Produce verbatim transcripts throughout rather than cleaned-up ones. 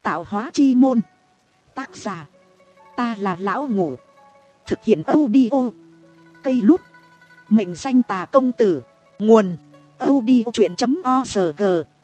Tạo hóa chi môn. Tác giả: ta là lão ngủ. Thực hiện audio Cây Lút. Mệnh danh Tà Công Tử. Nguồn audiochuyện.org.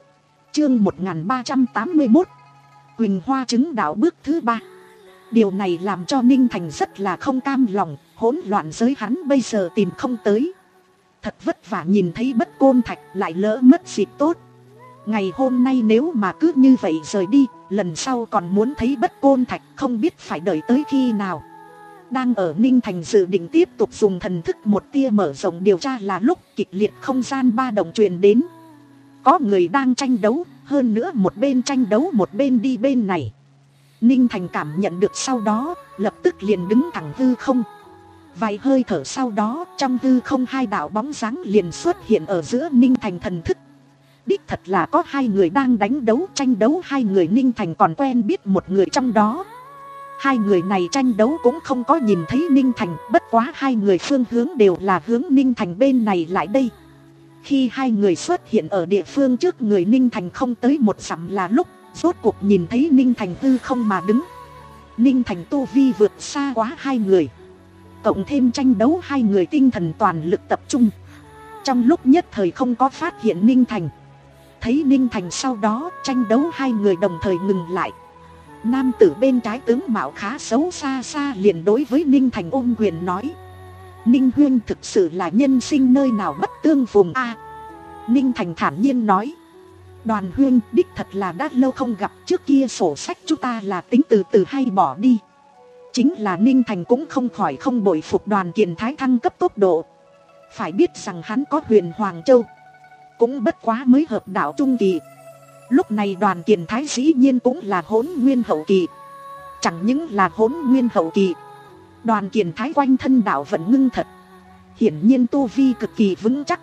Chương một nghìn ba trăm tám mươi mốt. Quỳnh Hoa chứng đạo bước thứ ba. Điều này làm cho Ninh Thành rất là không cam lòng. Hỗn loạn giới hắn bây giờ tìm không tới. Thật vất vả nhìn thấy Bất Côn Thạch, lại lỡ mất dịp tốt. Ngày hôm nay nếu mà cứ như vậy rời đi, lần sau còn muốn thấy Bất Côn Thạch không biết phải đợi tới khi nào. Đang ở Ninh Thành dự định tiếp tục dùng thần thức một tia mở rộng điều tra là lúc kịch liệt không gian ba động truyền đến. Có người đang tranh đấu, hơn nữa một bên tranh đấu một bên đi bên này. Ninh Thành cảm nhận được sau đó, lập tức liền đứng thẳng hư không. Vài hơi thở sau đó, trong hư không hai đạo bóng dáng liền xuất hiện ở giữa Ninh Thành thần thức. Đích thật là có hai người đang đánh đấu, tranh đấu. Hai người Ninh Thành còn quen biết một người trong đó. Hai người này tranh đấu cũng không có nhìn thấy Ninh Thành, bất quá hai người phương hướng đều là hướng Ninh Thành bên này lại đây. Khi hai người xuất hiện ở địa phương trước người Ninh Thành không tới một dặm là lúc rốt cuộc nhìn thấy Ninh Thành hư không mà đứng. Ninh Thành tu vi vượt xa quá hai người, cộng thêm tranh đấu hai người tinh thần toàn lực tập trung, trong lúc nhất thời không có phát hiện Ninh Thành. Thấy Ninh Thành sau đó, tranh đấu hai người đồng thời ngừng lại. Nam tử bên trái tướng mạo khá xấu xa xa liền đối với Ninh Thành ôm quyền nói: Ninh huynh thực sự là nhân sinh nơi nào bất tương phùng a. Ninh Thành thản nhiên nói: Đoàn huynh đích thật là đã lâu không gặp, trước kia sổ sách chúng ta là tính từ từ hay bỏ đi. Chính là Ninh Thành cũng không khỏi không bội phục Đoàn Kiền Thái thăng cấp tốc độ. Phải biết rằng hắn có Huyền Hoàng Châu, cũng bất quá mới hợp đạo trung kỳ. Lúc này Đoàn Kiền Thái dĩ nhiên cũng là Hỗn Nguyên hậu kỳ. Chẳng những là Hỗn Nguyên hậu kỳ, Đoàn Kiền Thái quanh thân đạo vận ngưng thật, hiển nhiên tu vi cực kỳ vững chắc.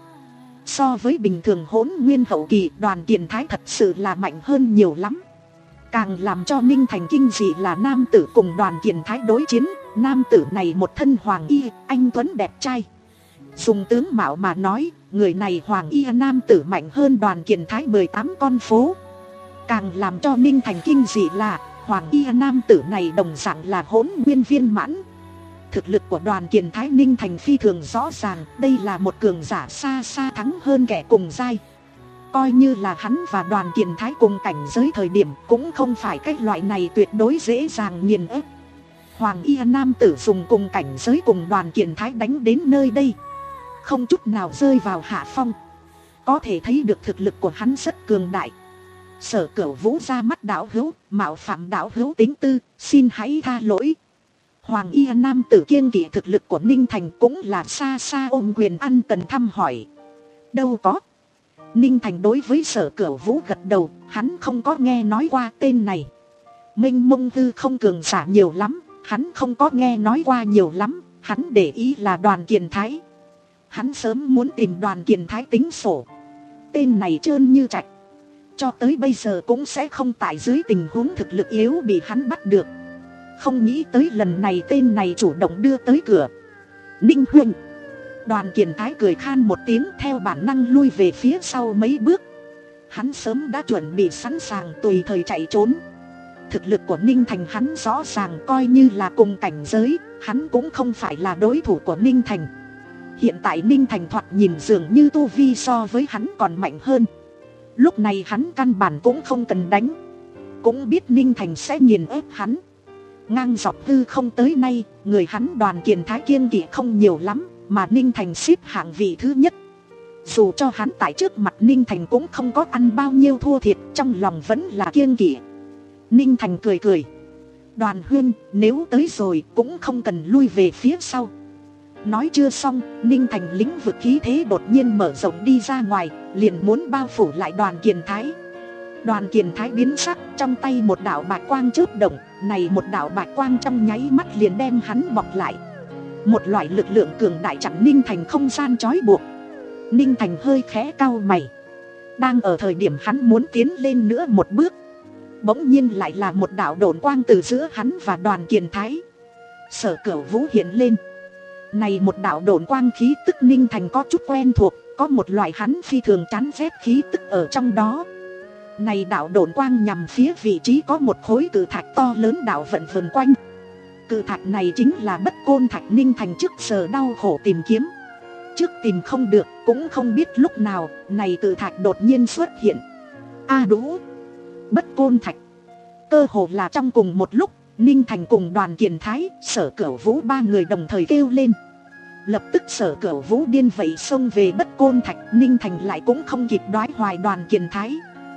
So với bình thường Hỗn Nguyên hậu kỳ, Đoàn Kiền Thái thật sự là mạnh hơn nhiều lắm. Càng làm cho Ninh Thành kinh dị là nam tử cùng Đoàn Kiền Thái đối chiến. Nam tử này một thân hoàng y, anh tuấn đẹp trai. Dùng tướng mạo mà nói, người này hoàng y nam tử mạnh hơn Đoàn Kiền Thái mười tám con phố. Càng làm cho Ninh Thành kinh dị là hoàng y nam tử này đồng dạng là Hỗn Nguyên viên mãn. Thực lực của Đoàn Kiền Thái Ninh Thành phi thường rõ ràng, đây là một cường giả xa xa thắng hơn kẻ cùng giai. Coi như là hắn và Đoàn Kiền Thái cùng cảnh giới thời điểm, cũng không phải cái loại này tuyệt đối dễ dàng nghiền ép. Hoàng y nam tử dùng cùng cảnh giới cùng Đoàn Kiền Thái đánh đến nơi đây, không chút nào rơi vào hạ phong. Có thể thấy được thực lực của hắn rất cường đại. Sở Cửu Vũ ra mắt đạo hữu, mạo phạm đạo hữu tính tư, xin hãy tha lỗi. Hoàng y nam tử kiêng kỵ thực lực của Ninh Thành, cũng là xa xa ôm quyền ăn cần thăm hỏi. Đâu có. Ninh Thành đối với Sở Cửu Vũ gật đầu, hắn không có nghe nói qua tên này. Mênh mông hư không cường giả nhiều lắm, hắn không có nghe nói qua nhiều lắm. Hắn để ý là Đoàn Kiền Thái. Hắn sớm muốn tìm Đoàn Kiền Thái tính sổ. Tên này trơn như trạch, cho tới bây giờ cũng sẽ không tại dưới tình huống thực lực yếu bị hắn bắt được. Không nghĩ tới lần này tên này chủ động đưa tới cửa. Ninh huynh. Đoàn Kiền Thái cười khan một tiếng, theo bản năng lui về phía sau mấy bước. Hắn sớm đã chuẩn bị sẵn sàng tùy thời chạy trốn. Thực lực của Ninh Thành hắn rõ ràng, coi như là cùng cảnh giới, hắn cũng không phải là đối thủ của Ninh Thành. Hiện tại Ninh Thành thoạt nhìn dường như tu vi so với hắn còn mạnh hơn. Lúc này hắn căn bản cũng không cần đánh, cũng biết Ninh Thành sẽ nghiền ép hắn. Ngang dọc hư không tới nay, người hắn Đoàn Kiền Thái kiêng kỵ không nhiều lắm, mà Ninh Thành xếp hạng vị thứ nhất. Dù cho hắn tại trước mặt Ninh Thành cũng không có ăn bao nhiêu thua thiệt, trong lòng vẫn là kiêng kỵ. Ninh Thành cười cười: Đoàn huynh, nếu tới rồi cũng không cần lui về phía sau. Nói chưa xong, Ninh Thành lĩnh vực khí thế đột nhiên mở rộng đi ra ngoài, liền muốn bao phủ lại Đoàn Kiền Thái. Đoàn Kiền Thái biến sắc, trong tay một đạo bạch quang chớp động, này một đạo bạch quang trong nháy mắt liền đem hắn bọc lại. Một loại lực lượng cường đại chặn Ninh Thành không gian trói buộc. Ninh Thành hơi khẽ cau mày. Đang ở thời điểm hắn muốn tiến lên nữa một bước, bỗng nhiên lại là một đạo độn quang từ giữa hắn và Đoàn Kiền Thái. Sở Cửu Vũ hiện lên. Này một đạo độn quang khí tức Ninh Thành có chút quen thuộc, có một loại hắn phi thường chán ghét khí tức ở trong đó. Này đạo độn quang nhằm phía vị trí có một khối cự thạch to lớn đạo vận vần quanh. Cự thạch này chính là Bất Côn Thạch. Ninh Thành trước giờ đau khổ tìm kiếm, trước tìm không được, cũng không biết lúc nào này cự thạch đột nhiên xuất hiện. A à đủ, Bất Côn Thạch. Cơ hồ là trong cùng một lúc, Ninh Thành cùng Đoàn Kiền Thái, Sở Cửu Vũ ba người đồng thời kêu lên. Lập tức Sở Cửu Vũ điên vậy xông về Bất Côn Thạch. Ninh Thành lại cũng không kịp đoái hoài Đoàn Kiền Thái.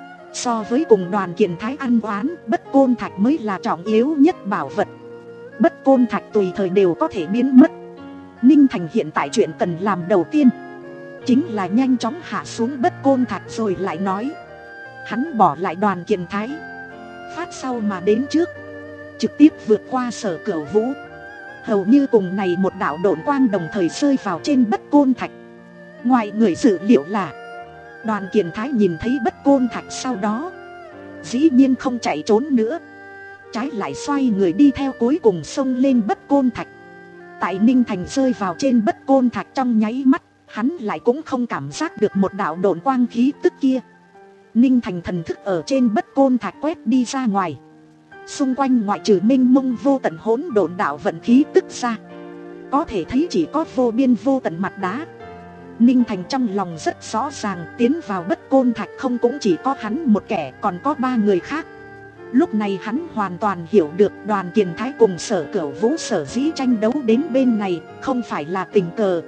So với cùng Đoàn Kiền Thái ăn oán, Bất Côn Thạch mới là trọng yếu nhất bảo vật. Bất Côn Thạch tùy thời đều có thể biến mất. Ninh Thành hiện tại chuyện cần làm đầu tiên chính là nhanh chóng hạ xuống Bất Côn Thạch rồi lại nói. Hắn bỏ lại Đoàn Kiền Thái, phát sau mà đến trước, trực tiếp vượt qua Sở Cửu Vũ. Hầu như cùng này một đạo độn quang đồng thời rơi vào trên Bất Côn Thạch. Ngoài người dự liệu là Đoàn Kiền Thái nhìn thấy Bất Côn Thạch sau đó dĩ nhiên không chạy trốn nữa, trái lại xoay người đi theo cuối cùng xông lên Bất Côn Thạch. Tại Ninh Thành rơi vào trên Bất Côn Thạch trong nháy mắt, hắn lại cũng không cảm giác được một đạo độn quang khí tức kia. Ninh Thành thần thức ở trên Bất Côn Thạch quét đi ra ngoài, xung quanh ngoại trừ mênh mông vô tận hỗn độn đạo vận khí tức ra, có thể thấy chỉ có vô biên vô tận mặt đá. Ninh Thành trong lòng rất rõ ràng, tiến vào Bất Côn Thạch không cũng chỉ có hắn một kẻ, còn có ba người khác. Lúc này hắn hoàn toàn hiểu được Đoàn Kiền Thái cùng Sở Cửu Vũ sở dĩ tranh đấu đến bên này không phải là tình cờ,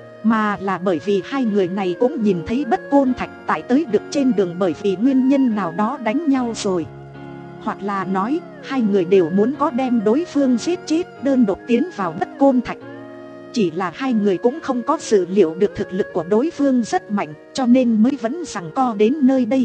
mà là bởi vì hai người này cũng nhìn thấy Bất Côn Thạch tại tới được trên đường bởi vì nguyên nhân nào đó đánh nhau rồi. Hoặc là nói, hai người đều muốn có đem đối phương giết chết, đơn độc tiến vào Bất Côn Thạch. Chỉ là hai người cũng không có dự liệu được thực lực của đối phương rất mạnh, cho nên mới vẫn giằng co đến nơi đây.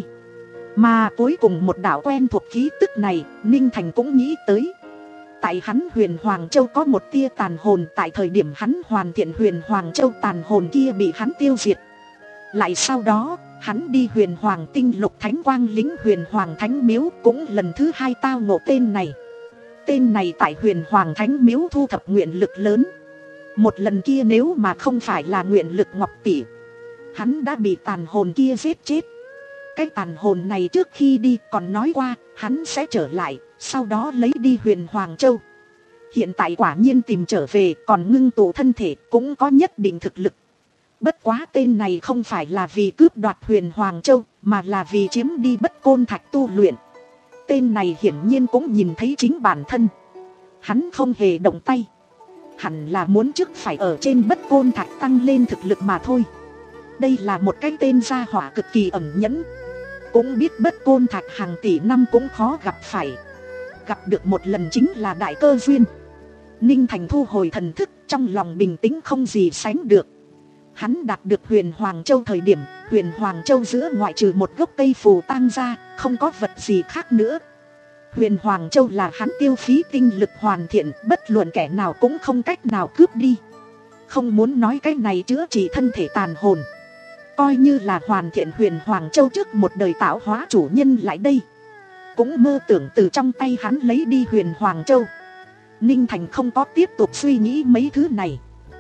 Mà cuối cùng một đạo quen thuộc khí tức này, Ninh Thành cũng nghĩ tới. Tại hắn Huyền Hoàng Châu có một tia tàn hồn, tại thời điểm hắn hoàn thiện Huyền Hoàng Châu tàn hồn kia bị hắn tiêu diệt. Lại sau đó, hắn đi Huyền Hoàng Tinh Lục Thánh Quang Lĩnh Huyền Hoàng Thánh Miếu cũng lần thứ hai tao ngộ tên này. Tên này tại Huyền Hoàng Thánh Miếu thu thập nguyện lực lớn. Một lần kia nếu mà không phải là nguyện lực Ngọc Tỷ, hắn đã bị tàn hồn kia giết chết. Cái tàn hồn này trước khi đi còn nói qua hắn sẽ trở lại, sau đó lấy đi Huyền Hoàng Châu. Hiện tại quả nhiên tìm trở về, còn ngưng tụ thân thể, cũng có nhất định thực lực. Bất quá tên này không phải là vì cướp đoạt Huyền Hoàng Châu, mà là vì chiếm đi Bất Côn Thạch tu luyện. Tên này hiển nhiên cũng nhìn thấy chính bản thân. Hắn không hề động tay, hẳn là muốn trước phải ở trên Bất Côn Thạch tăng lên thực lực mà thôi. Đây là một cái tên gia hỏa cực kỳ ẩn nhẫn. Cũng biết Bất Côn Thạch hàng tỷ năm cũng khó gặp phải, gặp được một lần chính là đại cơ duyên. Ninh Thành thu hồi thần thức, trong lòng bình tĩnh không gì sánh được. Hắn đạt được Huyền Hoàng Châu thời điểm, Huyền Hoàng Châu giữa ngoại trừ một gốc cây phù tang ra, không có vật gì khác nữa. Huyền Hoàng Châu là hắn tiêu phí tinh lực hoàn thiện, bất luận kẻ nào cũng không cách nào cướp đi. Không muốn nói cái này chữa trị thân thể tàn hồn, coi như là hoàn thiện Huyền Hoàng Châu trước một đời tạo hóa chủ nhân lại đây, cũng mơ tưởng từ trong tay hắn lấy đi Huyền Hoàng Châu. Ninh Thành không có tiếp tục suy nghĩ mấy thứ này,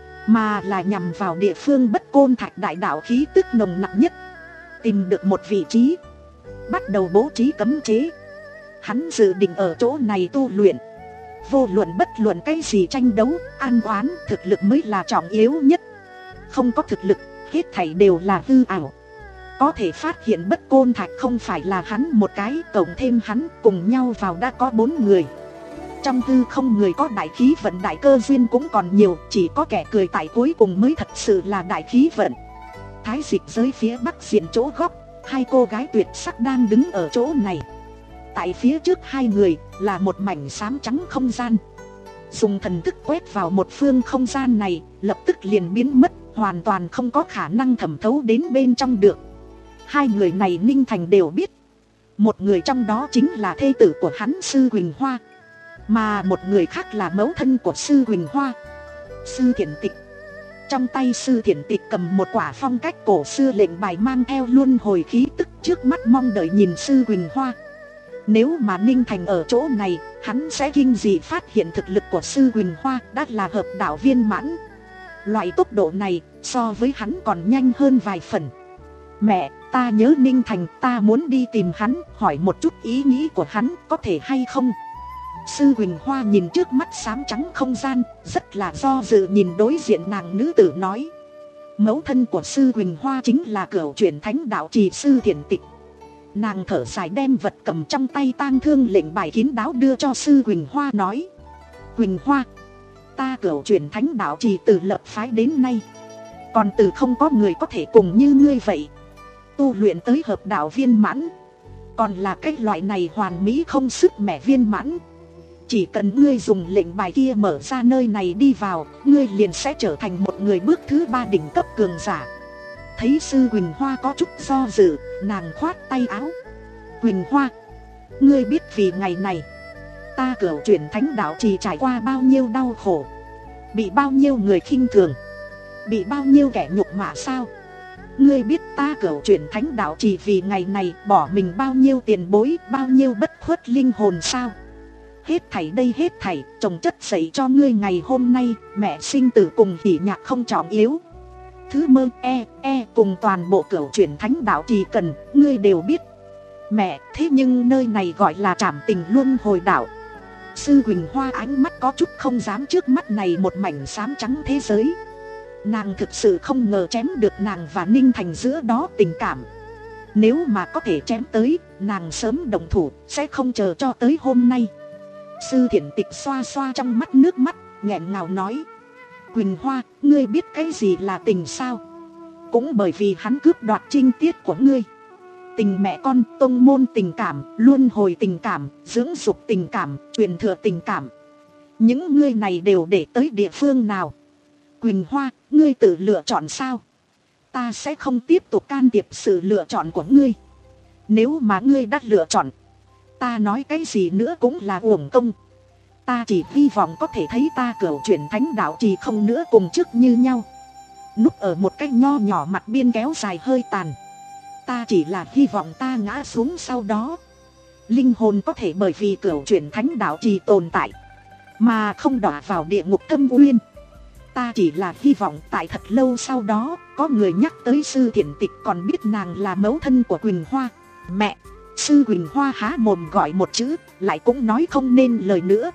mà là nhằm vào địa phương Bất Côn Thạch đại đạo khí tức nồng nặng nhất. Tìm được một vị trí, bắt đầu bố trí cấm chế. Hắn dự định ở chỗ này tu luyện. Vô luận bất luận cái gì tranh đấu, an oán, thực lực mới là trọng yếu nhất. Không có thực lực, hết thảy đều là hư ảo. Có thể phát hiện Bất Côn Thạch không phải là hắn một cái, cộng thêm hắn cùng nhau vào đã có bốn người. Trong hư không người có đại khí vận đại cơ duyên cũng còn nhiều, chỉ có kẻ cười tại cuối cùng mới thật sự là đại khí vận. Thái dịch giới phía bắc diện chỗ góc, hai cô gái tuyệt sắc đang đứng ở chỗ này. Tại phía trước hai người là một mảnh xám trắng không gian. Dùng thần thức quét vào một phương không gian này, lập tức liền biến mất, hoàn toàn không có khả năng thẩm thấu đến bên trong được. Hai người này Ninh Thành đều biết. Một người trong đó chính là thê tử của hắn Sư Huỳnh Hoa, mà một người khác là mẫu thân của Sư Huỳnh Hoa, Sư Thiển Tịch. Trong tay Sư Thiển Tịch cầm một quả phong cách cổ xưa lệnh bài mang theo luân hồi khí tức, trước mắt mong đợi nhìn Sư Huỳnh Hoa. Nếu mà Ninh Thành ở chỗ này, hắn sẽ kinh dị phát hiện thực lực của Sư Huỳnh Hoa đã là hợp đạo viên mãn. Loại tốc độ này so với hắn còn nhanh hơn vài phần. Mẹ, ta nhớ Ninh Thành, ta muốn đi tìm hắn, hỏi một chút ý nghĩ của hắn có thể hay không. Sư Huỳnh Hoa nhìn trước mắt xám trắng không gian, rất là do dự nhìn đối diện nàng nữ tử nói. Mẫu thân của Sư Huỳnh Hoa chính là Cửu Chuyển Thánh Đạo Trì Sư Thiển Tịch. Nàng thở dài đem vật cầm trong tay tang thương lệnh bài kín đáo đưa cho Sư Huỳnh Hoa nói. Huỳnh Hoa, ta Cửu Chuyển Thánh Đạo Trì từ lập phái đến nay, còn từ không có người có thể cùng như ngươi vậy tu luyện tới hợp đạo viên mãn, còn là cái loại này hoàn mỹ không sức mẻ viên mãn. Chỉ cần ngươi dùng lệnh bài kia mở ra nơi này đi vào, ngươi liền sẽ trở thành một người bước thứ ba đỉnh cấp cường giả. Thấy Sư Huỳnh Hoa có chút do dự, nàng khoát tay áo. Huỳnh Hoa, ngươi biết vì ngày này ta Cửu Chuyển Thánh Đạo Trì trải qua bao nhiêu đau khổ, bị bao nhiêu người khinh thường, bị bao nhiêu kẻ nhục mạ sao? Ngươi biết ta Cửu Chuyển Thánh Đạo Trì vì ngày này bỏ mình bao nhiêu tiền bối, bao nhiêu bất khuất linh hồn sao? Hết thảy đây hết thảy trồng chất dậy cho ngươi ngày hôm nay. Mẹ sinh tử cùng hỉ nhạc không trọng yếu, thứ mơ e e cùng toàn bộ Cửu Chuyển Thánh Đạo Trì cần, ngươi đều biết. Mẹ, thế nhưng nơi này gọi là Trảm Tình Luân Hồi Đạo. Sư Huỳnh Hoa ánh mắt có chút không dám trước mắt này một mảnh xám trắng thế giới. Nàng thực sự không ngờ chém được nàng và Ninh Thành giữa đó tình cảm. Nếu mà có thể chém tới, nàng sớm động thủ, sẽ không chờ cho tới hôm nay. Sư Thiển Tịch xoa xoa trong mắt nước mắt, nghẹn ngào nói. Huỳnh Hoa, ngươi biết cái gì là tình sao? Cũng bởi vì hắn cướp đoạt trinh tiết của ngươi. Tình mẹ con, tông môn tình cảm, luân hồi tình cảm, dưỡng dục tình cảm, truyền thừa tình cảm. Những ngươi này đều để tới địa phương nào? Huỳnh Hoa, ngươi tự lựa chọn sao? Ta sẽ không tiếp tục can thiệp sự lựa chọn của ngươi. Nếu mà ngươi đã lựa chọn, ta nói cái gì nữa cũng là uổng công. Ta chỉ hy vọng có thể thấy ta Cửu Chuyển Thánh Đạo Trì không nữa cùng trước như nhau. Núp ở một cái nho nhỏ mặt biên kéo dài hơi tàn. Ta chỉ là hy vọng ta ngã xuống sau đó, linh hồn có thể bởi vì Cửu Chuyển Thánh Đạo Trì tồn tại mà không đọa vào địa ngục thâm uyên. Ta chỉ là hy vọng tại thật lâu sau đó có người nhắc tới Sư Thiển Tịch còn biết nàng là mẫu thân của Huỳnh Hoa. Mẹ! Sư Huỳnh Hoa há mồm gọi một chữ, lại cũng nói không nên lời nữa.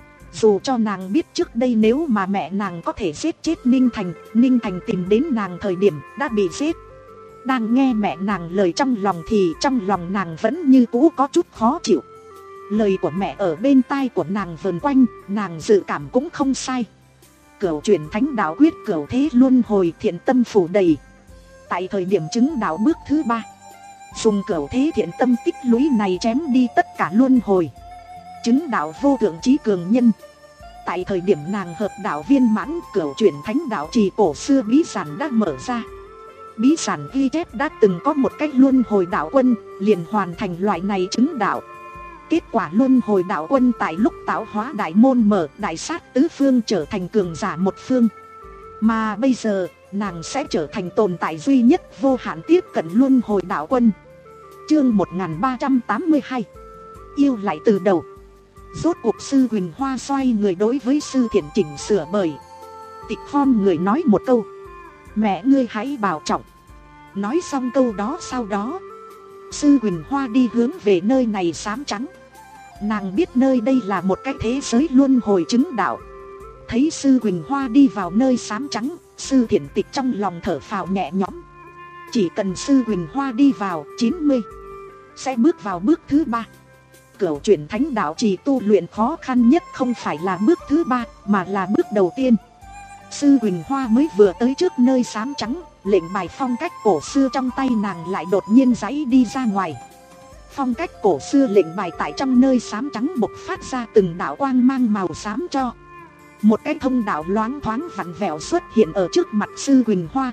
Dù cho nàng biết trước đây nếu mà mẹ nàng có thể giết chết Ninh Thành, Ninh Thành tìm đến nàng thời điểm đã bị giết. Đang nghe mẹ nàng lời trong lòng thì trong lòng nàng vẫn như cũ có chút khó chịu. Lời của mẹ ở bên tai của nàng vờn quanh, nàng dự cảm cũng không sai. Cửu Chuyển Thánh Đạo quyết cửu thế luân hồi thiện tâm phủ đầy. Tại thời điểm chứng đạo bước thứ ba, dùng cửu thế thiện tâm tích lũy này chém đi tất cả luân hồi, chứng đạo vô thượng trí cường nhân. Tại thời điểm nàng hợp đạo viên mãn, Cửu Chuyển Thánh Đạo Trì cổ xưa bí sản đã mở ra. Bí sản ghi chép đã từng có một cách luân hồi đạo quân liền hoàn thành loại này chứng đạo. Kết quả luân hồi đạo quân tại lúc tạo hóa đại môn mở, đại sát tứ phương, trở thành cường giả một phương. Mà bây giờ nàng sẽ trở thành tồn tại duy nhất vô hạn tiếp cận luân hồi đạo quân. Chương một nghìn ba trăm tám mươi hai, yêu lại từ đầu. Rốt cuộc Sư Huỳnh Hoa xoay người đối với Sư Thiển chỉnh sửa bởi Tịch Phong người nói một câu. Mẹ ngươi hãy bảo trọng. Nói xong câu đó sau đó, Sư Huỳnh Hoa đi hướng về nơi này xám trắng. Nàng biết nơi đây là một cái thế giới luân hồi chứng đạo. Thấy Sư Huỳnh Hoa đi vào nơi xám trắng, Sư Thiển Tịch trong lòng thở phào nhẹ nhõm. Chỉ cần Sư Huỳnh Hoa đi vào chín mươi, sẽ bước vào bước thứ ba. Cửu Chuyển Thánh Đạo Trì tu luyện khó khăn nhất không phải là bước thứ ba, mà là bước đầu tiên. Sư Huỳnh Hoa mới vừa tới trước nơi xám trắng, lệnh bài phong cách cổ xưa trong tay nàng lại đột nhiên giãy đi ra ngoài. Phong cách cổ xưa lệnh bài tại trong nơi xám trắng bộc phát ra từng đạo quang mang màu xám cho. Một cái thông đạo loáng thoáng vặn vẹo xuất hiện ở trước mặt Sư Huỳnh Hoa.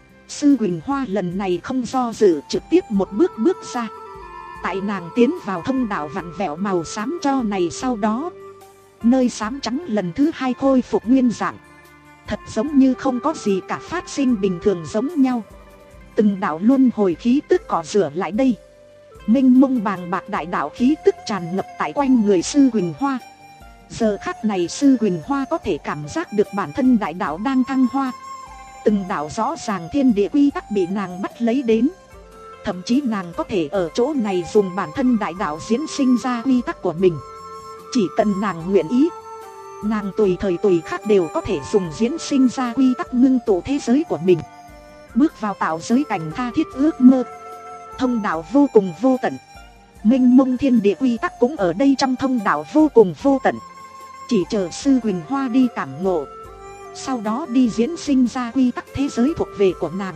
Sư Huỳnh Hoa lần này không do dự, trực tiếp một bước bước ra. Tại nàng tiến vào thông đạo vặn vẹo màu xám cho này sau đó, nơi xám trắng lần thứ hai khôi phục nguyên dạng. Thật giống như không có gì cả phát sinh bình thường giống nhau. Từng đạo luân hồi khí tức cọ rửa lại đây. Mênh mông bàng bạc đại đạo khí tức tràn ngập tại quanh người Sư Huỳnh Hoa. Giờ khắc này Sư Huỳnh Hoa có thể cảm giác được bản thân đại đạo đang thăng hoa. Từng đạo rõ ràng thiên địa quy tắc bị nàng bắt lấy đến. Thậm chí nàng có thể ở chỗ này dùng bản thân đại đạo diễn sinh ra quy tắc của mình. Chỉ cần nàng nguyện ý, nàng tùy thời tùy khắc đều có thể dùng diễn sinh ra quy tắc ngưng tụ thế giới của mình, bước vào tạo giới cảnh tha thiết ước mơ. Thông đạo vô cùng vô tận, mênh mông thiên địa quy tắc cũng ở đây trong thông đạo vô cùng vô tận. Chỉ chờ Sư Huỳnh Hoa đi cảm ngộ, sau đó đi diễn sinh ra quy tắc thế giới thuộc về của nàng.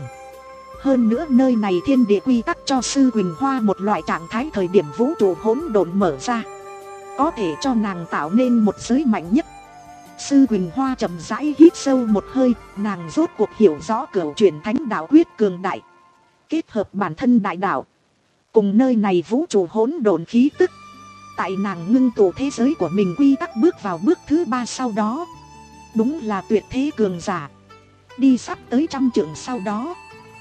Hơn nữa nơi này thiên địa quy tắc cho Sư Huỳnh Hoa một loại trạng thái thời điểm vũ trụ hỗn độn mở ra, có thể cho nàng tạo nên một giới mạnh nhất. Sư Huỳnh Hoa chậm rãi hít sâu một hơi, nàng rốt cuộc hiểu rõ cửu chuyển thánh đạo quyết cường đại, kết hợp bản thân đại đạo cùng nơi này vũ trụ hỗn độn khí tức. Tại nàng ngưng tụ thế giới của mình quy tắc bước vào bước thứ ba sau đó, đúng là tuyệt thế cường giả. Đi sắp tới trăm trượng sau đó,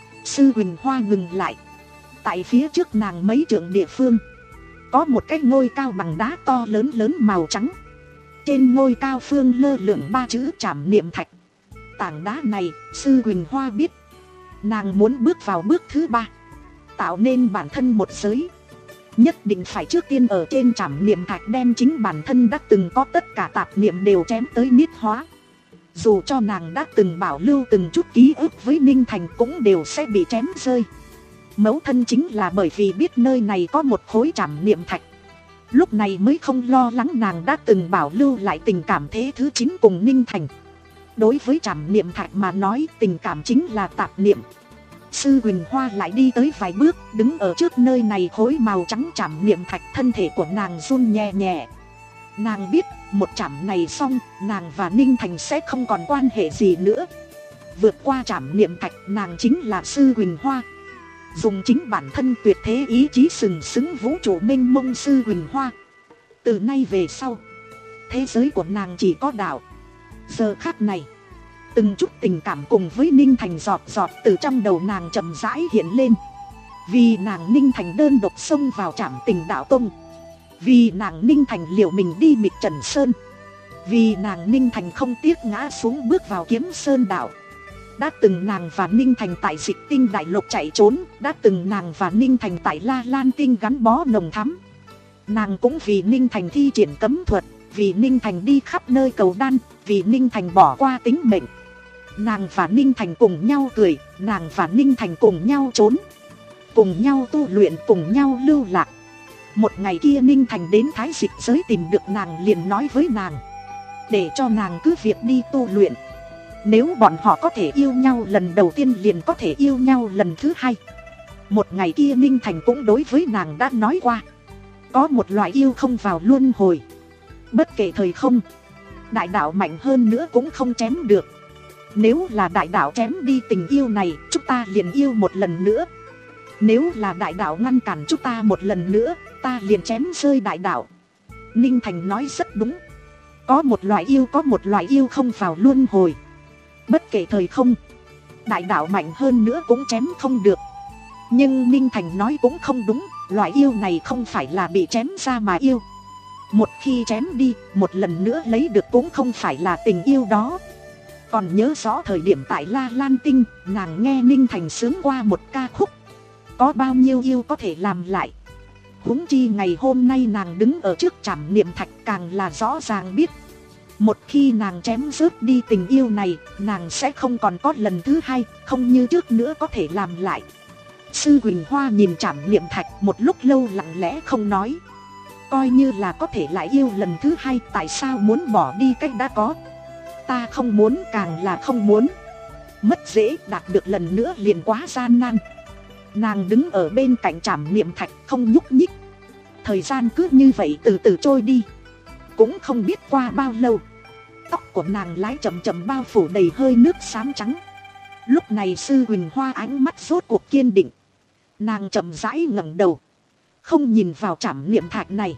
Sư Huỳnh Hoa ngừng lại. Tại phía trước nàng mấy trượng địa phương, có một cái ngôi cao bằng đá to lớn lớn màu trắng. Trên ngôi cao phương lơ lửng ba chữ Trảm Niệm Thạch. Tảng đá này, Sư Huỳnh Hoa biết, nàng muốn bước vào bước thứ ba, tạo nên bản thân một giới, nhất định phải trước tiên ở trên Trảm Niệm Thạch đem chính bản thân đã từng có tất cả tạp niệm đều chém tới niết hóa. Dù cho nàng đã từng bảo lưu từng chút ký ức với Ninh Thành cũng đều sẽ bị chém rơi. Mẫu thân chính là bởi vì biết nơi này có một khối Trảm Niệm Thạch, lúc này mới không lo lắng nàng đã từng bảo lưu lại tình cảm thế thứ chín cùng Ninh Thành. Đối với Trảm Niệm Thạch mà nói, tình cảm chính là tạp niệm. Sư Huỳnh Hoa lại đi tới vài bước, đứng ở trước nơi này khối màu trắng Trảm Niệm Thạch. Thân thể của nàng run nhẹ nhẹ. Nàng biết, một chảm này xong, nàng và Ninh Thành sẽ không còn quan hệ gì nữa. Vượt qua Trảm Niệm Thạch, nàng chính là Sư Huỳnh Hoa. Dùng chính bản thân tuyệt thế ý chí sừng sững vũ trụ mênh mông Sư Huỳnh Hoa. Từ nay về sau, thế giới của nàng chỉ có đạo. Giờ khắc này, từng chút tình cảm cùng với Ninh Thành giọt giọt từ trong đầu nàng chậm rãi hiện lên. Vì nàng Ninh Thành đơn độc xông vào Trảm Tình Đạo Tông, vì nàng Ninh Thành liều mình đi Mịch Trần Sơn, vì nàng Ninh Thành không tiếc ngã xuống bước vào Kiếm Sơn Đạo. Đã từng nàng và Ninh Thành tại Dịch Tinh Đại Lục chạy trốn, đã từng nàng và Ninh Thành tại La Lan Tinh gắn bó nồng thắm. Nàng cũng vì Ninh Thành thi triển cấm thuật, vì Ninh Thành đi khắp nơi cầu đan, vì Ninh Thành bỏ qua tính mệnh. Nàng và Ninh Thành cùng nhau cười, nàng và Ninh Thành cùng nhau trốn, cùng nhau tu luyện, cùng nhau lưu lạc. Một ngày kia Ninh Thành đến Thái Dịch giới tìm được nàng, liền nói với nàng, để cho nàng cứ việc đi tu luyện. Nếu bọn họ có thể yêu nhau lần đầu tiên liền có thể yêu nhau lần thứ hai. Một ngày kia Ninh Thành cũng đối với nàng đã nói qua, có một loại yêu không vào luân hồi. Bất kể thời không, đại đạo mạnh hơn nữa cũng không chém được. Nếu là đại đạo chém đi tình yêu này, chúng ta liền yêu một lần nữa. Nếu là đại đạo ngăn cản chúng ta một lần nữa, ta liền chém rơi đại đạo. Ninh Thành nói rất đúng. Có một loại yêu, có một loại yêu không vào luân hồi. Bất kể thời không, đại đạo mạnh hơn nữa cũng chém không được. Nhưng Ninh Thành nói cũng không đúng, loại yêu này không phải là bị chém ra mà yêu. Một khi chém đi, một lần nữa lấy được cũng không phải là tình yêu đó. Còn nhớ rõ thời điểm tại La Lan Tinh, nàng nghe Ninh Thành sướng qua một ca khúc. Có bao nhiêu yêu có thể làm lại. Huống chi ngày hôm nay nàng đứng ở trước Trảm Niệm Thạch càng là rõ ràng biết, một khi nàng chém rớt đi tình yêu này, nàng sẽ không còn có lần thứ hai, không như trước nữa có thể làm lại. Sư Huỳnh Hoa nhìn Trảm Niệm Thạch một lúc lâu lặng lẽ không nói. Coi như là có thể lại yêu lần thứ hai, tại sao muốn bỏ đi cách đã có? Ta không muốn, càng là không muốn. Mất dễ, đạt được lần nữa liền quá gian nan. Nàng đứng ở bên cạnh Trảm Niệm Thạch không nhúc nhích. Thời gian cứ như vậy từ từ trôi đi. Cũng không biết qua bao lâu, tóc của nàng lái chậm chậm bao phủ đầy hơi nước xám trắng. Lúc này Sư Huỳnh Hoa ánh mắt rốt cuộc kiên định. Nàng chậm rãi ngẩng đầu, không nhìn vào Trảm Niệm Thạch này,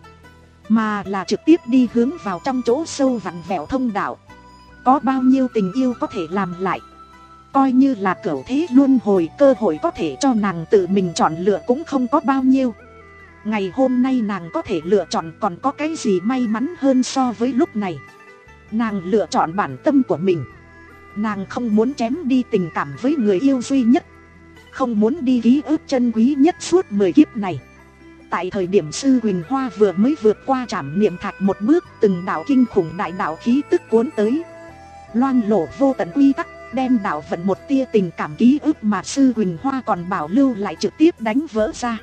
mà là trực tiếp đi hướng vào trong chỗ sâu vặn vẹo thông đạo. Có bao nhiêu tình yêu có thể làm lại, coi như là cửu thế luân hồi, cơ hội có thể cho nàng tự mình chọn lựa cũng không có bao nhiêu. Ngày hôm nay nàng có thể lựa chọn, còn có cái gì may mắn hơn so với lúc này. Nàng lựa chọn bản tâm của mình. Nàng không muốn chém đi tình cảm với người yêu duy nhất. không muốn đi ký ức chân quý nhất suốt mười kiếp này. Tại thời điểm Sư Huỳnh Hoa vừa mới vượt qua trảm niệm thạch một bước, từng đạo kinh khủng đại đạo khí tức cuốn tới, loang lổ vô tận quy tắc, đem đạo vận một tia tình cảm ký ức mà Sư Huỳnh Hoa còn bảo lưu lại trực tiếp đánh vỡ ra.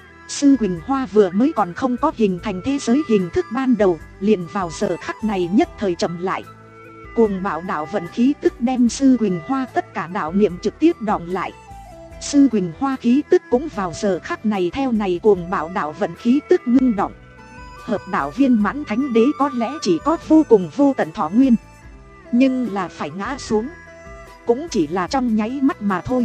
Sư Huỳnh Hoa vừa mới còn không có hình thành thế giới hình thức ban đầu, liền vào giờ khắc này nhất thời chậm lại. Cuồng bạo đạo vận khí tức đem Sư Huỳnh Hoa tất cả đạo niệm trực tiếp đọng lại. Sư Huỳnh Hoa khí tức cũng vào giờ khắc này theo này cuồng bạo đạo vận khí tức ngưng động. Hợp đạo viên mãn thánh đế có lẽ chỉ có vô cùng vô tận thọ nguyên, nhưng là phải ngã xuống cũng chỉ là trong nháy mắt mà thôi.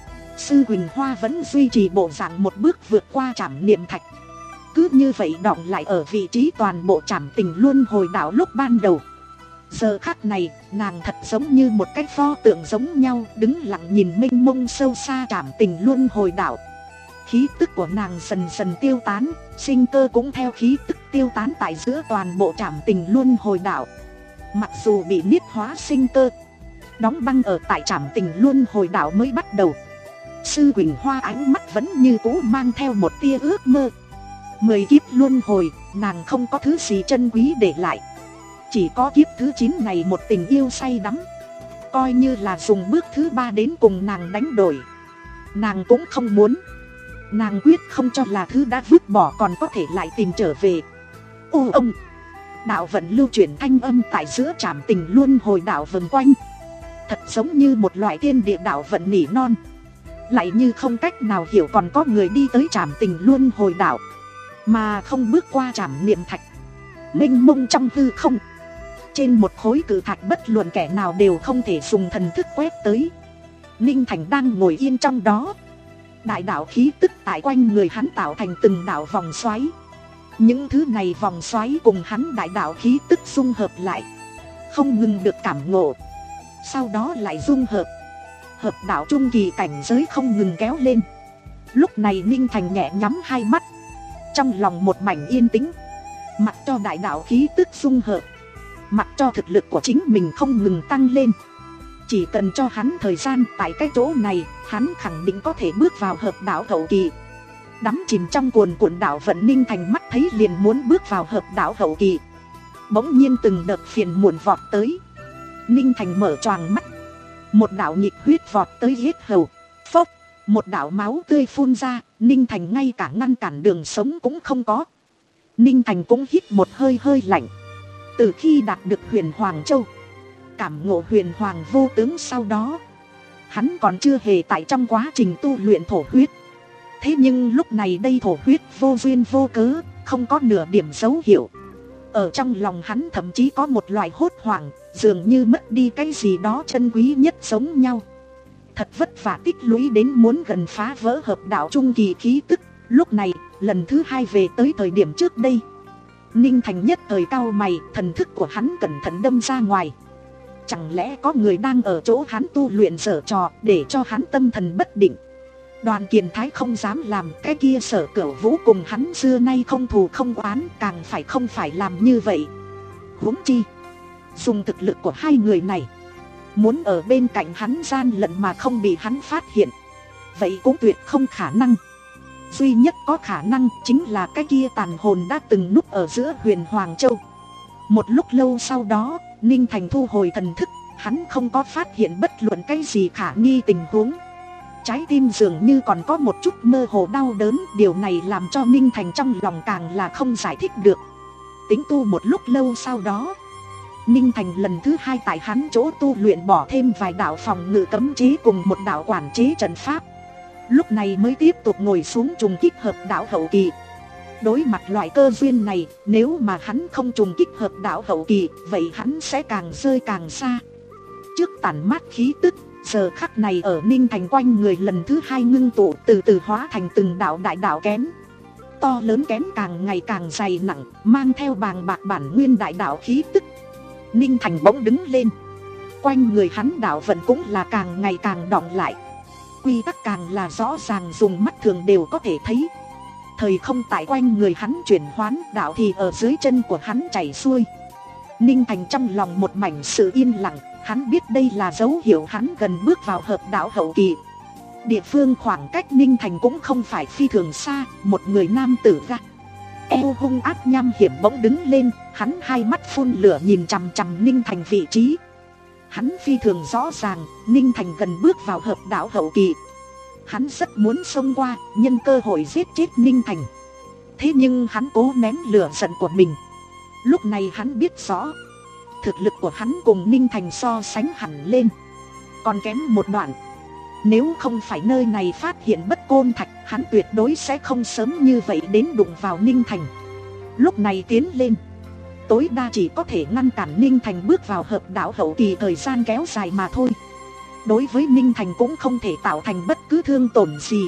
Sư Huỳnh Hoa vẫn duy trì bộ dạng một bước vượt qua trảm niệm thạch, cứ như vậy đọng lại ở vị trí toàn bộ trảm tình luân hồi đạo lúc ban đầu. Giờ khắc này, nàng thật giống như một cái pho tượng giống nhau, đứng lặng nhìn mênh mông sâu xa trảm tình luân hồi đạo. Khí tức của nàng dần dần tiêu tán, sinh cơ cũng theo khí tức tiêu tán tại giữa toàn bộ trảm tình luân hồi đạo. Mặc dù bị niết hóa sinh cơ đóng băng ở tại trảm tình luân hồi đạo mới bắt đầu, Sư Huỳnh Hoa ánh mắt vẫn như cũ mang theo một tia ước mơ. Mười kiếp luân hồi, nàng không có thứ gì chân quý để lại, chỉ có kiếp thứ chín này một tình yêu say đắm. Coi như là dùng bước thứ ba đến cùng nàng đánh đổi, nàng cũng không muốn. Nàng quyết không cho là thứ đã vứt bỏ còn có thể lại tìm trở về. Ô ông, đạo vận lưu chuyển thanh âm tại giữa trảm tình luân hồi đạo vần quanh, thật giống như một loại thiên địa đạo vận nỉ non. Lại như không cách nào hiểu còn có người đi tới trảm tình luân hồi đạo mà không bước qua trảm niệm thạch. Mênh mông trong hư không, trên một khối cự thạch bất luận kẻ nào đều không thể dùng thần thức quét tới. Ninh Thành đang ngồi yên trong đó, đại đạo khí tức tại quanh người hắn tạo thành từng đạo vòng xoáy. Những thứ này vòng xoáy cùng hắn đại đạo khí tức dung hợp lại, không ngừng được cảm ngộ, sau đó lại dung hợp. Hợp đạo trung kỳ cảnh giới không ngừng kéo lên. Lúc này Ninh Thành nhẹ nhắm hai mắt, trong lòng một mảnh yên tĩnh, mặc cho đại đạo khí tức dung hợp, mặc cho thực lực của chính mình không ngừng tăng lên. Chỉ cần cho hắn thời gian tại cái chỗ này, hắn khẳng định có thể bước vào hợp đạo hậu kỳ. Đắm chìm trong cuồn cuộn đạo vận, Ninh Thành mắt thấy liền muốn bước vào hợp đạo hậu kỳ. Bỗng nhiên từng đợt phiền muộn vọt tới. Ninh Thành mở choàng mắt, một đạo nhịp huyết vọt tới yết hầu. Phốc, một đạo máu tươi phun ra, Ninh Thành ngay cả ngăn cản đường sống cũng không có. Ninh Thành cũng hít một hơi hơi lạnh. Từ khi đạt được Huyền Hoàng Châu, cảm ngộ huyền hoàng vô tướng sau đó, hắn còn chưa hề tại trong quá trình tu luyện thổ huyết. Thế nhưng lúc này đây thổ huyết vô duyên vô cớ, không có nửa điểm dấu hiệu. Ở trong lòng hắn thậm chí có một loại hốt hoảng, dường như mất đi cái gì đó chân quý nhất giống nhau. Thật vất vả tích lũy đến muốn gần phá vỡ hợp đạo trung kỳ khí tức, lúc này lần thứ hai về tới thời điểm trước đây. Ninh Thành nhất thời cau mày, thần thức của hắn cẩn thận đâm ra ngoài. Chẳng lẽ có người đang ở chỗ hắn tu luyện giở trò để cho hắn tâm thần bất định. Đoàn Kiền Thái không dám làm, cái kia Sở Cửu Vũ cùng hắn xưa nay không thù không oán, càng phải không phải làm như vậy. Huống chi, dùng thực lực của hai người này, muốn ở bên cạnh hắn gian lận mà không bị hắn phát hiện, vậy cũng tuyệt không khả năng. Duy nhất có khả năng chính là cái kia tàn hồn đã từng núp ở giữa Huyền Hoàng Châu. Một lúc lâu sau đó, Ninh Thành thu hồi thần thức, hắn không có phát hiện bất luận cái gì khả nghi tình huống. Trái tim dường như còn có một chút mơ hồ đau đớn, điều này làm cho Ninh Thành trong lòng càng là không giải thích được. Tính tu một lúc lâu sau đó, Ninh Thành lần thứ hai tại hắn chỗ tu luyện bỏ thêm vài đạo phòng ngự cấm chế cùng một đạo quản chế trận pháp. Lúc này mới tiếp tục ngồi xuống trùng kích hợp đạo hậu kỳ. Đối mặt loại cơ duyên này, nếu mà hắn không trùng kích hợp đạo hậu kỳ, vậy hắn sẽ càng rơi càng xa. Trước tản mát khí tức, giờ khắc này ở Ninh Thành quanh người lần thứ hai ngưng tụ, từ từ hóa thành từng đạo đại đạo kén. To lớn kén càng ngày càng dày nặng, mang theo bàng bạc bản nguyên đại đạo khí tức. Ninh Thành bỗng đứng lên, quanh người hắn đạo vận cũng là càng ngày càng đọng lại. Quy tắc càng là rõ ràng, dùng mắt thường đều có thể thấy. Thời không tại quanh người hắn chuyển hoán, đạo thì ở dưới chân của hắn chảy xuôi. Ninh Thành trong lòng một mảnh sự yên lặng, hắn biết đây là dấu hiệu hắn gần bước vào hợp đạo hậu kỳ. Địa phương khoảng cách Ninh Thành cũng không phải phi thường xa. Một người nam tử ra eo hung ác nham hiểm bỗng đứng lên. Hắn hai mắt phun lửa nhìn chằm chằm Ninh Thành vị trí. Hắn phi thường rõ ràng Ninh Thành gần bước vào hợp đạo hậu kỳ. Hắn rất muốn xông qua, nhân cơ hội giết chết Ninh Thành. Thế nhưng hắn cố nén lửa giận của mình. Lúc này hắn biết rõ thực lực của hắn cùng Ninh Thành so sánh hẳn lên còn kém một đoạn. Nếu không phải nơi này phát hiện bất côn thạch, hắn tuyệt đối sẽ không sớm như vậy đến đụng vào Ninh Thành. Lúc này tiến lên tối đa chỉ có thể ngăn cản Ninh Thành bước vào hợp đạo hậu kỳ thời gian kéo dài mà thôi. Đối với Ninh Thành cũng không thể tạo thành bất cứ thương tổn gì.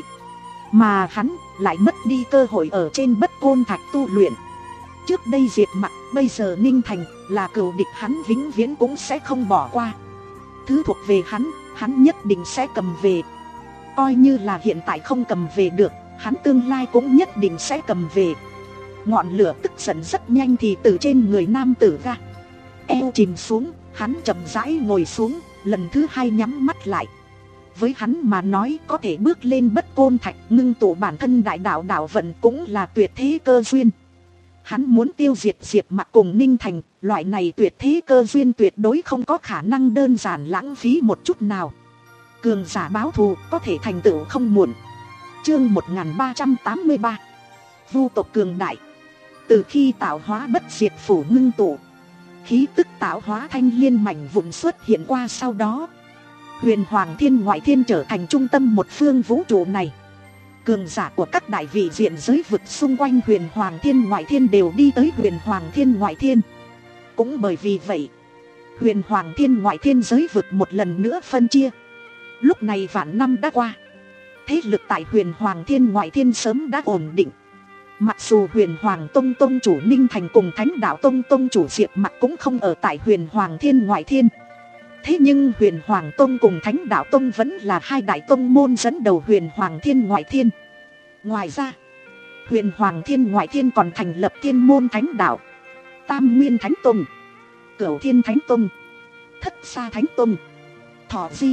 Mà hắn lại mất đi cơ hội ở trên bất côn thạch tu luyện. Trước đây Diệp Mặc, bây giờ Ninh Thành là cừu địch hắn vĩnh viễn cũng sẽ không bỏ qua. Thứ thuộc về hắn, hắn nhất định sẽ cầm về. Coi như là hiện tại không cầm về được, hắn tương lai cũng nhất định sẽ cầm về. Ngọn lửa tức giận rất nhanh thì từ trên người nam tử ra eo chìm xuống, hắn chậm rãi ngồi xuống, lần thứ hai nhắm mắt lại. Với hắn mà nói có thể bước lên bất côn thạch ngưng tụ bản thân đại đạo đạo vận cũng là tuyệt thế cơ duyên. Hắn muốn tiêu diệt Diệp Mặc cùng Ninh Thành, loại này tuyệt thế cơ duyên tuyệt đối không có khả năng đơn giản lãng phí một chút nào. Cường giả báo thù có thể thành tựu không muộn. Chương một nghìn ba trăm tám mươi ba Vu tộc cường đại. Từ khi tạo hóa bất diệt phủ ngưng tụ, khí tức tạo hóa thanh liên mảnh vụn xuất hiện qua sau đó, huyền hoàng thiên ngoại thiên trở thành trung tâm một phương vũ trụ này. Cường giả của các đại vị diện giới vực xung quanh huyền hoàng thiên ngoại thiên đều đi tới huyền hoàng thiên ngoại thiên. Cũng bởi vì vậy, huyền hoàng thiên ngoại thiên giới vực một lần nữa phân chia. Lúc này vạn năm đã qua, thế lực tại huyền hoàng thiên ngoại thiên sớm đã ổn định. Mặc dù huyền hoàng tông tông chủ Ninh Thành cùng thánh đạo tông tông chủ Diệp Mặc cũng không ở tại huyền hoàng thiên ngoại thiên, thế nhưng huyền hoàng tông cùng thánh đạo tông vẫn là hai đại tông môn dẫn đầu huyền hoàng thiên ngoại thiên. Ngoài ra, huyền hoàng thiên ngoại thiên còn thành lập thiên môn thánh đạo, tam nguyên thánh tông, cửu thiên thánh tông, thất sa thánh tông, thọ di,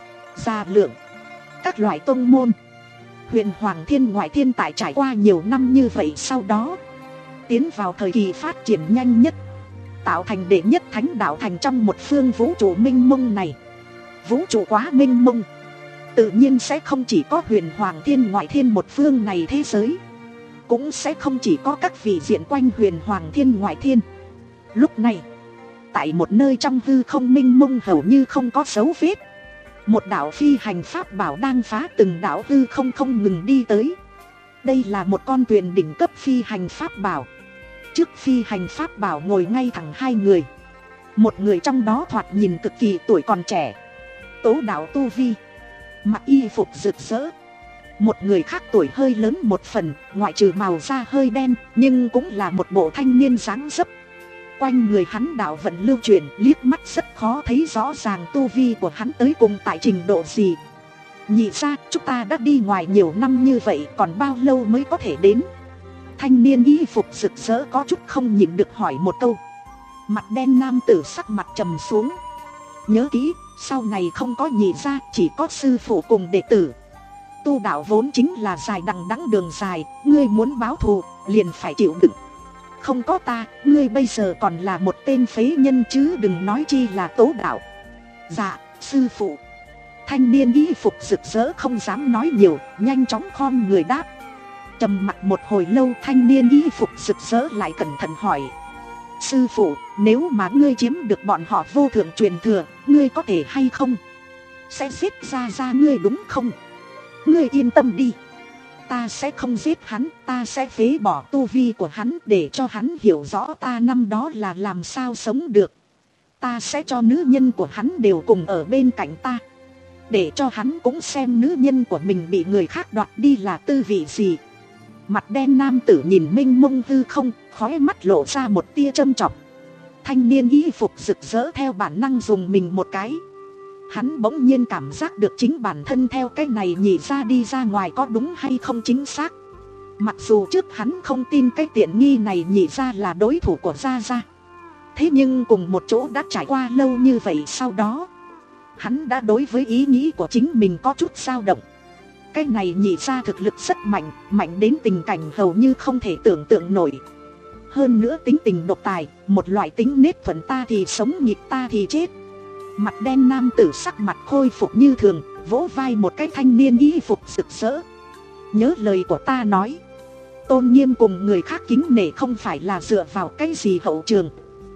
gia lượng, các loại tông môn. Huyền hoàng thiên ngoại thiên tại trải qua nhiều năm như vậy sau đó tiến vào thời kỳ phát triển nhanh nhất, tạo thành đệ nhất thánh đạo thành trong một phương vũ trụ minh mông này. Vũ trụ quá minh mông, tự nhiên sẽ không chỉ có huyền hoàng thiên ngoại thiên một phương này thế giới, cũng sẽ không chỉ có các vị diện quanh huyền hoàng thiên ngoại thiên. Lúc này, tại một nơi trong hư không minh mông hầu như không có dấu vết, một đạo phi hành pháp bảo đang phá từng đạo hư không không ngừng đi tới. Đây là một con thuyền đỉnh cấp phi hành pháp bảo. Trước phi hành pháp bảo ngồi ngay thẳng hai người. Một người trong đó thoạt nhìn cực kỳ tuổi còn trẻ, tố đạo tu vi, mặc y phục rực rỡ. Một người khác tuổi hơi lớn một phần, ngoại trừ màu da hơi đen, nhưng cũng là một bộ thanh niên dáng dấp. Quanh người hắn đạo vận lưu truyền, liếc mắt rất khó thấy rõ ràng tu vi của hắn tới cùng tại trình độ gì. Nhị ra, chúng ta đã đi ngoài nhiều năm như vậy, còn bao lâu mới có thể đến? Thanh niên y phục rực rỡ có chút không nhịn được hỏi một câu. Mặt đen nam tử sắc mặt trầm xuống. Nhớ kỹ, sau này không có nhị ra, chỉ có sư phụ cùng đệ tử. Tu đạo vốn chính là dài đằng đẵng đường dài, ngươi muốn báo thù, liền phải chịu đựng. Không có ta, ngươi bây giờ còn là một tên phế nhân chứ đừng nói chi là tố đạo. Dạ, sư phụ. Thanh niên y phục rực rỡ không dám nói nhiều, nhanh chóng khom người đáp. Trầm mặc một hồi lâu, thanh niên y phục rực rỡ lại cẩn thận hỏi. Sư phụ, nếu mà ngươi chiếm được bọn họ vô thượng truyền thừa, ngươi có thể hay không? Sẽ giết ra ra ngươi đúng không? Ngươi yên tâm đi, ta sẽ không giết hắn, ta sẽ phế bỏ tu vi của hắn để cho hắn hiểu rõ ta năm đó là làm sao sống được. Ta sẽ cho nữ nhân của hắn đều cùng ở bên cạnh ta, để cho hắn cũng xem nữ nhân của mình bị người khác đoạt đi là tư vị gì. Mặt đen nam tử nhìn mênh mông hư không, khóe mắt lộ ra một tia châm chọc. Thanh niên y phục rực rỡ theo bản năng dùng mình một cái. Hắn bỗng nhiên cảm giác được chính bản thân theo cái này nhị ra đi ra ngoài có đúng hay không chính xác. Mặc dù trước hắn không tin cái tiện nghi này nhị ra là đối thủ của Gia Gia, thế nhưng cùng một chỗ đã trải qua lâu như vậy sau đó, hắn đã đối với ý nghĩ của chính mình có chút dao động. Cái này nhị ra thực lực rất mạnh, mạnh đến tình cảnh hầu như không thể tưởng tượng nổi. Hơn nữa tính tình độc tài, một loại tính nết thuần ta thì sống nhịp ta thì chết. Mặt đen nam tử sắc mặt khôi phục như thường, vỗ vai một cái thanh niên y phục rực rỡ. Nhớ lời của ta nói, tôn nghiêm cùng người khác kính nể không phải là dựa vào cái gì hậu trường,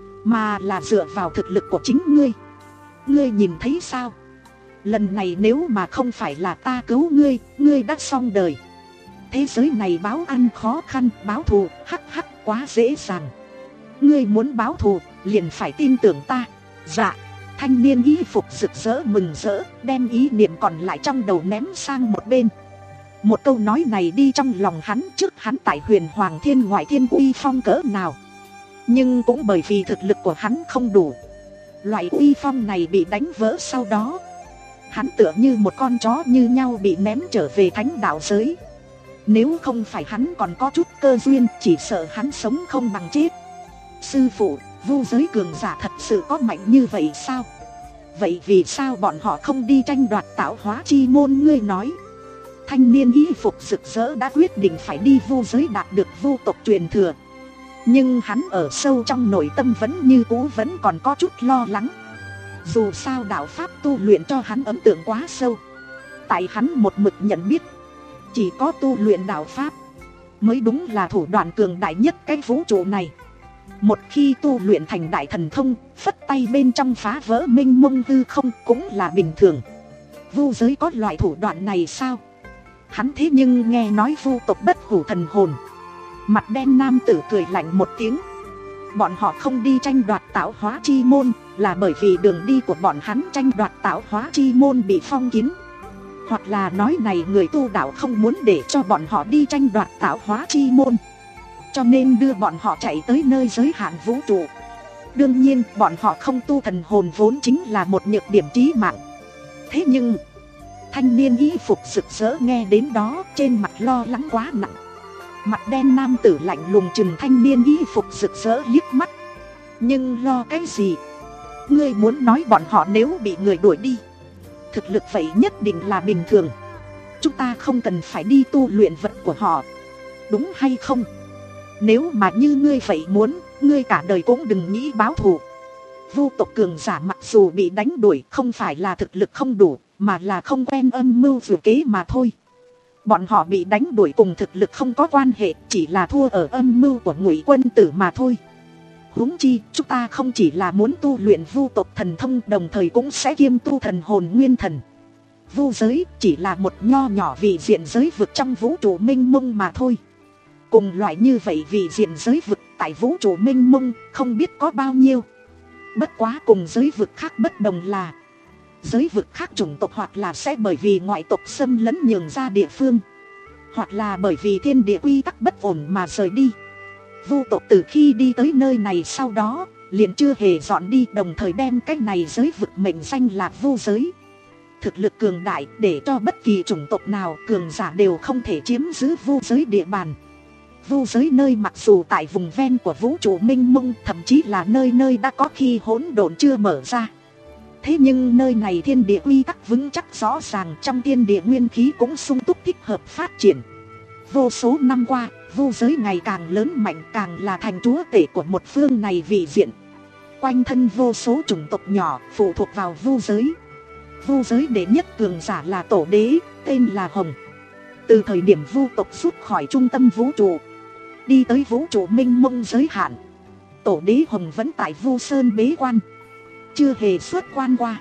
mà là dựa vào thực lực của chính ngươi. Ngươi nhìn thấy sao? Lần này nếu mà không phải là ta cứu ngươi, ngươi đã xong đời. Thế giới này báo ăn khó khăn, báo thù hắc hắc quá dễ dàng. Ngươi muốn báo thù liền phải tin tưởng ta. Dạ. Thanh niên y phục rực rỡ mừng rỡ, đem ý niệm còn lại trong đầu ném sang một bên. Một câu nói này đi trong lòng hắn trước hắn tại huyền Hoàng Thiên ngoại thiên uy phong cỡ nào. Nhưng cũng bởi vì thực lực của hắn không đủ, loại uy phong này bị đánh vỡ sau đó. Hắn tựa như một con chó như nhau bị ném trở về thánh đạo giới. Nếu không phải hắn còn có chút cơ duyên, chỉ sợ hắn sống không bằng chết. Sư phụ, vu giới cường giả thật sự có mạnh như vậy sao? Vậy vì sao bọn họ không đi tranh đoạt tạo hóa chi môn? Ngươi nói. Thanh niên y phục rực rỡ đã quyết định phải đi vu giới đạt được vu tộc truyền thừa. Nhưng hắn ở sâu trong nội tâm vẫn như cũ vẫn còn có chút lo lắng. Dù sao đạo pháp tu luyện cho hắn ấn tượng quá sâu. Tại hắn một mực nhận biết, chỉ có tu luyện đạo pháp mới đúng là thủ đoạn cường đại nhất cái vũ trụ này. Một khi tu luyện thành đại thần thông, phất tay bên trong phá vỡ mênh mông hư không cũng là bình thường. Vu giới có loại thủ đoạn này sao? Hắn thế nhưng nghe nói vu tộc bất hủ thần hồn. Mặt đen nam tử cười lạnh một tiếng. Bọn họ không đi tranh đoạt tạo hóa chi môn là bởi vì đường đi của bọn hắn tranh đoạt tạo hóa chi môn bị phong kín. Hoặc là nói này người tu đạo không muốn để cho bọn họ đi tranh đoạt tạo hóa chi môn, cho nên đưa bọn họ chạy tới nơi giới hạn vũ trụ. Đương nhiên bọn họ không tu thần hồn vốn chính là một nhược điểm chí mạng. Thế nhưng thanh niên y phục rực rỡ nghe đến đó trên mặt lo lắng quá nặng. Mặt đen nam tử lạnh lùng chừng thanh niên y phục rực rỡ liếc mắt. Nhưng lo cái gì? Ngươi muốn nói bọn họ nếu bị người đuổi đi, thực lực vậy nhất định là bình thường. Chúng ta không cần phải đi tu luyện vật của họ, đúng hay không? Nếu mà như ngươi vậy muốn, ngươi cả đời cũng đừng nghĩ báo thù. Vu tộc cường giả mặc dù bị đánh đuổi không phải là thực lực không đủ, mà là không quen âm mưu dự kế mà thôi. Bọn họ bị đánh đuổi cùng thực lực không có quan hệ, chỉ là thua ở âm mưu của Ngụy Quân Tử mà thôi. Huống chi chúng ta không chỉ là muốn tu luyện vu tộc thần thông, đồng thời cũng sẽ kiêm tu thần hồn nguyên thần. Vu giới chỉ là một nho nhỏ vị diện giới vực trong vũ trụ mênh mông mà thôi. Cùng loại như vậy vị diện giới vực tại vũ trụ mênh mông không biết có bao nhiêu. Bất quá cùng giới vực khác bất đồng là, giới vực khác chủng tộc hoặc là sẽ bởi vì ngoại tộc xâm lấn nhường ra địa phương, hoặc là bởi vì thiên địa quy tắc bất ổn mà rời đi. Vu tộc từ khi đi tới nơi này sau đó liền chưa hề dọn đi, đồng thời đem cái này giới vực mệnh danh là vu giới. Thực lực cường đại để cho bất kỳ chủng tộc nào cường giả đều không thể chiếm giữ vu giới địa bàn. Vu giới nơi mặc dù tại vùng ven của vũ trụ mênh mông, thậm chí là nơi nơi đã có khi hỗn độn chưa mở ra. Thế nhưng nơi này thiên địa quy tắc vững chắc rõ ràng, trong thiên địa nguyên khí cũng sung túc thích hợp phát triển. Vô số năm qua, vu giới ngày càng lớn mạnh, càng là thành chúa tể của một phương này vị diện. Quanh thân vô số chủng tộc nhỏ phụ thuộc vào vu giới. Vu giới đệ nhất cường giả là tổ đế, tên là Hồng. Từ thời điểm vu tộc rút khỏi trung tâm vũ trụ, đi tới vũ trụ mênh mông giới hạn, tổ đế Hồng vẫn tại Vu Sơn bế quan, chưa hề xuất quan qua.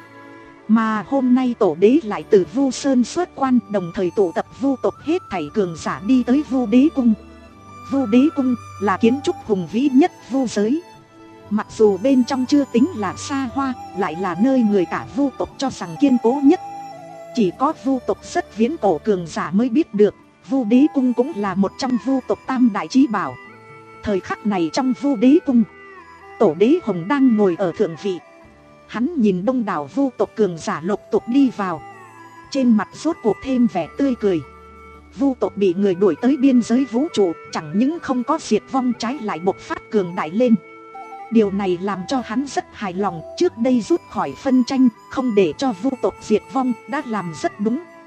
Mà hôm nay tổ đế lại từ Vu Sơn xuất quan, đồng thời tụ tập vu tộc hết thảy cường giả đi tới Vu Đế Cung. Vu Đế Cung là kiến trúc hùng vĩ nhất vu giới. Mặc dù bên trong chưa tính là xa hoa, lại là nơi người cả vu tộc cho rằng kiên cố nhất. Chỉ có vu tộc rất viễn cổ cường giả mới biết được, Vu Đế Cung cũng là một trong vu tộc tam đại chí bảo. Thời khắc này trong Vu Đế Cung, tổ đế Hồng đang ngồi ở thượng vị. Hắn nhìn đông đảo vu tộc cường giả lục tục đi vào, trên mặt rốt cuộc thêm vẻ tươi cười. Vu tộc bị người đuổi tới biên giới vũ trụ, chẳng những không có diệt vong, trái lại bộc phát cường đại lên. Điều này làm cho hắn rất hài lòng. Trước đây rút khỏi phân tranh, không để cho vu tộc diệt vong đã làm rất đúng.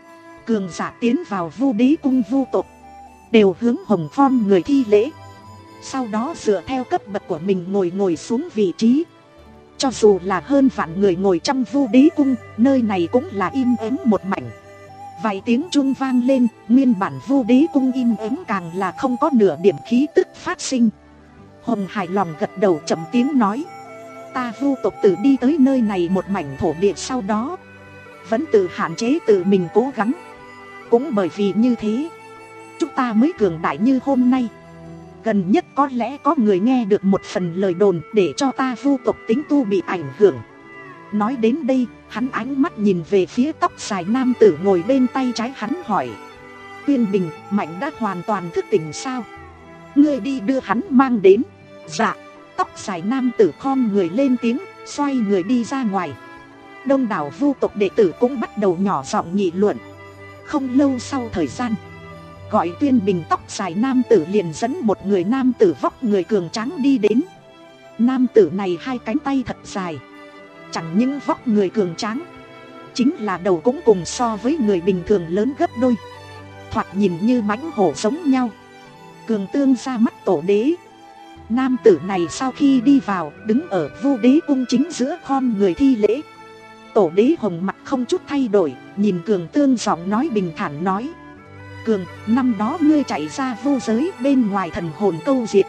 cường giả tiến vào Vu Đế cung vu tộc đều hướng Hồng Phong người thi lễ. Sau đó dựa theo cấp bậc của mình ngồi ngồi xuống vị trí. Cho dù là hơn vạn người ngồi trong Vu Đế cung, nơi này cũng là im ắng một mảnh. Vài tiếng chuông vang lên, nguyên bản Vu Đế cung im ắng càng là không có nửa điểm khí tức phát sinh. Hồng hài lòng gật đầu chậm tiếng nói: ta Vu tộc tử đi tới nơi này một mảnh thổ địa sau đó vẫn tự hạn chế tự mình cố gắng. Cũng bởi vì như thế chúng ta mới cường đại như hôm nay. Gần nhất có lẽ có người nghe được một phần lời đồn để cho ta Vu tộc tính tu bị ảnh hưởng. Nói đến đây, hắn ánh mắt nhìn về phía tóc dài nam tử ngồi bên tay trái hắn hỏi: Tuyên Bình, Mạnh đã hoàn toàn thức tỉnh sao? Ngươi đi đưa hắn mang đến. Dạ. Tóc dài nam tử khom người lên tiếng, xoay người đi ra ngoài. Đông đảo Vu tộc đệ tử cũng bắt đầu nhỏ giọng nghị luận. Không lâu sau thời gian, gọi Tuyên Bình tóc dài nam tử liền dẫn một người nam tử vóc người cường tráng đi đến. Nam tử này hai cánh tay thật dài, chẳng những vóc người cường tráng, chính là đầu cũng cùng so với người bình thường lớn gấp đôi. Thoạt nhìn như mãnh hổ giống nhau. Cường tương ra mắt tổ đế. Nam tử này sau khi đi vào, đứng ở Vu Đế cung chính giữa khom người thi lễ. Tổ đế Hồng mặt không chút thay đổi, nhìn Cường tương giọng nói bình thản nói: Cường, năm đó ngươi chạy ra vô giới bên ngoài thần hồn câu diệt.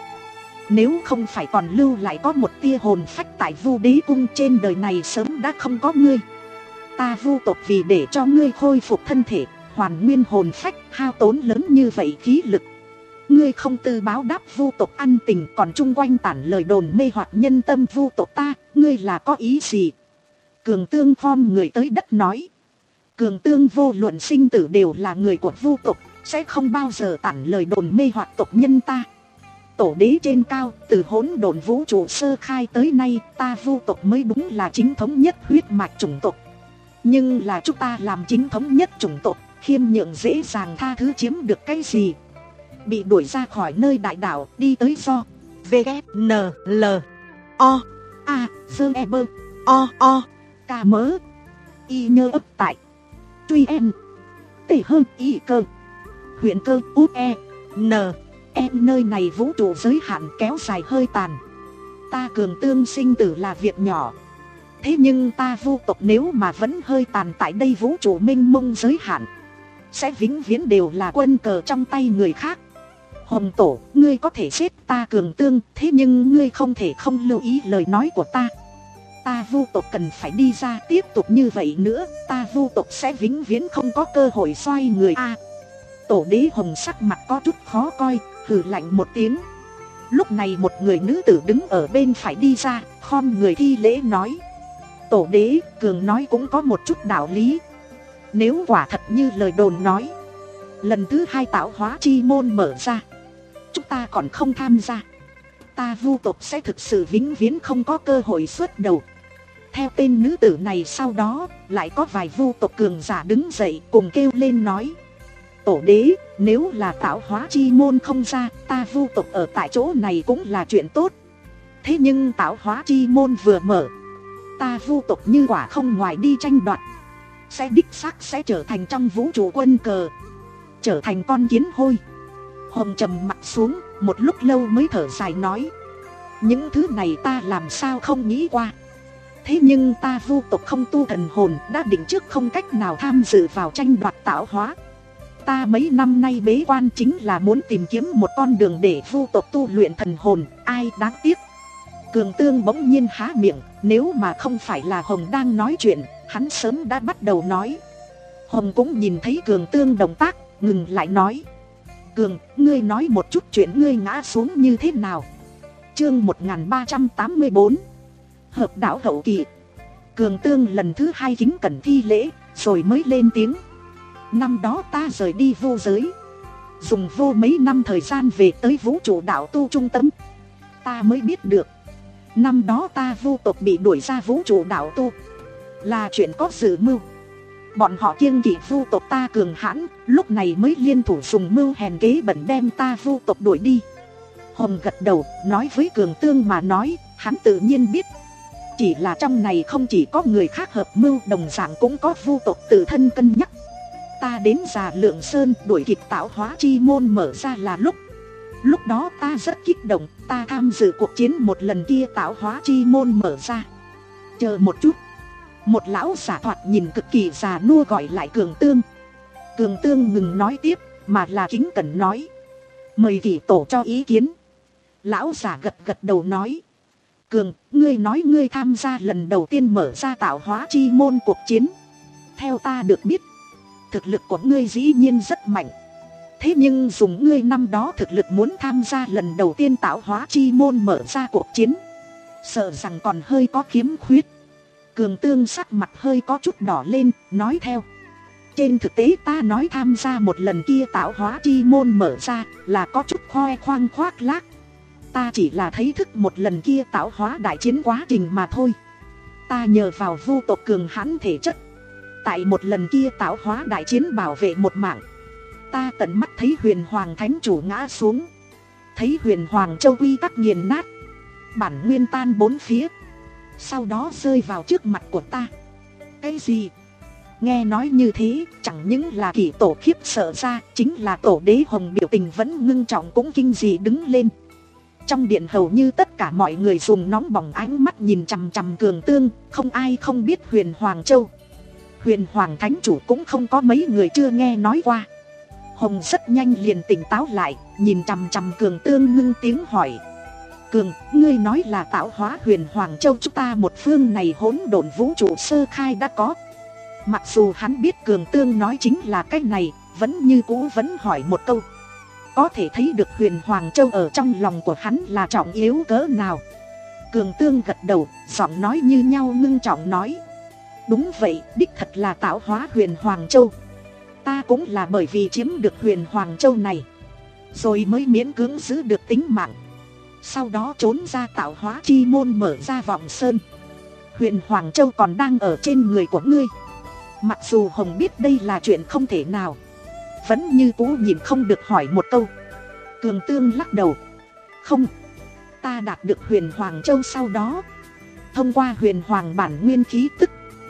Nếu không phải còn lưu lại có một tia hồn phách tại Vu Đế cung, trên đời này sớm đã không có ngươi. Ta Vu tộc vì để cho ngươi khôi phục thân thể, hoàn nguyên hồn phách, hao tốn lớn như vậy khí lực. Ngươi không tư báo đáp Vu tộc ăn tình, còn chung quanh tản lời đồn mê hoặc nhân tâm Vu tộc ta, ngươi là có ý gì? Cường tương khom người tới đất nói: Cường tương vô luận sinh tử đều là người của Vu tộc, sẽ không bao giờ tản lời đồn mê hoặc tộc nhân ta. Tổ đế trên cao, từ hỗn độn vũ trụ sơ khai tới nay, ta Vu tộc mới đúng là chính thống nhất huyết mạch chủng tộc. Nhưng là chúng ta làm chính thống nhất chủng tộc, khiêm nhượng dễ dàng tha thứ chiếm được cái gì? Bị đuổi ra khỏi nơi đại đảo, đi tới do V K N L O A Sơ E Bơ O O Ca Mớ Y Nhơ ấp tại Truy Em Tể Hơn Y Cơ huyện Cơ Út E N Em nơi này vũ trụ giới hạn kéo dài hơi tàn. Ta cường tương sinh tử là việc nhỏ. Thế nhưng ta Vu tộc nếu mà vẫn hơi tàn tại đây vũ trụ mênh mông giới hạn, sẽ vĩnh viễn đều là quân cờ trong tay người khác. Hồng tổ, ngươi có thể xếp ta cường tương, thế nhưng ngươi không thể không lưu ý lời nói của ta. Ta Vu tộc cần phải đi ra, tiếp tục như vậy nữa, ta Vu tộc sẽ vĩnh viễn không có cơ hội xoay người a. À, tổ đế Hồng sắc mặt có chút khó coi, hừ lạnh một tiếng. Lúc này một người nữ tử đứng ở bên phải đi ra, khom người thi lễ nói: Tổ đế, Cường nói cũng có một chút đạo lý. Nếu quả thật như lời đồn nói, lần thứ hai tạo hóa chi môn mở ra, chúng ta còn không tham gia, ta Vu tộc sẽ thực sự vĩnh viễn không có cơ hội xuất đầu. Theo tên nữ tử này sau đó, lại có vài Vu tộc cường giả đứng dậy cùng kêu lên nói: Tổ đế, nếu là tạo hóa chi môn không ra, ta Vu tộc ở tại chỗ này cũng là chuyện tốt. Thế nhưng tạo hóa chi môn vừa mở, ta Vu tộc như quả không ngoài đi tranh đoạt, sẽ đích xác sẽ trở thành trong vũ trụ quân cờ, trở thành con kiến hôi. Hồng trầm mặt xuống, một lúc lâu mới thở dài nói: Những thứ này ta làm sao không nghĩ qua. Thế nhưng ta Vu tộc không tu thần hồn, đã định trước không cách nào tham dự vào tranh đoạt tạo hóa. Ta mấy năm nay bế quan chính là muốn tìm kiếm một con đường để Vu tộc tu luyện thần hồn, ai đáng tiếc. Cường tương bỗng nhiên há miệng, nếu mà không phải là Hồng đang nói chuyện, hắn sớm đã bắt đầu nói. Hồng cũng nhìn thấy Cường tương động tác, ngừng lại nói: Cường, ngươi nói một chút chuyện ngươi ngã xuống như thế nào. Chương một nghìn ba trăm tám mươi tư. Hợp đạo hậu kỳ. Cường tương lần thứ hai kính cẩn thi lễ, rồi mới lên tiếng: Năm đó ta rời đi vô giới, dùng vô mấy năm thời gian về tới vũ trụ đạo tu trung tâm. Ta mới biết được, năm đó ta Vu tộc bị đuổi ra vũ trụ đạo tu là chuyện có dự mưu. Bọn họ kiêng kỵ Vu tộc ta cường hãn, lúc này mới liên thủ dùng mưu hèn kế bẩn đem ta Vu tộc đuổi đi. Hồng gật đầu, nói với Cường tương mà nói, hắn tự nhiên biết. Chỉ là trong này không chỉ có người khác hợp mưu, đồng dạng cũng có Vu tộc tự thân cân nhắc. ta đến Già Lượng Sơn đuổi kịp tạo hóa chi môn mở ra là lúc. Lúc đó ta rất kích động, ta tham dự cuộc chiến một lần kia tạo hóa chi môn mở ra. Chờ một chút. Một lão giả thoạt nhìn cực kỳ già nua gọi lại Cường Tương. Cường Tương ngừng nói tiếp, mà là kính cẩn nói. Mời Kỷ tổ cho ý kiến. Lão giả gật gật đầu nói. Cường, ngươi nói ngươi tham gia lần đầu tiên mở ra tạo hóa chi môn cuộc chiến. Theo ta được biết, thực lực của ngươi dĩ nhiên rất mạnh. Thế nhưng dùng ngươi năm đó thực lực muốn tham gia lần đầu tiên tạo hóa chi môn mở ra cuộc chiến, sợ rằng còn hơi có khiếm khuyết. Cường Tương sắc mặt hơi có chút đỏ lên, nói theo. Trên thực tế ta nói tham gia một lần kia tạo hóa chi môn mở ra là có chút khoe khoang khoác lác. Ta chỉ là thấy thức một lần kia tạo hóa đại chiến quá trình mà thôi. Ta nhờ vào vu tộc cường hãn thể chất, tại một lần kia tạo hóa đại chiến bảo vệ một mạng. Ta tận mắt thấy Huyền Hoàng Thánh Chủ ngã xuống, thấy Huyền Hoàng Châu quy tắc nghiền nát, bản nguyên tan bốn phía, sau đó rơi vào trước mặt của ta. Cái gì? Nghe nói như thế, chẳng những là Kỷ tổ khiếp sợ ra, chính là tổ đế Hồng biểu tình vẫn ngưng trọng cũng kinh dị đứng lên. Trong điện hầu như tất cả mọi người dùng nóng bỏng ánh mắt nhìn chằm chằm Cường Tương, không ai không biết Huyền Hoàng Châu. Huyền Hoàng Thánh Chủ cũng không có mấy người chưa nghe nói qua. Hồng rất nhanh liền tỉnh táo lại, nhìn chằm chằm Cường Tương ngưng tiếng hỏi. Cường, ngươi nói là tạo hóa Huyền Hoàng Châu chúng ta một phương này hỗn độn vũ trụ sơ khai đã có. Mặc dù hắn biết Cường Tương nói chính là cái này, vẫn như cũ vẫn hỏi một câu. Có thể thấy được Huyền Hoàng Châu ở trong lòng của hắn là trọng yếu cỡ nào. Cường Tương gật đầu, giọng nói như nhau ngưng trọng nói. Đúng vậy, đích thật là tạo hóa Huyền Hoàng Châu. Ta cũng là bởi vì chiếm được Huyền Hoàng Châu này, rồi mới miễn cưỡng giữ được tính mạng. Sau đó trốn ra tạo hóa chi môn mở ra vọng sơn. Huyền Hoàng Châu còn đang ở trên người của ngươi. Mặc dù Hồng biết đây là chuyện không thể nào, vẫn như cũ nhìn không được hỏi một câu. Cường Tương lắc đầu. Không, ta đạt được Huyền Hoàng Châu sau đó, thông qua Huyền Hoàng bản nguyên khí tức,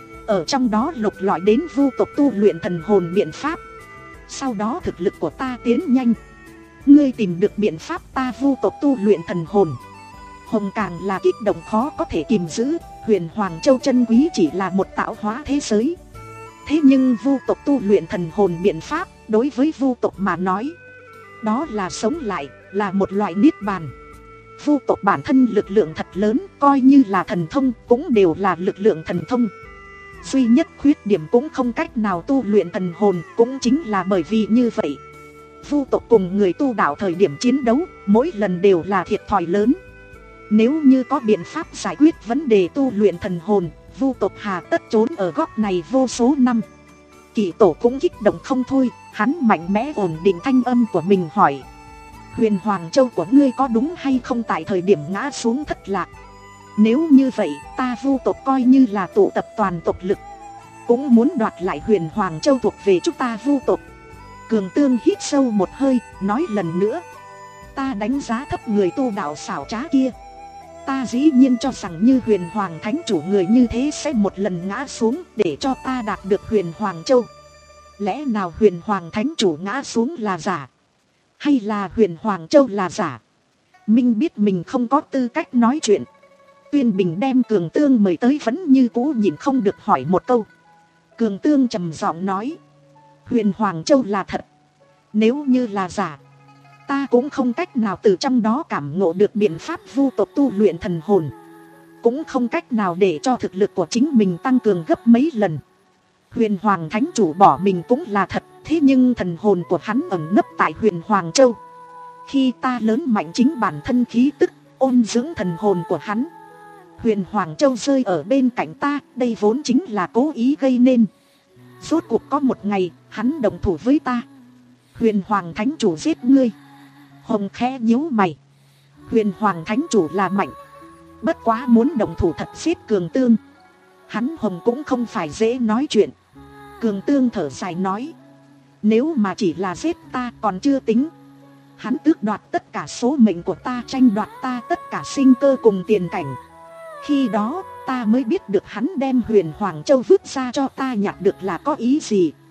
ở trong đó lục lọi đến vu tộc tu luyện thần hồn biện pháp. Sau đó thực lực của ta tiến nhanh, ngươi tìm được biện pháp ta vu tộc tu luyện thần hồn. Hồng càng là kích động khó có thể kìm giữ. Huyền Hoàng Châu chân quý chỉ là một tạo hóa thế giới, thế nhưng vu tộc tu luyện thần hồn biện pháp đối với vu tộc mà nói, đó là sống lại, là một loại niết bàn. Vu tộc bản thân lực lượng thật lớn, coi như là thần thông cũng đều là lực lượng thần thông. Duy nhất khuyết điểm cũng không cách nào tu luyện thần hồn, cũng chính là bởi vì như vậy. Vu tộc cùng người tu đạo thời điểm chiến đấu, mỗi lần đều là thiệt thòi lớn. Nếu như có biện pháp giải quyết vấn đề tu luyện thần hồn, vu tộc hà tất trốn ở góc này vô số năm. Kỷ tổ cũng kích động không thôi, hắn mạnh mẽ ổn định thanh âm của mình hỏi. Huyền Hoàng Châu của ngươi có đúng hay không tại thời điểm ngã xuống thất lạc? Nếu như vậy, ta vu tộc coi như là tụ tập toàn tộc lực, cũng muốn đoạt lại Huyền Hoàng Châu thuộc về chúng ta vu tộc. Cường Tương hít sâu một hơi, nói lần nữa. Ta đánh giá thấp người tu đạo xảo trá kia. Ta dĩ nhiên cho rằng như Huyền Hoàng Thánh Chủ người như thế sẽ một lần ngã xuống để cho ta đạt được Huyền Hoàng Châu. Lẽ nào Huyền Hoàng Thánh Chủ ngã xuống là giả? Hay là Huyền Hoàng Châu là giả? Minh biết mình không có tư cách nói chuyện. Tuyên Bình đem Cường Tương mời tới vẫn như cũ nhìn không được hỏi một câu. Cường Tương trầm giọng nói. Huyền Hoàng Châu là thật. Nếu như là giả, ta cũng không cách nào từ trong đó cảm ngộ được biện pháp vu tộc tu luyện thần hồn, cũng không cách nào để cho thực lực của chính mình tăng cường gấp mấy lần. Huyền Hoàng Thánh Chủ bỏ mình cũng là thật, thế nhưng thần hồn của hắn ẩn nấp tại Huyền Hoàng Châu. Khi ta lớn mạnh chính bản thân khí tức, ôn dưỡng thần hồn của hắn, Huyền Hoàng Châu rơi ở bên cạnh ta, đây vốn chính là cố ý gây nên. Rốt cuộc có một ngày, hắn đồng thủ với ta. Huyền Hoàng Thánh Chủ giết ngươi. Hồng khẽ nhíu mày. Huyền Hoàng Thánh Chủ là mạnh, bất quá muốn đồng thủ thật giết Cường Tương, hắn Hồng cũng không phải dễ nói chuyện. Cường Tương thở dài nói. Nếu mà chỉ là giết ta còn chưa tính, hắn tước đoạt tất cả số mệnh của ta, tranh đoạt ta tất cả sinh cơ cùng tiền cảnh. Khi đó ta mới biết được hắn đem Huyền Hoàng Châu vứt ra cho ta nhặt được là có ý gì.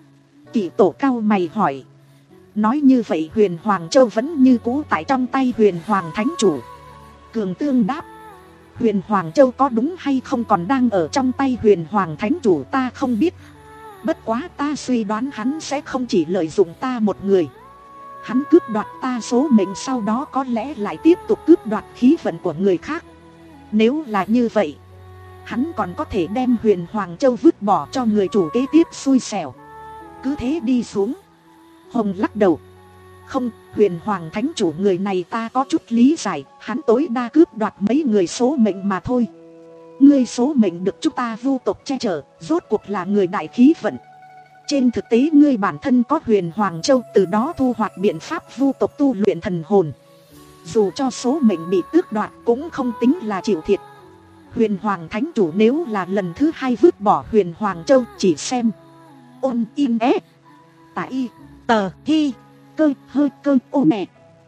Kỷ tổ cao mày hỏi. Nói như vậy Huyền Hoàng Châu vẫn như cũ tại trong tay Huyền Hoàng Thánh Chủ. Cường Tương đáp. Huyền Hoàng Châu có đúng hay không còn đang ở trong tay Huyền Hoàng Thánh Chủ ta không biết. Bất quá ta suy đoán hắn sẽ không chỉ lợi dụng ta một người. Hắn cướp đoạt ta số mệnh, sau đó có lẽ lại tiếp tục cướp đoạt khí vận của người khác. Nếu là như vậy, hắn còn có thể đem Huyền Hoàng Châu vứt bỏ cho người chủ kế tiếp xui xẻo. Cứ thế đi xuống. Hồng lắc đầu. Không, Huyền Hoàng Thánh Chủ người này ta có chút lý giải. Hắn tối đa cướp đoạt mấy người số mệnh mà thôi. Ngươi số mệnh được chúng ta vu tộc che chở, rốt cuộc là người đại khí vận. Trên thực tế ngươi bản thân có Huyền Hoàng Châu, từ đó thu hoạch biện pháp vu tộc tu luyện thần hồn. Dù cho số mệnh bị tước đoạt cũng không tính là chịu thiệt. Huyền Hoàng Thánh Chủ nếu là lần thứ hai vứt bỏ Huyền Hoàng Châu, chỉ xem ôn in é tại y tờ hi cơ hơi cơ ô mẹ,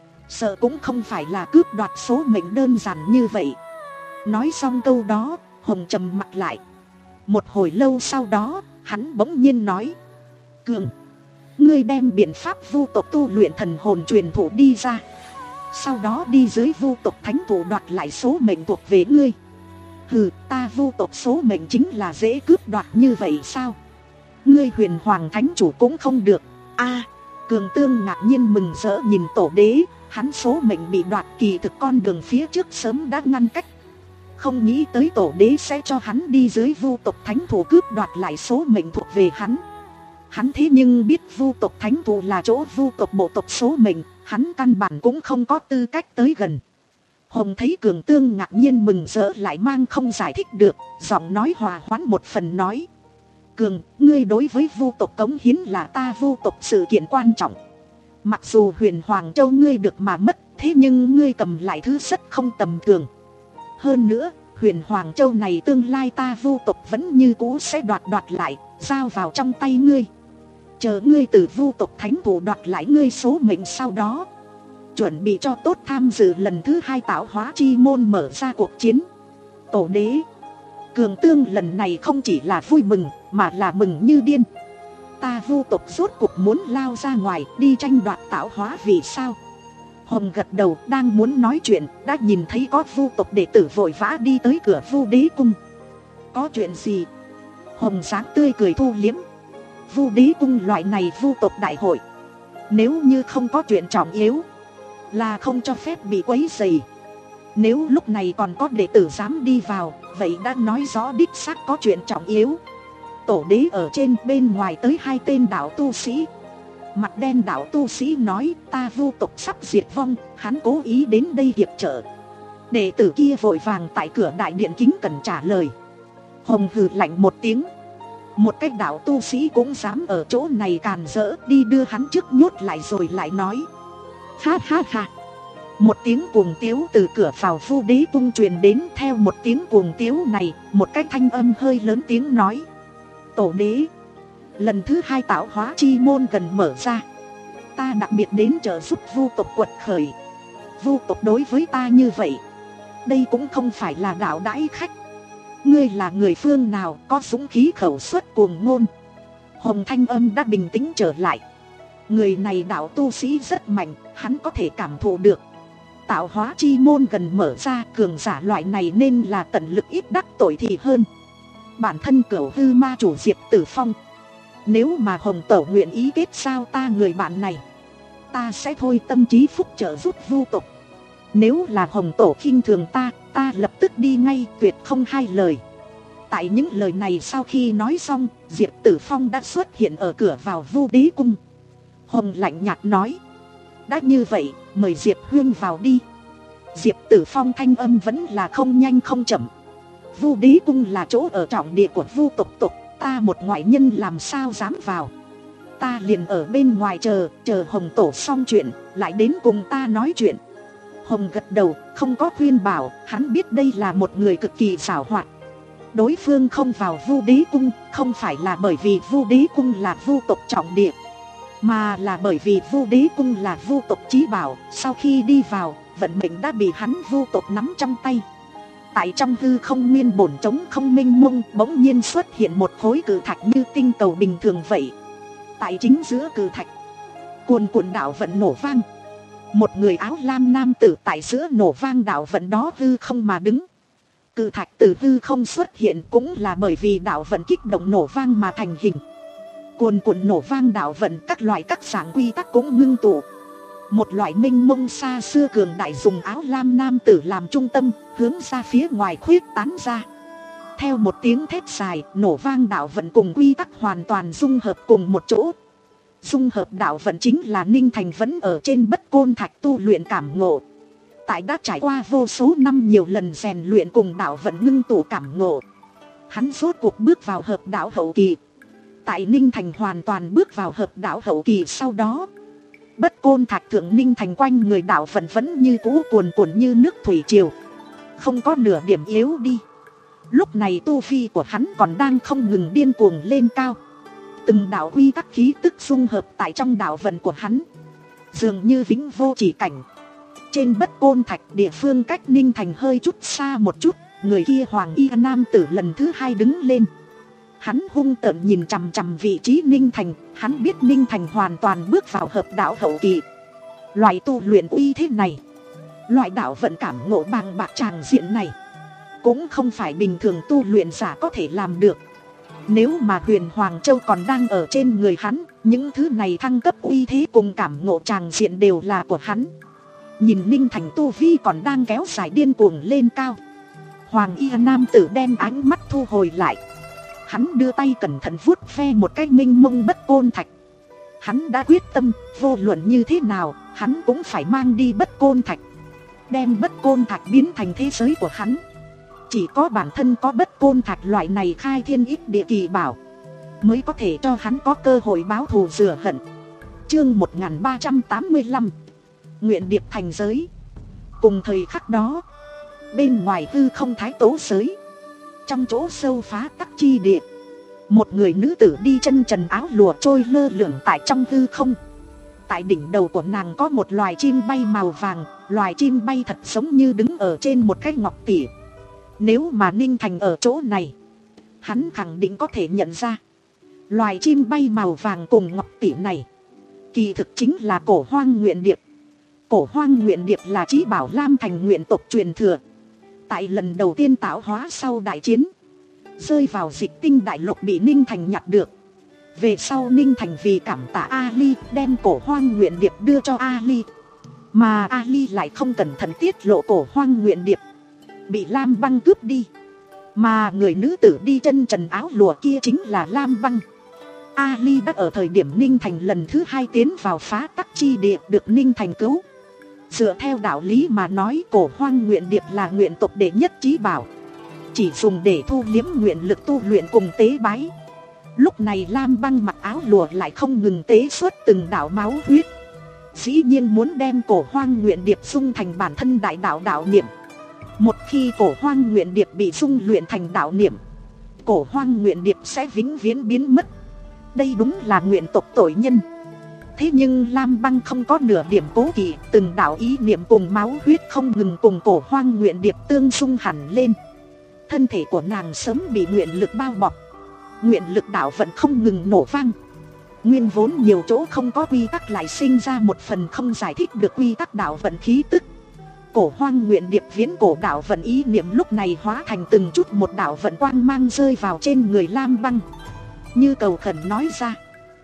sợ cũng không phải là cướp đoạt số mệnh đơn giản như vậy. Nói xong câu đó, Hồng trầm mặt lại. Một hồi lâu sau đó, hắn bỗng nhiên nói. Cường, ngươi đem biện pháp vu tộc tu luyện thần hồn truyền thụ đi ra. Sau đó đi dưới vu tộc thánh thủ đoạt lại số mệnh thuộc về ngươi. Hừ, ta vu tộc số mệnh chính là dễ cướp đoạt như vậy sao? Ngươi Huyền Hoàng Thánh Chủ cũng không được. A, Cường Tương ngạc nhiên mừng rỡ nhìn tổ đế. Hắn số mệnh bị đoạt, kỳ thực con đường phía trước sớm đã ngăn cách. Không nghĩ tới tổ đế sẽ cho hắn đi dưới vu tộc thánh thủ cướp đoạt lại số mệnh thuộc về hắn. Hắn thế nhưng biết vu tộc thánh thủ là chỗ vu tộc bộ tộc số mệnh, hắn căn bản cũng không có tư cách tới gần. Hồng thấy Cường Tương ngạc nhiên mừng rỡ lại mang không giải thích được, giọng nói hòa hoãn một phần nói. Cường, ngươi đối với vu tộc cống hiến là ta vu tộc sự kiện quan trọng. Mặc dù Huyền Hoàng Châu ngươi được mà mất, thế nhưng ngươi cầm lại thứ rất không tầm thường. Hơn nữa, Huyền Hoàng Châu này tương lai ta vu tộc vẫn như cũ sẽ đoạt đoạt lại, giao vào trong tay ngươi. Chờ ngươi từ vu tộc thánh thủ đoạt lại ngươi số mệnh sau đó, chuẩn bị cho tốt tham dự lần thứ hai tạo hóa chi môn mở ra cuộc chiến. Tổ đế, Cường Tương lần này không chỉ là vui mừng, mà là mừng như điên. Ta vu tộc rốt cuộc muốn lao ra ngoài đi tranh đoạt tạo hóa vì sao? Hồng gật đầu đang muốn nói chuyện, đã nhìn thấy có vu tộc đệ tử vội vã đi tới cửa vu đế cung. Có chuyện gì? Hồng sáng tươi cười thu liếm. Vu đế cung loại này vu tộc đại hội, nếu như không có chuyện trọng yếu là không cho phép bị quấy rầy. Nếu lúc này còn có đệ tử dám đi vào, vậy đã nói rõ đích xác có chuyện trọng yếu. Tổ đế ở trên, bên ngoài tới hai tên đạo tu sĩ. Mặt đen đạo tu sĩ nói, ta vu tộc sắp diệt vong, hắn cố ý đến đây hiệp trợ. Đệ tử kia vội vàng tại cửa đại điện kính cẩn trả lời. Hồng hừ lạnh một tiếng. Một cái đạo tu sĩ cũng dám ở chỗ này càn rỡ, đi đưa hắn trước nhốt lại rồi lại nói. Ha ha ha. Một tiếng cuồng tiếu từ cửa vào vu đế cung truyền đến, theo một tiếng cuồng tiếu này, một cái thanh âm hơi lớn tiếng nói. Tổ đế, lần thứ hai tạo hóa chi môn gần mở ra, ta đặc biệt đến trợ giúp vu tộc quật khởi. Vu tộc đối với ta như vậy, đây cũng không phải là đạo đãi khách. Ngươi là người phương nào, có dũng khí khẩu xuất cuồng ngôn? Hồng thanh âm đã bình tĩnh trở lại. Người này đạo tu sĩ rất mạnh, hắn có thể cảm thụ được. Tạo hóa chi môn gần mở ra, cường giả loại này nên là tận lực ít đắc tội thì hơn. Bản thân Cửu Hư Ma chủ Diệp Tử Phong, nếu mà Hồng Tẩu nguyện ý kết giao ta người bạn này, ta sẽ thôi tâm trí phúc trợ giúp vu tộc. Nếu là Hồng Tổ khinh thường ta, ta lập tức đi ngay, tuyệt không hai lời. Tại những lời này sau khi nói xong, Diệp Tử Phong đã xuất hiện ở cửa vào vu đế cung. Hồng lạnh nhạt nói. Đã như vậy, mời Diệp Huyên vào đi. Diệp Tử Phong thanh âm vẫn là không nhanh không chậm. Vu đế cung là chỗ ở trọng địa của vu tộc tộc, ta một ngoại nhân làm sao dám vào. Ta liền ở bên ngoài chờ, chờ Hồng Tổ xong chuyện, lại đến cùng ta nói chuyện. Hồng gật đầu, không có khuyên bảo, hắn biết đây là một người cực kỳ xảo hoạt. Đối phương không vào vu đế cung, không phải là bởi vì vu đế cung là vu tộc trọng địa, mà là bởi vì vu đế cung là vu tộc chí bảo. Sau khi đi vào, vận mệnh đã bị hắn vu tộc nắm trong tay. Tại trong hư không nguyên bổn trống không minh mông, bỗng nhiên xuất hiện một khối cự thạch như tinh cầu bình thường vậy. Tại chính giữa cử thạch, cuồn cuộn đạo vận nổ vang. Một người áo lam nam tử tại giữa nổ vang đạo vận đó hư không mà đứng. Cự thạch từ hư không xuất hiện cũng là bởi vì đạo vận kích động nổ vang mà thành hình. Cuồn cuộn nổ vang đạo vận, các loại các dạng quy tắc cũng ngưng tụ. Một loại minh mông xa xưa cường đại dùng áo lam nam tử làm trung tâm, hướng ra phía ngoài khuyết tán ra. Theo một tiếng thét dài, nổ vang đạo vận cùng quy tắc hoàn toàn dung hợp cùng một chỗ. Dung hợp đạo vận chính là Ninh Thành vẫn ở trên Bất Côn Thạch tu luyện cảm ngộ. Tại đã trải qua vô số năm nhiều lần rèn luyện cùng đạo vận ngưng tụ cảm ngộ, hắn rốt cuộc bước vào hợp đạo hậu kỳ. Tại Ninh Thành hoàn toàn bước vào hợp đạo hậu kỳ sau đó, Bất Côn Thạch thượng Ninh Thành quanh người đạo vận vẫn như cũ cuồn cuộn như nước thủy triều, không có nửa điểm yếu đi. Lúc này tu vi của hắn còn đang không ngừng điên cuồng lên cao. Từng đạo quy tắc khí tức dung hợp tại trong đạo vận của hắn, dường như vĩnh vô chỉ cảnh. Trên Bất Côn Thạch địa phương cách Ninh Thành hơi chút xa một chút, người kia hoàng y nam tử lần thứ hai đứng lên. Hắn hung tợn nhìn chằm chằm vị trí Ninh Thành, hắn biết Ninh Thành hoàn toàn bước vào hợp đạo hậu kỳ. Loại tu luyện uy thế này, loại đạo vận cảm ngộ bằng bạc tràng diện này, cũng không phải bình thường tu luyện giả có thể làm được. Nếu mà Huyền Hoàng Châu còn đang ở trên người hắn, những thứ này thăng cấp uy thế cùng cảm ngộ tràng diện đều là của hắn. Nhìn Ninh Thành tu vi còn đang kéo dài điên cuồng lên cao, hoàng y nam tử đem ánh mắt thu hồi lại. Hắn đưa tay cẩn thận vuốt ve một cái minh mông Bất Côn Thạch. Hắn đã quyết tâm, vô luận như thế nào, hắn cũng phải mang đi Bất Côn Thạch, đem Bất Côn Thạch biến thành thế giới của hắn. Chỉ có bản thân có Bất Côn Thạch loại này khai thiên ích địa kỳ bảo, mới có thể cho hắn có cơ hội báo thù rửa hận. Chương một nghìn ba trăm tám mươi lăm, Nguyện Điệp thành giới. Cùng thời khắc đó, bên ngoài hư không thái tố giới, trong chỗ sâu phá tắc chi địa, một người nữ tử đi chân trần áo lụa trôi lơ lửng tại trong hư không. Tại đỉnh đầu của nàng có một loài chim bay màu vàng, loài chim bay thật giống như đứng ở trên một cái ngọc tỉ. Nếu mà Ninh Thành ở chỗ này, hắn khẳng định có thể nhận ra, loài chim bay màu vàng cùng ngọc tỉ này kỳ thực chính là Cổ Hoang Nguyện Điệp. Cổ Hoang Nguyện Điệp là chí bảo Lam Thành nguyện tộc truyền thừa. Tại lần đầu tiên tạo hóa sau đại chiến, rơi vào Dịch Tinh đại lục bị Ninh Thành nhặt được. Về sau Ninh Thành vì cảm tạ Ali, đem Cổ Hoang Nguyện Điệp đưa cho Ali. Mà Ali lại không cẩn thận tiết lộ Cổ Hoang Nguyện Điệp, bị Lam Băng cướp đi. Mà người nữ tử đi chân trần áo lụa kia chính là Lam Băng. Ali đã ở thời điểm Ninh Thành lần thứ hai tiến vào phá tắc chi địa được Ninh Thành cứu. Dựa theo đạo lý mà nói, Cổ Hoang Nguyện Điệp là nguyện tộc đệ nhất chí bảo, chỉ dùng để thu liếm nguyện lực tu luyện cùng tế bái. Lúc này Lam Băng mặc áo lụa lại không ngừng tế xuất từng đạo máu huyết, dĩ nhiên muốn đem Cổ Hoang Nguyện Điệp dung thành bản thân đại đạo đạo niệm. Một khi Cổ Hoang Nguyện Điệp bị dung luyện thành đạo niệm, Cổ Hoang Nguyện Điệp sẽ vĩnh viễn biến mất. Đây đúng là nguyện tộc tội nhân. Thế nhưng Lam Băng không có nửa điểm cố kỵ, từng đạo ý niệm cùng máu huyết không ngừng cùng Cổ Hoang Nguyện Điệp tương xung hẳn lên. Thân thể của nàng sớm bị nguyện lực bao bọc, nguyện lực đạo vận không ngừng nổ vang. Nguyên vốn nhiều chỗ không có quy tắc lại sinh ra một phần không giải thích được quy tắc đạo vận khí tức. Cổ Hoang Nguyện Điệp viễn cổ đạo vận ý niệm lúc này hóa thành từng chút một đạo vận quang mang rơi vào trên người Lam Băng, như cầu khẩn nói ra.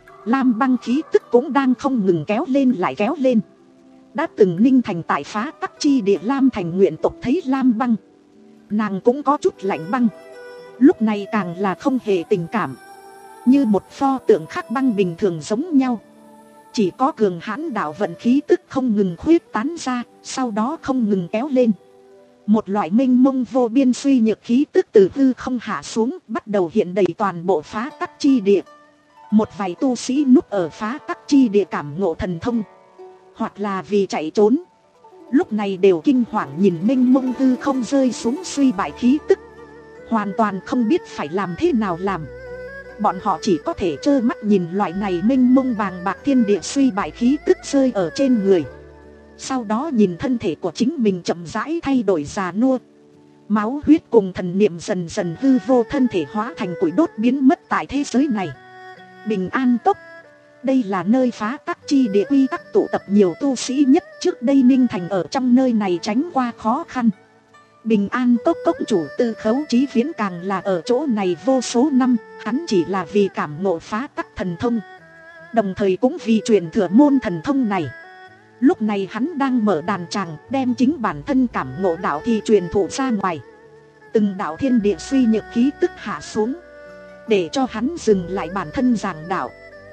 Lam Băng khí tức cũng đang không ngừng kéo lên lại kéo lên. Đã từng Ninh Thành tại phá tắc chi địa Lam Thành nguyện tộc thấy Lam Băng, nàng cũng có chút lạnh băng. Lúc này càng là không hề tình cảm, như một pho tượng khắc băng bình thường giống nhau. Chỉ có cường hãn đạo vận khí tức không ngừng khuyết tán ra, sau đó không ngừng kéo lên. Một loại mênh mông vô biên suy nhược khí tức từ hư không hạ xuống, bắt đầu hiện đầy toàn bộ phá tắc chi địa. Một vài tu sĩ núp ở phá tắc chi địa cảm ngộ thần thông, hoặc là vì chạy trốn, lúc này đều kinh hoàng nhìn mênh mông hư không rơi xuống suy bại khí tức, hoàn toàn không biết phải làm thế nào làm. Bọn họ chỉ có thể trơ mắt nhìn loại này mênh mông bàng bạc thiên địa suy bại khí tức rơi ở trên người. Sau đó nhìn thân thể của chính mình chậm rãi thay đổi già nua, máu huyết cùng thần niệm dần dần hư vô, thân thể hóa thành củi đốt biến mất tại thế giới này. Bình An Tốc, Đây là nơi phá tắc chi địa quy tắc tụ tập nhiều tu sĩ nhất. Trước đây Ninh Thành ở trong nơi này tránh qua khó khăn. Bình An Cốc cốc chủ Tư Khấu Chí Viễn càng là ở chỗ này vô số năm. Hắn chỉ là vì cảm ngộ phá tắc thần thông, đồng thời cũng vì truyền thừa môn thần thông này. Lúc này hắn đang mở đàn tràng, đem chính bản thân cảm ngộ đạo thì truyền thụ ra ngoài. Từng đạo thiên địa suy nhược khí tức hạ xuống, để cho hắn dừng lại bản thân giảng đạo,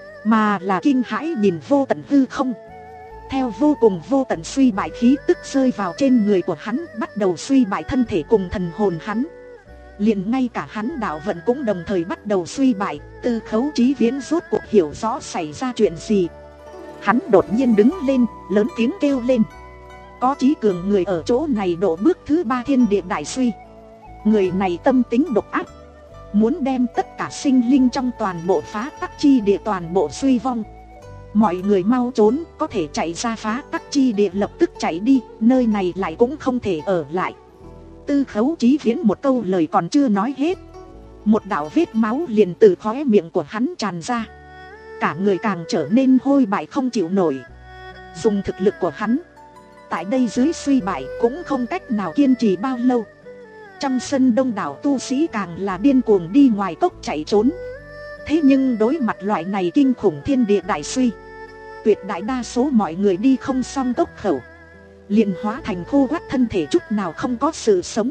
mà là kinh hãi nhìn vô tận hư không. Theo vô cùng vô tận suy bại khí tức rơi vào trên người của hắn, bắt đầu suy bại thân thể cùng thần hồn hắn. Liền ngay cả hắn đạo vận cũng đồng thời bắt đầu suy bại. Tư Khấu Chí Viễn rốt cuộc hiểu rõ xảy ra chuyện gì. Hắn đột nhiên đứng lên, lớn tiếng kêu lên: có chí cường người ở chỗ này độ bước thứ ba thiên địa đại suy. Người này tâm tính độc ác, muốn đem tất cả sinh linh trong toàn bộ phá tắc chi địa toàn bộ suy vong. Mọi người mau trốn, có thể chạy ra phá tắc chi địa lập tức chạy đi, nơi này lại cũng không thể ở lại. Tư Khấu Chí Viễn một câu lời còn chưa nói hết, một đạo vết máu liền từ khóe miệng của hắn tràn ra. Cả người càng trở nên hôi bại không chịu nổi. Dùng thực lực của hắn, tại đây dưới suy bại cũng không cách nào kiên trì bao lâu. Trong sân đông đảo tu sĩ càng là điên cuồng đi ngoài cốc chạy trốn. Thế nhưng đối mặt loại này kinh khủng thiên địa đại suy, tuyệt đại đa số mọi người đi không xong cốc khẩu, liền hóa thành khô quắt thân thể, chút nào không có sự sống.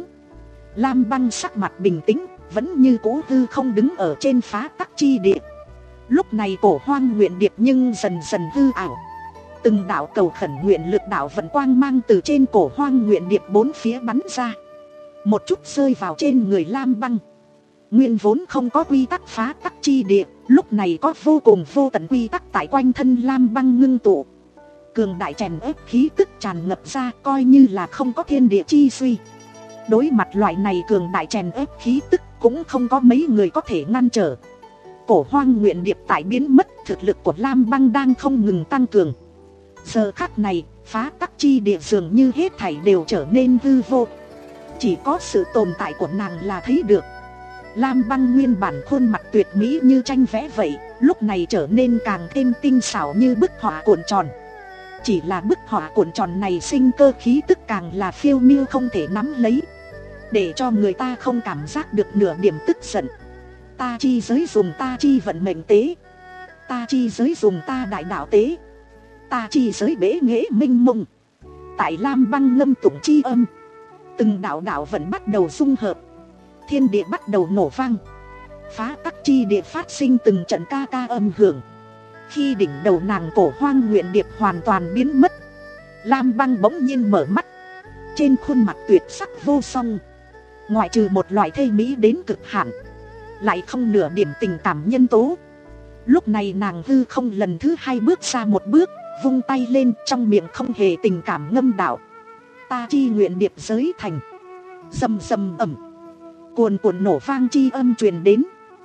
Lam Băng sắc mặt bình tĩnh, vẫn như cũ hư không đứng ở trên phá tắc chi địa. Lúc này Cổ Hoang Nguyện Điệp nhưng dần dần hư ảo. Từng đạo cầu khẩn nguyện lực đạo vận quang mang từ trên Cổ Hoang Nguyện Điệp bốn phía bắn ra, một chút rơi vào trên người Lam Băng. Nguyên vốn không có quy tắc phá tắc chi địa, lúc này có vô cùng vô tận quy tắc tại quanh thân Lam Băng ngưng tụ. Cường đại chèn ép khí tức tràn ngập ra, coi như là không có thiên địa chi suy. Đối mặt loại này cường đại chèn ép khí tức, cũng không có mấy người có thể ngăn trở. Cổ Hoang Nguyện Điệp tại biến mất, thực lực của Lam Băng đang không ngừng tăng cường. Giờ khắc này, phá tắc chi địa dường như hết thảy đều trở nên hư vô. Chỉ có sự tồn tại của nàng là thấy được. Lam Băng nguyên bản khuôn mặt tuyệt mỹ như tranh vẽ vậy, lúc này trở nên càng thêm tinh xảo như bức họa cuộn tròn. Chỉ là bức họa cuộn tròn này sinh cơ khí tức càng là phiêu miêu không thể nắm lấy, để cho người ta không cảm giác được nửa điểm tức giận. Ta chi giới dùng ta chi vận mệnh tế, ta chi giới dùng ta đại đạo tế, ta chi giới bế nghệ minh mông. Tại Lam Băng ngâm tụng chi âm, từng đạo đạo vẫn bắt đầu dung hợp, thiên địa bắt đầu nổ vang, phá tắc chi địa phát sinh từng trận ca ca âm hưởng. Khi đỉnh đầu nàng Cổ Hoang Nguyện Điệp hoàn toàn biến mất, Lam Băng bỗng nhiên mở mắt. Trên khuôn mặt tuyệt sắc vô song, ngoại trừ một loại thê mỹ đến cực hạn, lại không nửa điểm tình cảm nhân tố. Lúc này nàng hư không lần thứ hai bước ra một bước, vung tay lên, trong miệng không hề tình cảm ngâm đạo: ta chi nguyện điệp giới thành. Rầm rầm ẩm, cuồn cuộn nổ vang chi âm truyền đến.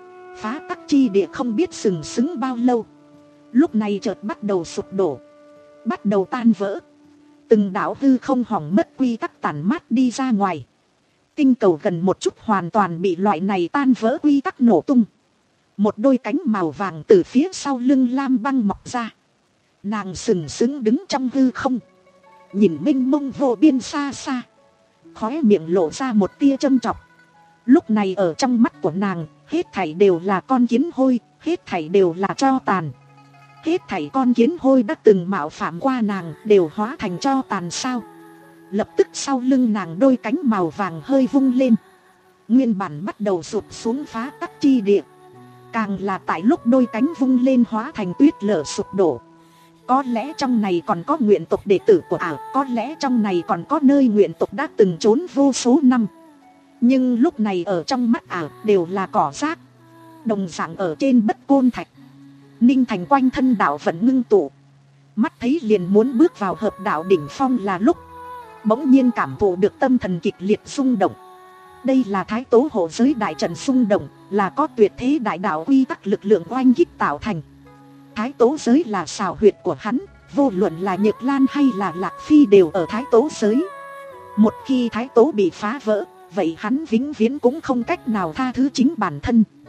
Phá tắc chi địa không biết sừng sững bao lâu, lúc này chợt bắt đầu sụp đổ, bắt đầu tan vỡ. Từng đạo hư không hỏng mất quy tắc tản mát đi ra ngoài. Tinh cầu gần một chút hoàn toàn bị loại này tan vỡ quy tắc nổ tung. Một đôi cánh màu vàng từ phía sau lưng Lam Băng mọc ra. Nàng sừng sững đứng trong hư không, nhìn mênh mông vô biên xa xa, khóe miệng lộ ra một tia châm chọc. Lúc này ở trong mắt của nàng, hết thảy đều là con kiến hôi, hết thảy đều là tro tàn. Hết thảy con kiến hôi đã từng mạo phạm qua nàng đều hóa thành tro tàn sao? Lập tức sau lưng nàng đôi cánh màu vàng hơi vung lên. Nguyên bản bắt đầu sụp xuống phá tắc chi địa, càng là tại lúc đôi cánh vung lên hóa thành tuyết lở sụp đổ. Có lẽ trong này còn có nguyện tộc đệ tử của ả, có lẽ trong này còn có nơi nguyện tộc đã từng trốn vô số năm. Nhưng lúc này ở trong mắt ả đều là cỏ rác. Đồng dạng ở trên Bất Côn Thạch, Ninh Thành quanh thân đạo vận ngưng tụ, mắt thấy liền muốn bước vào hợp đạo đỉnh phong là lúc bỗng nhiên cảm thụ được tâm thần kịch liệt xung động. Đây là Thái Tố hộ giới đại trận xung động, là có tuyệt thế đại đạo quy tắc lực lượng oanh kích tạo thành. Thái Tố giới là xào huyệt của hắn, vô luận là Nhược Lan hay là Lạc Phi đều ở Thái Tố giới. Một khi Thái Tố bị phá vỡ, vậy hắn vĩnh viễn cũng không cách nào tha thứ chính bản thân.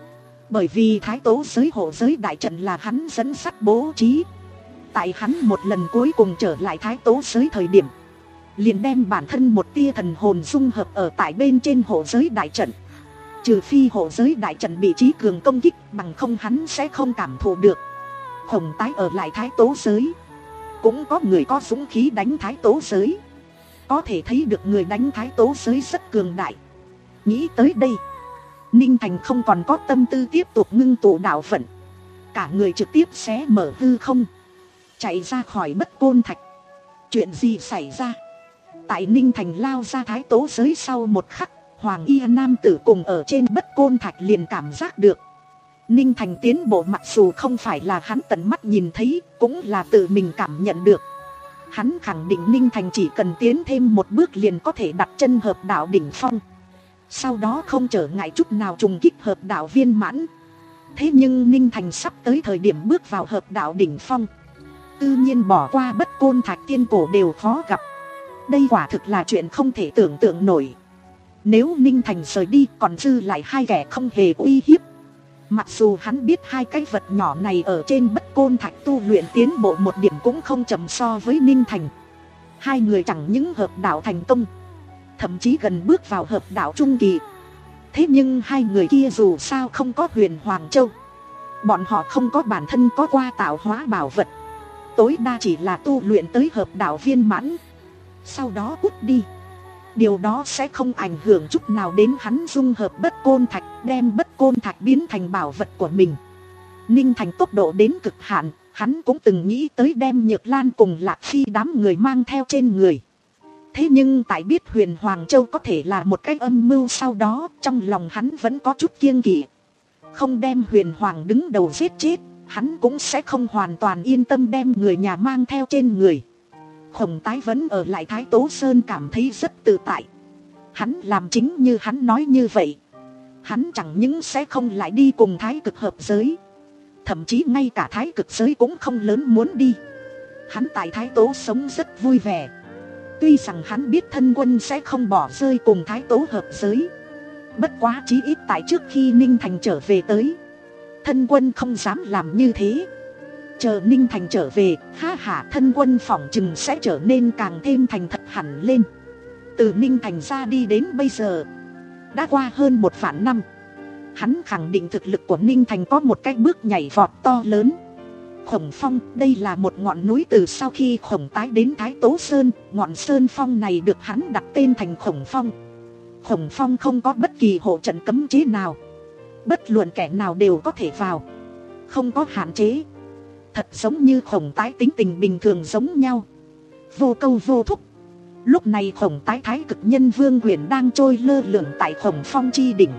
Bởi vì thái tố giới hộ giới đại trận là hắn dẫn sắt bố trí. Tại hắn một lần cuối cùng trở lại thái tố giới thời điểm, liền đem bản thân một tia thần hồn dung hợp ở tại bên trên hộ giới đại trận. Trừ phi hộ giới đại trận bị trí cường công kích, bằng không hắn sẽ không cảm thụ được. Khổng Tái ở lại thái tố giới, cũng có người có dũng khí đánh thái tố giới. Có thể thấy được người đánh thái tố giới rất cường đại. Nghĩ tới đây, Ninh Thành không còn có tâm tư tiếp tục ngưng tụ đạo vận. Cả người trực tiếp xé mở hư không, chạy ra khỏi Bất Côn Thạch. Chuyện gì xảy ra? Tại Ninh Thành lao ra thái tố giới sau một khắc, Hoàng y nam tử cùng ở trên Bất Côn Thạch liền cảm giác được Ninh Thành tiến bộ, mặc dù không phải là hắn tận mắt nhìn thấy, cũng là tự mình cảm nhận được. Hắn khẳng định Ninh Thành chỉ cần tiến thêm một bước liền có thể đặt chân hợp đạo đỉnh phong, sau đó không trở ngại chút nào trùng kích hợp đạo viên mãn. Thế nhưng Ninh Thành sắp tới thời điểm bước vào hợp đạo đỉnh phong, tự nhiên bỏ qua Bất Côn Thạch tiên cổ đều khó gặp. Đây quả thực là chuyện không thể tưởng tượng nổi. Nếu Ninh Thành rời đi, còn dư lại hai kẻ không hề uy hiếp. Mặc dù hắn biết hai cái vật nhỏ này ở trên Bất Côn Thạch tu luyện tiến bộ một điểm cũng không chậm so với Ninh Thành. Hai người chẳng những hợp đạo thành công, thậm chí gần bước vào hợp đạo trung kỳ. Thế nhưng hai người kia dù sao không có Huyền Hoàng Châu. Bọn họ không có bản thân có qua tạo hóa bảo vật, tối đa chỉ là tu luyện tới hợp đạo viên mãn, sau đó cút đi. Điều đó sẽ không ảnh hưởng chút nào đến hắn dung hợp Bất Côn Thạch, đem Bất Côn Thạch biến thành bảo vật của mình. Ninh Thành tốc độ đến cực hạn, hắn cũng từng nghĩ tới đem Nhược Lan cùng Lạc Phi đám người mang theo trên người. Thế nhưng tại biết Huyền Hoàng Châu có thể là một cái âm mưu sau đó, trong lòng hắn vẫn có chút kiêng kỵ. Không đem Huyền Hoàng đứng đầu giết chết, hắn cũng sẽ không hoàn toàn yên tâm đem người nhà mang theo trên người. Khổng Tái vẫn ở lại Thái Tố Sơn cảm thấy rất tự tại. Hắn làm chính như hắn nói như vậy. Hắn chẳng những sẽ không lại đi cùng Thái Cực hợp giới, thậm chí ngay cả Thái Cực giới cũng không lớn muốn đi. Hắn tại Thái Tố sống rất vui vẻ. Tuy rằng hắn biết thân quân sẽ không bỏ rơi cùng Thái Tố hợp giới, bất quá chí ít tại trước khi Ninh Thành trở về tới, thân quân không dám làm như thế. Chờ Ninh Thành trở về, ha hả, thân quân phỏng chừng sẽ trở nên càng thêm thành thật hẳn lên. Từ Ninh Thành ra đi đến bây giờ đã qua hơn một vạn năm. Hắn khẳng định thực lực của Ninh Thành có một cái bước nhảy vọt to lớn. Khổng Phong, đây là một ngọn núi từ sau khi Khổng Tái đến Thái Tố Sơn, ngọn sơn phong này được hắn đặt tên thành Khổng Phong. Khổng Phong không có bất kỳ hộ trận cấm chế nào, bất luận kẻ nào đều có thể vào, không có hạn chế. Thật giống như Khổng Tái tính tình bình thường giống nhau, vô câu vô thúc. Lúc này Khổng Tái Thái Cực Nhân Vương Quyền đang trôi lơ lửng tại Khổng Phong chi đỉnh,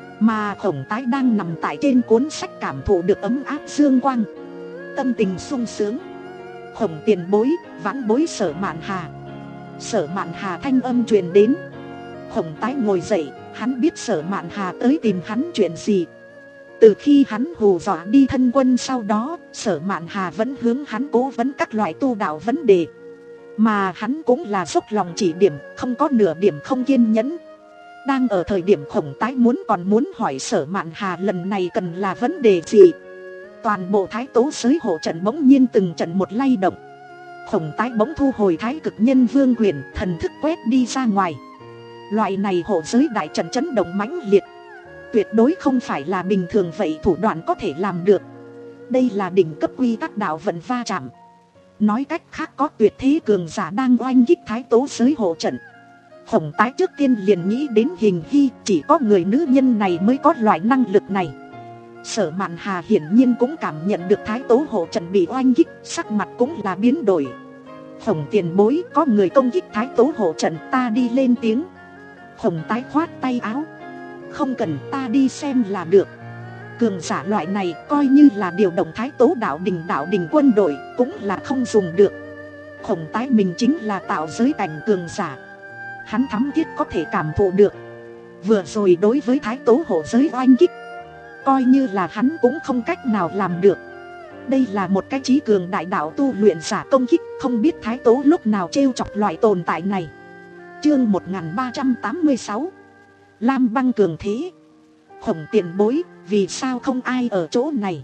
mà Khổng Tái đang nằm tại trên cuốn sách cảm thụ được ấm áp dương quang, tâm tình sung sướng. Khổng tiền bối, vãn bối Sở Mạn Hà. Sở Mạn Hà thanh âm truyền đến. Khổng Tái ngồi dậy, hắn biết Sở Mạn Hà tới tìm hắn chuyện gì. Từ khi hắn hù dọa đi thân quân sau đó, Sở Mạn Hà vẫn hướng hắn cố vấn các loại tu đạo vấn đề, mà hắn cũng là dốc lòng chỉ điểm, không có nửa điểm không kiên nhẫn. Đang ở thời điểm Khổng Tái muốn còn muốn hỏi Sở Mạn Hà lần này cần là vấn đề gì, toàn bộ Thái Tố giới hộ trận bỗng nhiên từng trận một lay động. Khổng Tái bỗng thu hồi Thái Cực Nhân Vương Quyền, thần thức quét đi ra ngoài. Loại này hộ giới đại trận chấn động mãnh liệt, tuyệt đối không phải là bình thường vậy thủ đoạn có thể làm được. Đây là đỉnh cấp quy tắc đạo vận va chạm. Nói cách khác, có tuyệt thế cường giả đang oanh kích Thái Tố giới hộ trận. Khổng Tái trước tiên liền nghĩ đến Hình Hy, chỉ có người nữ nhân này mới có loại năng lực này. Sở Mạn Hà hiển nhiên cũng cảm nhận được Thái Tố hộ trận bị oanh kích, sắc mặt cũng là biến đổi. Khổng tiền bối, có người công kích Thái Tố hộ trận, ta đi lên tiếng. Khổng Tái khoát tay áo, không cần, ta đi xem là được. Cường giả loại này coi như là điều động Thái Tố đạo đình đạo đình quân đội cũng là không dùng được. Khổng Tái mình chính là tạo giới cảnh cường giả, hắn thắm thiết có thể cảm thụ được. Vừa rồi đối với Thái Tố hộ giới oanh kích, coi như là hắn cũng không cách nào làm được. Đây là một cái trí cường đại đạo tu luyện giả công kích, không biết Thái Tố lúc nào trêu chọc loại tồn tại này. Chương một nghìn ba trăm tám mươi sáu, Lam Băng cường thế. Khổng tiền bối, vì sao không ai ở chỗ này?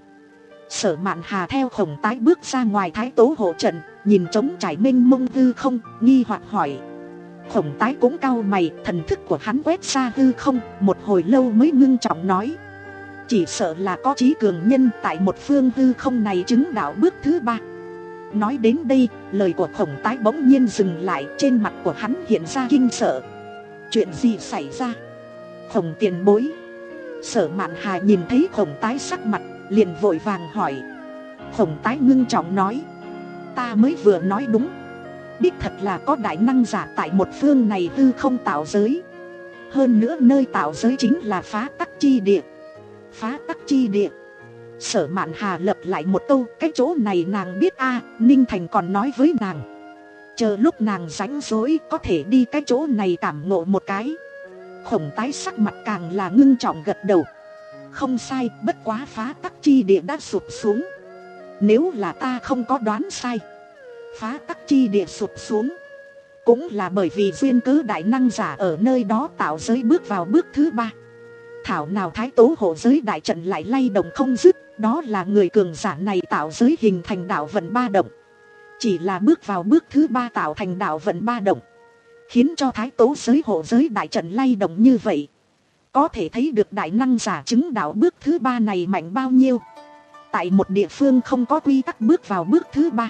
Sở Mạn Hà theo Khổng Tái bước ra ngoài Thái Tố hộ trận, nhìn trống trải mênh mông hư không, nghi hoặc hỏi. Khổng Tái cũng cau mày, thần thức của hắn quét ra hư không, một hồi lâu mới ngưng trọng nói. Chỉ sợ là có trí cường nhân tại một phương hư không này chứng đạo bước thứ ba. Nói đến đây, lời của Khổng Tái bỗng nhiên dừng lại, trên mặt của hắn hiện ra kinh sợ. Chuyện gì xảy ra? Khổng tiền bối. Sở Mạn Hà nhìn thấy Khổng Tái sắc mặt, liền vội vàng hỏi. Khổng Tái ngưng trọng nói. Ta mới vừa nói đúng. Đích thật là có đại năng giả tại một phương này hư không tạo giới. Hơn nữa nơi tạo giới chính là phá tắc chi địa. Phá tắc chi địa. Sở Mạn Hà lặp lại một câu. Cái chỗ này nàng biết a. Ninh Thành còn nói với nàng. Chờ lúc nàng rảnh rỗi có thể đi cái chỗ này cảm ngộ một cái. Khổng Tái sắc mặt càng là ngưng trọng gật đầu. Không sai, bất quá phá tắc chi địa đã sụp xuống. Nếu là ta không có đoán sai, phá tắc chi địa sụp xuống cũng là bởi vì duyên cớ đại năng giả ở nơi đó tạo giới bước vào bước thứ ba. Thảo nào Thái Tố hộ giới đại trận lại lay động không dứt. Đó là người cường giả này tạo giới hình thành đạo vận ba động. Chỉ là bước vào bước thứ ba tạo thành đạo vận ba động, khiến cho Thái Tố giới hộ giới đại trận lay động như vậy. Có thể thấy được đại năng giả chứng đạo bước thứ ba này mạnh bao nhiêu. Tại một địa phương không có quy tắc bước vào bước thứ ba.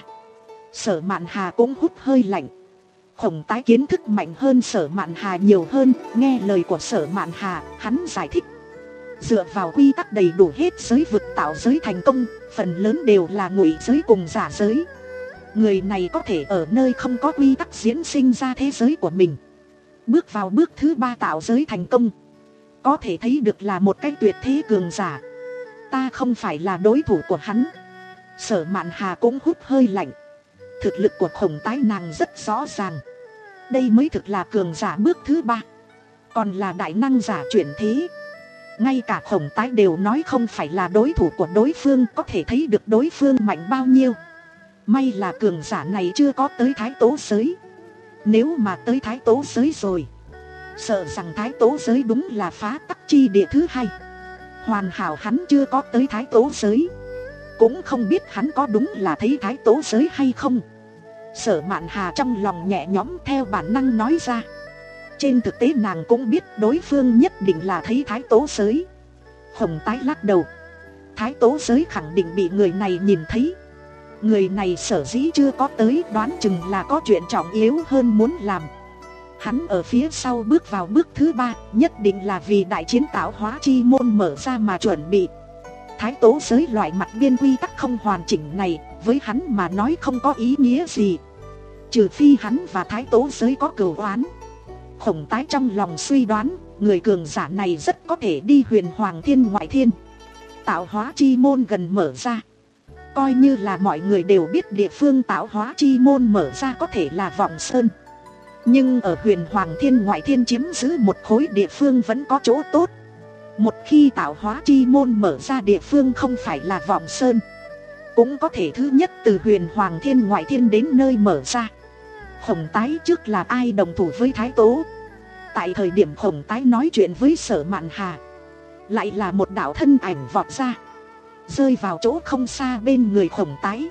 Sở Mạn Hà cũng hút hơi lạnh. Khổng Tái kiến thức mạnh hơn Sở Mạn Hà nhiều hơn. Nghe lời của Sở Mạn Hà, hắn giải thích. Dựa vào quy tắc đầy đủ hết giới vực tạo giới thành công, phần lớn đều là ngụy giới cùng giả giới. Người này có thể ở nơi không có quy tắc diễn sinh ra thế giới của mình. Bước vào bước thứ ba tạo giới thành công, có thể thấy được là một cái tuyệt thế cường giả. Ta không phải là đối thủ của hắn. Sở Mạn Hà cũng hút hơi lạnh. Thực lực của Khổng Tái nàng rất rõ ràng. Đây mới thực là cường giả bước thứ ba, còn là đại năng giả chuyển thế. Ngay cả Khổng Tái đều nói không phải là đối thủ của đối phương, có thể thấy được đối phương mạnh bao nhiêu. May là cường giả này chưa có tới Thái Tố giới. Nếu mà tới Thái Tố giới rồi, sợ rằng Thái Tố giới đúng là phá tắc chi địa thứ hai. Hoàn hảo hắn chưa có tới Thái Tố giới, cũng không biết hắn có đúng là thấy Thái Tố giới hay không. Sở Mạn Hà trong lòng nhẹ nhõm theo bản năng nói ra. Trên thực tế nàng cũng biết đối phương nhất định là thấy Thái Tố giới. Khổng Tái lắc đầu. Thái Tố giới khẳng định bị người này nhìn thấy. Người này sở dĩ chưa có tới, đoán chừng là có chuyện trọng yếu hơn muốn làm. Hắn ở phía sau bước vào bước thứ ba, nhất định là vì đại chiến tạo hóa chi môn mở ra mà chuẩn bị. Thái Tố giới loại mặt biên quy tắc không hoàn chỉnh này, với hắn mà nói không có ý nghĩa gì. Trừ phi hắn và Thái Tố giới có cừu oán. Khổng Tái trong lòng suy đoán, người cường giả này rất có thể đi Huyền Hoàng Thiên ngoại thiên. Tạo hóa chi môn gần mở ra. Coi như là mọi người đều biết địa phương tạo hóa chi môn mở ra có thể là Vọng Sơn. Nhưng ở Huyền Hoàng Thiên ngoại thiên chiếm giữ một khối địa phương vẫn có chỗ tốt. Một khi tạo hóa chi môn mở ra địa phương không phải là Vọng Sơn, cũng có thể thứ nhất từ Huyền Hoàng Thiên ngoại thiên đến nơi mở ra. Khổng Tái trước là ai đồng thủ với Thái Tố? Tại thời điểm Khổng Tái nói chuyện với Sở Mạn Hà, lại là một đạo thân ảnh vọt ra, rơi vào chỗ không xa bên người Khổng Tái.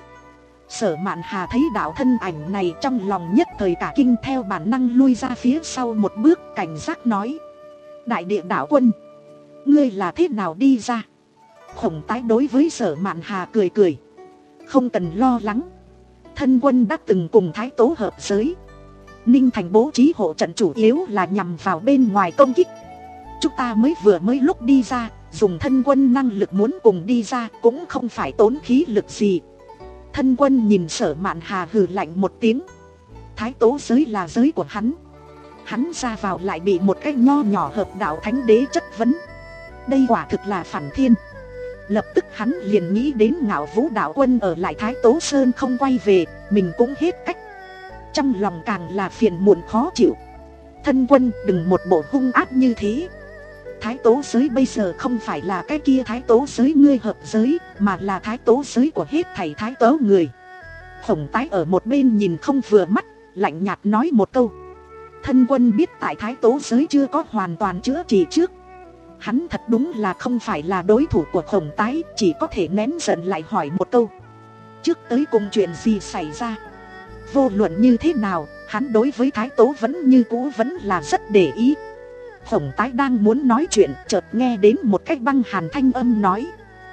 Sở Mạn Hà thấy đạo thân ảnh này trong lòng nhất thời cả kinh, theo bản năng lui ra phía sau một bước, cảnh giác nói. Đại địa đạo quân, ngươi là thế nào đi ra? Khổng Tái đối với Sở Mạn Hà cười cười. Không cần lo lắng, thân quân đã từng cùng Thái Tố hợp giới. Ninh Thành bố trí hộ trận chủ yếu là nhằm vào bên ngoài công kích. Chúng ta mới vừa mới lúc đi ra, dùng thân quân năng lực muốn cùng đi ra cũng không phải tốn khí lực gì. Thân quân nhìn Sở Mạn Hà hừ lạnh một tiếng. Thái Tố giới là giới của hắn, hắn ra vào lại bị một cái nho nhỏ hợp đạo thánh đế chất vấn. Đây quả thực là phản thiên. Lập tức hắn liền nghĩ đến Ngạo Vũ đạo quân ở lại Thái Tố Sơn không quay về, mình cũng hết cách. Trong lòng càng là phiền muộn khó chịu. Thân quân đừng một bộ hung ác như thế. Thái Tố giới bây giờ không phải là cái kia Thái Tố giới ngươi hợp giới, mà là Thái Tố giới của hết thảy Thái Tố người. Khổng Tái ở một bên nhìn không vừa mắt, lạnh nhạt nói một câu. Thân quân biết tại Thái Tố giới chưa có hoàn toàn chữa trị trước, Hắn thật đúng là không phải là đối thủ của Khổng Tái, chỉ có thể nén giận lại hỏi một câu. Trước tới cùng chuyện gì xảy ra? Vô luận như thế nào, hắn đối với Thái Tố vẫn như cũ vẫn là rất để ý. Khổng Tái đang muốn nói chuyện, chợt nghe đến một cái băng hàn thanh âm nói.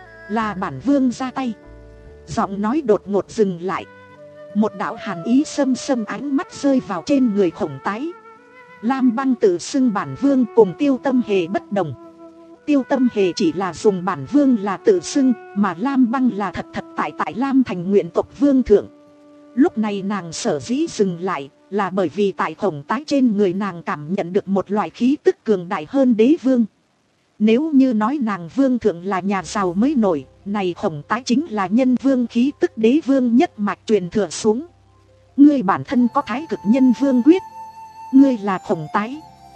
Là bản vương ra tay. Giọng nói đột ngột dừng lại. Một đạo hàn ý xâm xâm ánh mắt rơi vào trên người Khổng Tái. Lam Băng tự xưng bản vương cùng Tiêu Tâm Hề bất đồng. Tiêu Tâm Hề chỉ là dùng bản vương là tự xưng, mà Lam Băng là thật thật tại tại Lam thành nguyện tộc vương thượng. Lúc này nàng sở dĩ dừng lại, là bởi vì tại Khổng Tái trên người nàng cảm nhận được một loại khí tức cường đại hơn đế vương. Nếu như nói nàng vương thượng là nhà giàu mới nổi, này Khổng Tái chính là nhân vương khí tức đế vương nhất mạch truyền thừa xuống. Ngươi bản thân có thái cực nhân vương quyết. Ngươi là Khổng Tái.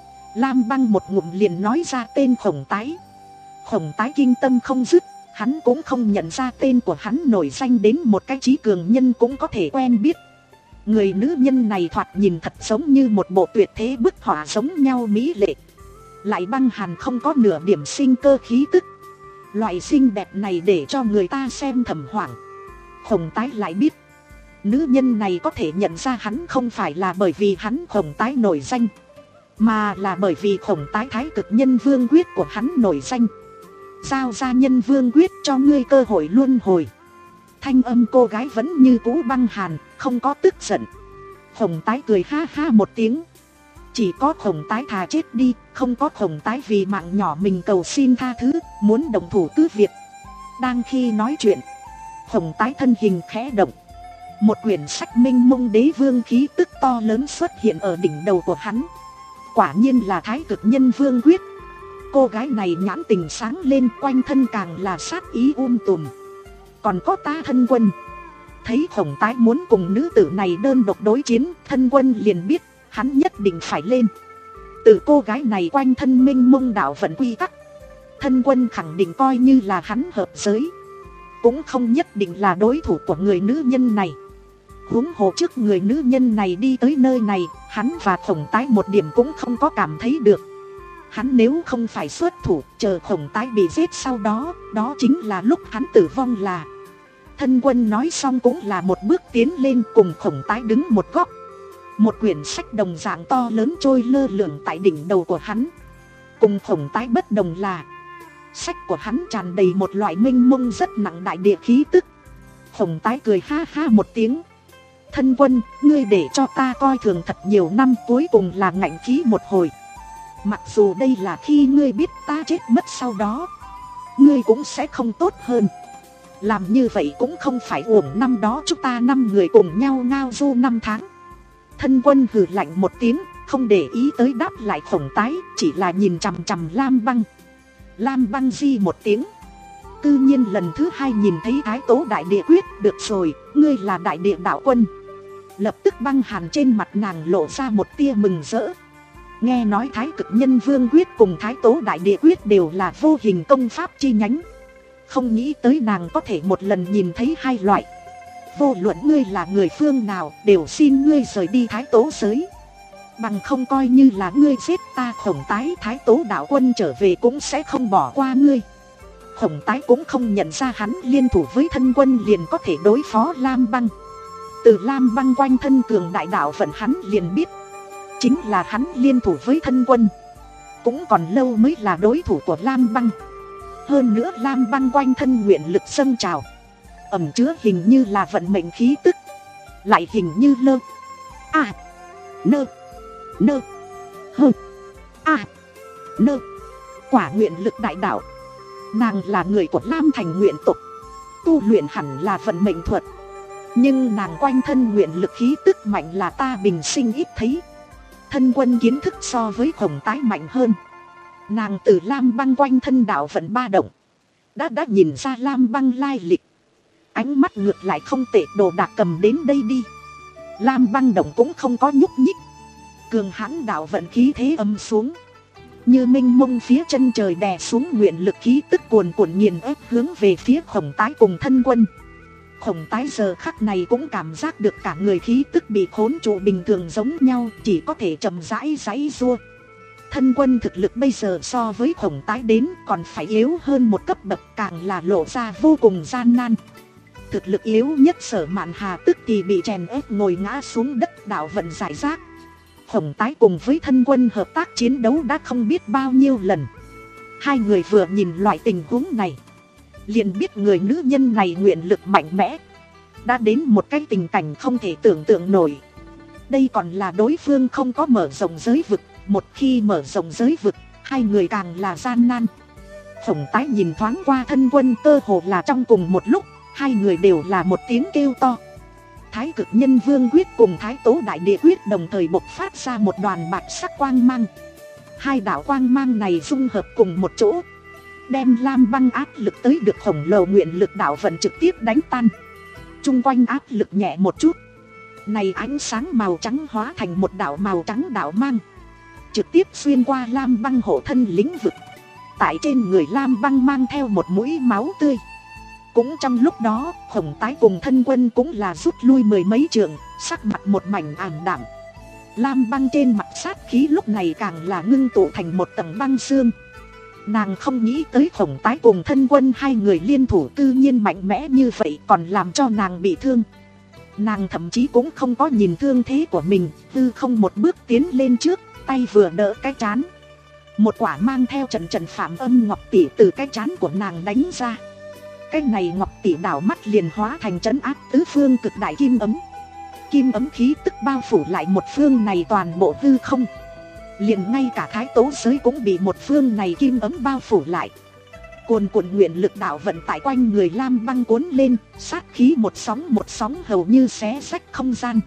Lam Băng một ngụm liền nói ra tên Khổng Tái. Khổng Tái kinh tâm không dứt, hắn cũng không nhận ra tên của hắn nổi danh đến một cái trí cường nhân cũng có thể quen biết. Người nữ nhân này thoạt nhìn thật giống như một bộ tuyệt thế bức họa giống nhau mỹ lệ. Lại băng hàn không có nửa điểm sinh cơ khí tức. Loại xinh đẹp này để cho người ta xem thầm hoảng. Khổng Tái lại biết, nữ nhân này có thể nhận ra hắn không phải là bởi vì hắn Khổng Tái nổi danh, mà là bởi vì Khổng Tái thái cực nhân vương quyết của hắn nổi danh. Giao ra nhân vương quyết cho ngươi cơ hội luân hồi. Thanh âm cô gái vẫn như cũ băng hàn, không có tức giận. Khổng Tái cười ha ha một tiếng. Chỉ có Khổng Tái thà chết đi, không có Khổng Tái vì mạng nhỏ mình cầu xin tha thứ, muốn đồng thủ cứ việc. Đang khi nói chuyện, Khổng Tái thân hình khẽ động. Một quyển sách minh mông đế vương khí tức to lớn xuất hiện ở đỉnh đầu của hắn. Quả nhiên là thái cực nhân vương quyết. Cô gái này nhãn tình sáng lên, quanh thân càng là sát ý um tùm. Còn có ta Thân Quân. Thấy Khổng Tái muốn cùng nữ tử này đơn độc đối chiến, Thân Quân liền biết hắn nhất định phải lên. Từ cô gái này quanh thân minh mông đạo vận quy tắc, Thân Quân khẳng định coi như là hắn hợp giới, cũng không nhất định là đối thủ của người nữ nhân này. Huống hồ trước người nữ nhân này đi tới nơi này, hắn và Khổng Tái một điểm cũng không có cảm thấy được. Hắn nếu không phải xuất thủ, chờ Khổng Tái bị giết sau đó, đó chính là lúc hắn tử vong là. Thân Quân nói xong cũng là một bước tiến lên cùng Khổng Tái đứng một góc. Một quyển sách đồng dạng to lớn trôi lơ lửng tại đỉnh đầu của hắn. Cùng Khổng Tái bất đồng là, sách của hắn tràn đầy một loại minh mông rất nặng đại địa khí tức. Khổng Tái cười ha ha một tiếng. Thân Quân, ngươi để cho ta coi thường thật nhiều năm, cuối cùng là ngạnh khí một hồi. Mặc dù đây là khi ngươi biết ta chết mất sau đó, ngươi cũng sẽ không tốt hơn. Làm như vậy cũng không phải uổng năm đó chúng ta năm người cùng nhau ngao du năm tháng. Thân Quân hừ lạnh một tiếng, không để ý tới đáp lại Khổng Tái, chỉ là nhìn chằm chằm Lam Băng. Lam Băng di một tiếng. Cư nhiên lần thứ hai nhìn thấy Thái Tố đại địa quyết. Được rồi, ngươi là đại địa đạo quân. Lập tức băng hàn trên mặt nàng lộ ra một tia mừng rỡ. Nghe nói thái cực nhân vương quyết cùng Thái Tố đại địa quyết đều là vô hình công pháp chi nhánh. Không nghĩ tới nàng có thể một lần nhìn thấy hai loại. Vô luận ngươi là người phương nào, đều xin ngươi rời đi Thái Tố giới. Bằng không coi như là ngươi giết ta Khổng Tái, Thái Tố đạo quân trở về cũng sẽ không bỏ qua ngươi. Khổng Tái cũng không nhận ra hắn liên thủ với Thân Quân liền có thể đối phó Lam Băng. Từ Lam Băng quanh thân cường đại đạo vận hắn liền biết, chính là hắn liên thủ với Thân Quân, cũng còn lâu mới là đối thủ của Lam Băng. Hơn nữa Lam Băng quanh thân nguyện lực dâng trào, ẩn chứa hình như là vận mệnh khí tức, lại hình như lơ à nơ nơ hơ à nơ quả nguyện lực đại đạo. Nàng là người của Lam thành nguyện tộc, tu luyện hẳn là vận mệnh thuật, nhưng nàng quanh thân nguyện lực khí tức mạnh là ta bình sinh ít thấy. Thân Quân kiến thức so với Khổng Tái mạnh hơn. Nàng từ Lam Băng quanh thân đạo vận ba động, đã đã nhìn ra Lam Băng lai lịch. Ánh mắt ngược lại không tệ, đồ đạc cầm đến đây đi. Lam Băng động cũng không có nhúc nhích. Cường hãn đạo vận khí thế âm xuống, như minh mông phía chân trời đè xuống nguyện lực khí tức cuồn cuộn nghiền ép hướng về phía Khổng Tái cùng Thân Quân. Khổng Tái giờ khắc này cũng cảm giác được cả người khí tức bị khốn trụ bình thường giống nhau, chỉ có thể chậm rãi giãy giụa. Thân Quân thực lực bây giờ so với Khổng Tái đến còn phải yếu hơn một cấp bậc, càng là lộ ra vô cùng gian nan. Thực lực yếu nhất Sở Mạn Hà tức thì bị chèn ép ngồi ngã xuống đất, đạo vận giải rác. Khổng Tái cùng với Thân Quân hợp tác chiến đấu đã không biết bao nhiêu lần. Hai người vừa nhìn loại tình huống này liền biết người nữ nhân này nguyện lực mạnh mẽ, đã đến một cái tình cảnh không thể tưởng tượng nổi. Đây còn là đối phương không có mở rộng giới vực, một khi mở rộng giới vực, hai người càng là gian nan. Khổng Tái nhìn thoáng qua Thân Quân, cơ hồ là trong cùng một lúc, hai người đều là một tiếng kêu to. Thái Cực Nhân Vương Quyết cùng Thái Tố Đại Địa Quyết đồng thời bộc phát ra một đoàn bạch sắc quang mang. Hai đạo quang mang này dung hợp cùng một chỗ, đem lam băng áp lực tới được khổng lồ nguyện lực đạo vận trực tiếp đánh tan. Trung quanh áp lực nhẹ một chút, này ánh sáng màu trắng hóa thành một đạo màu trắng đạo mang, trực tiếp xuyên qua lam băng hộ thân lĩnh vực. Tại trên người lam băng mang theo một mũi máu tươi. Cũng trong lúc đó, Khổng Tái cùng Thân Quân cũng là rút lui mười mấy trượng, sắc mặt một mảnh ảm đạm. Lam băng trên mặt sát khí lúc này càng là ngưng tụ thành một tầng băng xương. Nàng không nghĩ tới Khổng Tái cùng Thân Quân hai người liên thủ tự nhiên mạnh mẽ như vậy, còn làm cho nàng bị thương. Nàng thậm chí cũng không có nhìn thương thế của mình, tư không một bước tiến lên trước, tay vừa đỡ cái trán. Một quả mang theo trận trận phạm âm ngọc tỷ từ cái trán của nàng đánh ra. Cái này ngọc tỷ đảo mắt liền hóa thành trấn áp tứ phương cực đại kim ấm. Kim ấm khí tức bao phủ lại một phương này toàn bộ hư không. Liền ngay cả thái tố giới cũng bị một phương này kim ấm bao phủ lại. Cuồn cuộn nguyện lực đạo vận tại quanh người lam băng cuốn lên, sát khí một sóng một sóng hầu như xé rách không gian.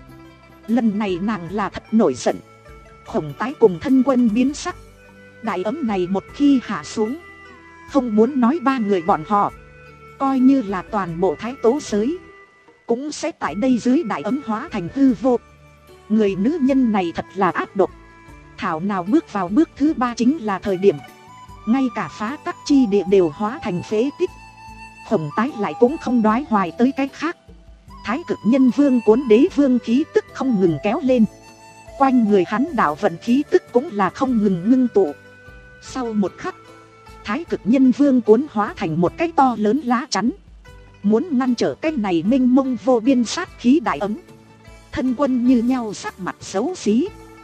Lần này nàng là thật nổi giận. Khổng Tái cùng Thân Quân biến sắc. Đại ấm này một khi hạ xuống, không muốn nói ba người bọn họ, coi như là toàn bộ thái tố giới cũng sẽ tại đây dưới đại ấm hóa thành hư vô. Người nữ nhân này thật là ác độc. Thảo nào bước vào bước thứ ba chính là thời điểm ngay cả phá tắc chi địa đều hóa thành phế tích. Khổng Tái lại cũng không đoái hoài tới cái khác. Thái Cực Nhân Vương cuốn đế vương khí tức không ngừng kéo lên. Quanh người hắn đạo vận khí tức cũng là không ngừng ngưng tụ. Sau một khắc, Thái Cực Nhân Vương cuốn hóa thành một cái to lớn lá chắn, muốn ngăn trở cái này mênh mông vô biên sát khí đại ấm. Thân Quân như nhau sắc mặt xấu xí.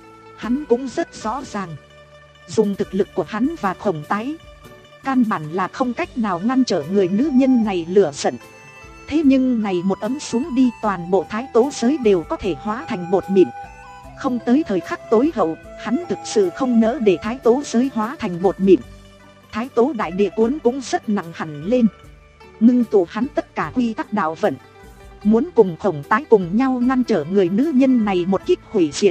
Hắn cũng rất rõ ràng, dùng thực lực của hắn và Khổng Tái, căn bản là không cách nào ngăn trở người nữ nhân này lửa giận. Thế nhưng này một ấm xuống đi, toàn bộ thái tố giới đều có thể hóa thành bột mịn. Không tới thời khắc tối hậu, hắn thực sự không nỡ để thái tố giới hóa thành bột mịn. Thái tố đại địa cuốn cũng rất nặng hẳn lên, ngưng tụ hắn tất cả quy tắc đạo vận, muốn cùng Khổng Tái cùng nhau ngăn trở người nữ nhân này một kích hủy diệt.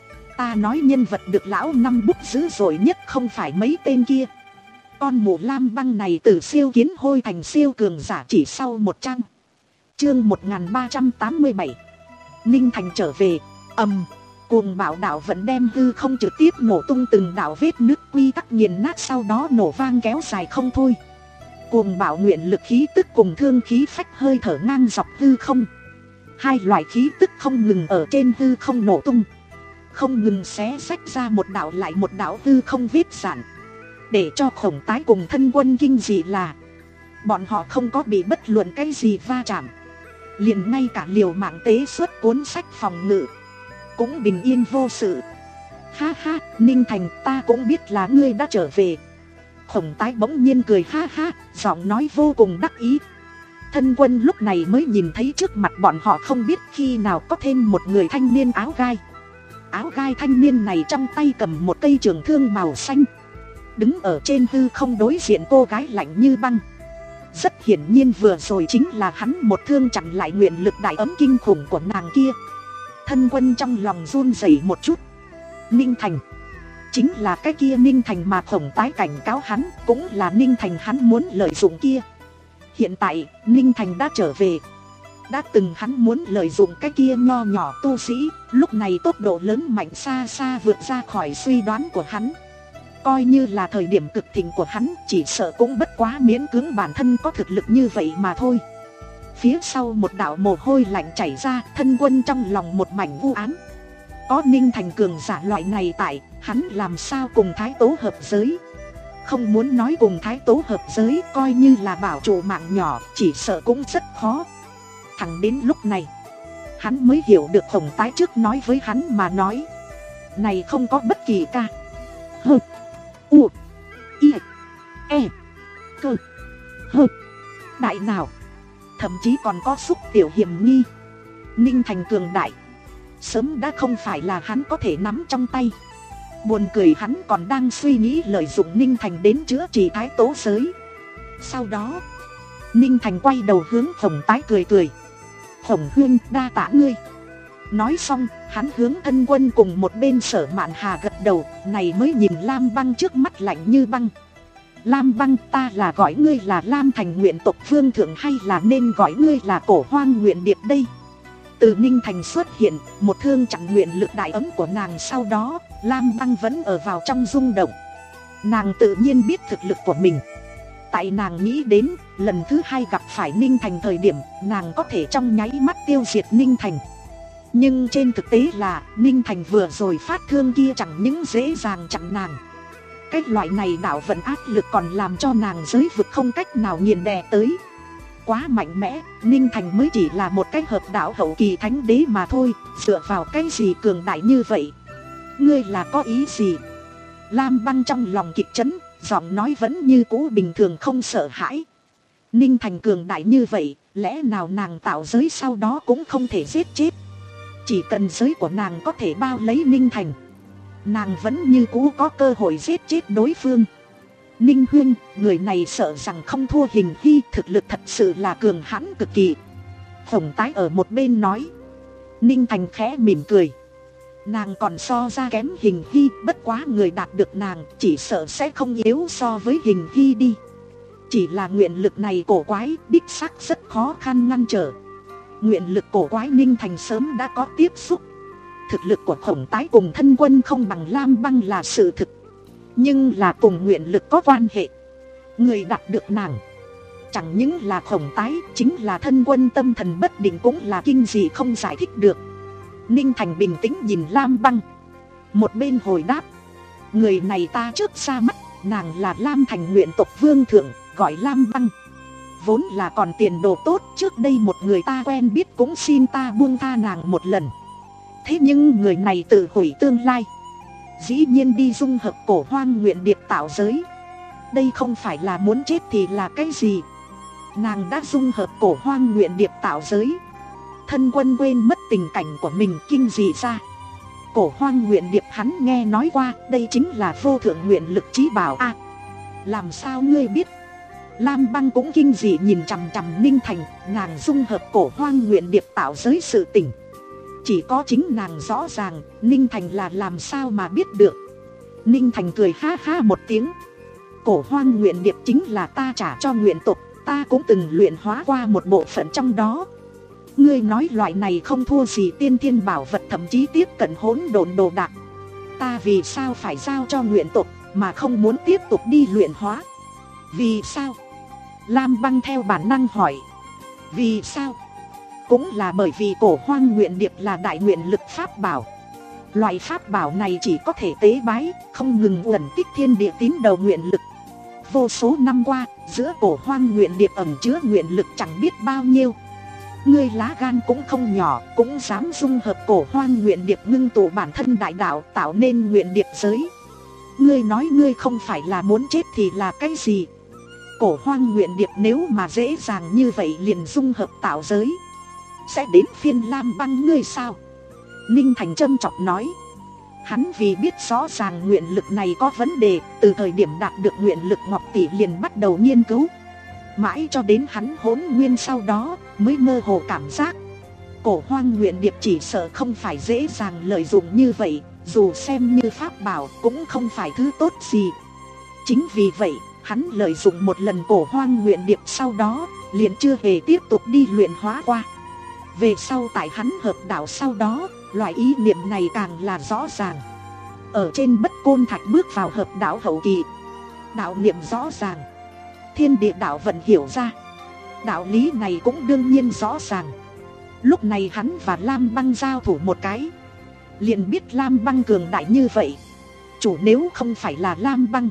Ta nói nhân vật được lão năm bút dữ dội nhất không phải mấy tên kia. Con mụ lam băng này từ siêu kiến hôi thành siêu cường giả chỉ sau một trang. Chương một nghìn ba trăm tám mươi bảy. Ninh Thành trở về. Ầm, cuồng bạo đạo vẫn đem hư không trực tiếp nổ tung từng đạo vết nứt quy tắc nghiền nát, sau đó nổ vang kéo dài không thôi. Cuồng bạo nguyện lực khí tức cùng thương khí phách hơi thở ngang dọc hư không. Hai loại khí tức không ngừng ở trên hư không nổ tung, không ngừng xé rách ra một đạo lại một đạo hư không vết sản. Để cho Khổng Tái cùng Thân Quân kinh dị là bọn họ không có bị bất luận cái gì va chạm, liền ngay cả liều mạng tế xuất cuốn sách phòng ngự cũng bình yên vô sự. Ha ha, Ninh Thành, ta cũng biết là ngươi đã trở về. Khổng Tái bỗng nhiên cười ha ha, giọng nói vô cùng đắc ý. Thân Quân lúc này mới nhìn thấy trước mặt bọn họ không biết khi nào có thêm một người thanh niên áo gai. Áo gai thanh niên này trong tay cầm một cây trường thương màu xanh, đứng ở trên hư không đối diện cô gái lạnh như băng. Rất hiển nhiên vừa rồi chính là hắn một thương chặn lại nguyện lực đại ấm kinh khủng của nàng kia. Thân Quân trong lòng run rẩy một chút. Ninh Thành, chính là cái kia Ninh Thành mà Khổng Tái cảnh cáo hắn, cũng là Ninh Thành hắn muốn lợi dụng kia. Hiện tại Ninh Thành đã trở về. Đã từng hắn muốn lợi dụng cái kia nho nhỏ tu sĩ, lúc này tốc độ lớn mạnh xa xa vượt ra khỏi suy đoán của hắn. Coi như là thời điểm cực thịnh của hắn, chỉ sợ cũng bất quá miễn cưỡng bản thân có thực lực như vậy mà thôi. Phía sau một đạo mồ hôi lạnh chảy ra, Thân Quân trong lòng một mảnh u ám. Có Ninh Thành cường giả loại này tại, hắn làm sao cùng Thái Tố hợp giới. Không muốn nói cùng Thái Tố hợp giới, coi như là bảo trụ mạng nhỏ, chỉ sợ cũng rất khó. Thẳng đến lúc này, hắn mới hiểu được Hồng Tái trước nói với hắn mà nói. Này không có bất kỳ ca hơ u i e cơ hơ đại nào, thậm chí còn có xúc tiểu hiểm nghi. Ninh Thành cường đại sớm đã không phải là hắn có thể nắm trong tay. Buồn cười, hắn còn đang suy nghĩ lợi dụng Ninh Thành đến chữa trị Thái Tố giới. Sau đó Ninh Thành quay đầu hướng Hồng Tái cười cười. Hồng huynh, đa tạ ngươi. Nói xong, hắn hướng Thân Quân cùng một bên Sở Mạn Hà gật đầu, này mới nhìn Lam Băng trước mắt lạnh như băng. Lam Băng, ta là gọi ngươi là Lam Thành nguyện tộc vương thượng hay là nên gọi ngươi là Cổ Hoang nguyện điệp đây? Từ Ninh Thành xuất hiện, một thương chặn nguyện lực đại ấm của nàng, sau đó Lam Băng vẫn ở vào trong rung động. Nàng tự nhiên biết thực lực của mình. Tại nàng nghĩ đến lần thứ hai gặp phải Ninh Thành thời điểm, nàng có thể trong nháy mắt tiêu diệt Ninh Thành. Nhưng trên thực tế là Ninh Thành vừa rồi phát thương kia chẳng những dễ dàng chặn nàng. Cái loại này đạo vận áp lực còn làm cho nàng giới vực không cách nào nghiền đè tới. Quá mạnh mẽ, Ninh Thành mới chỉ là một cái hợp đạo hậu kỳ thánh đế mà thôi. Dựa vào cái gì cường đại như vậy? Ngươi là có ý gì? Lam Băng trong lòng kịch chấn, giọng nói vẫn như cũ bình thường không sợ hãi. Ninh Thành cường đại như vậy, lẽ nào nàng tạo giới sau đó cũng không thể giết chết? Chỉ cần giới của nàng có thể bao lấy Ninh Thành, nàng vẫn như cũ có cơ hội giết chết đối phương. Ninh huynh, người này sợ rằng không thua Hình Hy, thực lực thật sự là cường hãn cực kỳ. Hồng Tái ở một bên nói. Ninh Thành khẽ mỉm cười. Nàng còn so ra kém Hình Hy, bất quá người đạt được nàng chỉ sợ sẽ không yếu so với Hình Hy đi. Chỉ là nguyện lực này cổ quái, đích xác rất khó khăn ngăn trở. Nguyện lực cổ quái Ninh Thành sớm đã có tiếp xúc. Thực lực của Hồng Tái cùng Thân Quân không bằng Lam Băng là sự thực, nhưng là cùng nguyện lực có quan hệ. Người đạt được nàng chẳng những là Hồng Tái, chính là Thân Quân tâm thần bất định cũng là kinh dị không giải thích được. Ninh Thành bình tĩnh nhìn Lam Băng, một bên hồi đáp. Người này ta trước xa mắt, nàng là Lam Thành nguyện tộc vương thượng, gọi Lam Băng. Vốn là còn tiền đồ tốt, trước đây một người ta quen biết cũng xin ta buông tha nàng một lần. Thế nhưng người này tự hủy tương lai, dĩ nhiên đi dung hợp Cổ Hoang nguyện điệp tạo giới. Đây không phải là muốn chết thì là cái gì? Nàng đã dung hợp Cổ Hoang nguyện điệp tạo giới. Thân Quân quên mất tình cảnh của mình, kinh dị ra. Cổ Hoang nguyện điệp hắn nghe nói qua, đây chính là vô thượng nguyện lực chí bảo a. À, làm sao ngươi biết? Lam Băng cũng kinh dị nhìn chằm chằm Ninh Thành. Nàng dung hợp Cổ Hoang nguyện điệp tạo giới sự tình, chỉ có chính nàng rõ ràng, Ninh Thành là làm sao mà biết được. Ninh Thành cười ha ha một tiếng. Cổ Hoang nguyện điệp chính là ta trả cho nguyện tộc, ta cũng từng luyện hóa qua một bộ phận trong đó. Ngươi nói loại này không thua gì tiên thiên bảo vật, thậm chí tiếp cận hỗn độn đồ đạc. Ta vì sao phải giao cho nguyện tộc mà không muốn tiếp tục đi luyện hóa? Vì sao? Lam Băng theo bản năng hỏi. Vì sao? Cũng là bởi vì Cổ Hoang nguyện điệp là đại nguyện lực pháp bảo. Loại pháp bảo này chỉ có thể tế bái, không ngừng uẩn tích thiên địa tín đầu nguyện lực. Vô số năm qua, giữa Cổ Hoang nguyện điệp ẩn chứa nguyện lực chẳng biết bao nhiêu. Ngươi lá gan cũng không nhỏ, cũng dám dung hợp Cổ Hoang nguyện điệp ngưng tụ bản thân đại đạo, tạo nên nguyện điệp giới. Ngươi nói ngươi không phải là muốn chết thì là cái gì? Cổ Hoang nguyện điệp nếu mà dễ dàng như vậy liền dung hợp tạo giới, sẽ đến phiên Lam Băng ngươi sao? Ninh Thành châm chọc nói. Hắn vì biết rõ ràng nguyện lực này có vấn đề, từ thời điểm đạt được nguyện lực Ngọc Tỷ liền bắt đầu nghiên cứu. Mãi cho đến hắn hỗn nguyên sau đó mới mơ hồ cảm giác Cổ Hoang nguyện điệp chỉ sợ không phải dễ dàng lợi dụng như vậy, dù xem như pháp bảo cũng không phải thứ tốt gì. Chính vì vậy, hắn lợi dụng một lần Cổ Hoang nguyện điệp sau đó liền chưa hề tiếp tục đi luyện hóa qua. Về sau tại hắn hợp đạo sau đó, loại ý niệm này càng là rõ ràng. Ở trên Bất Côn Thạch bước vào hợp đạo hậu kỳ, đạo niệm rõ ràng, thiên địa đạo vận hiểu ra, đạo lý này cũng đương nhiên rõ ràng. Lúc này hắn và Lam Băng giao thủ một cái, liền biết Lam Băng cường đại như vậy. Chủ nếu không phải là Lam Băng,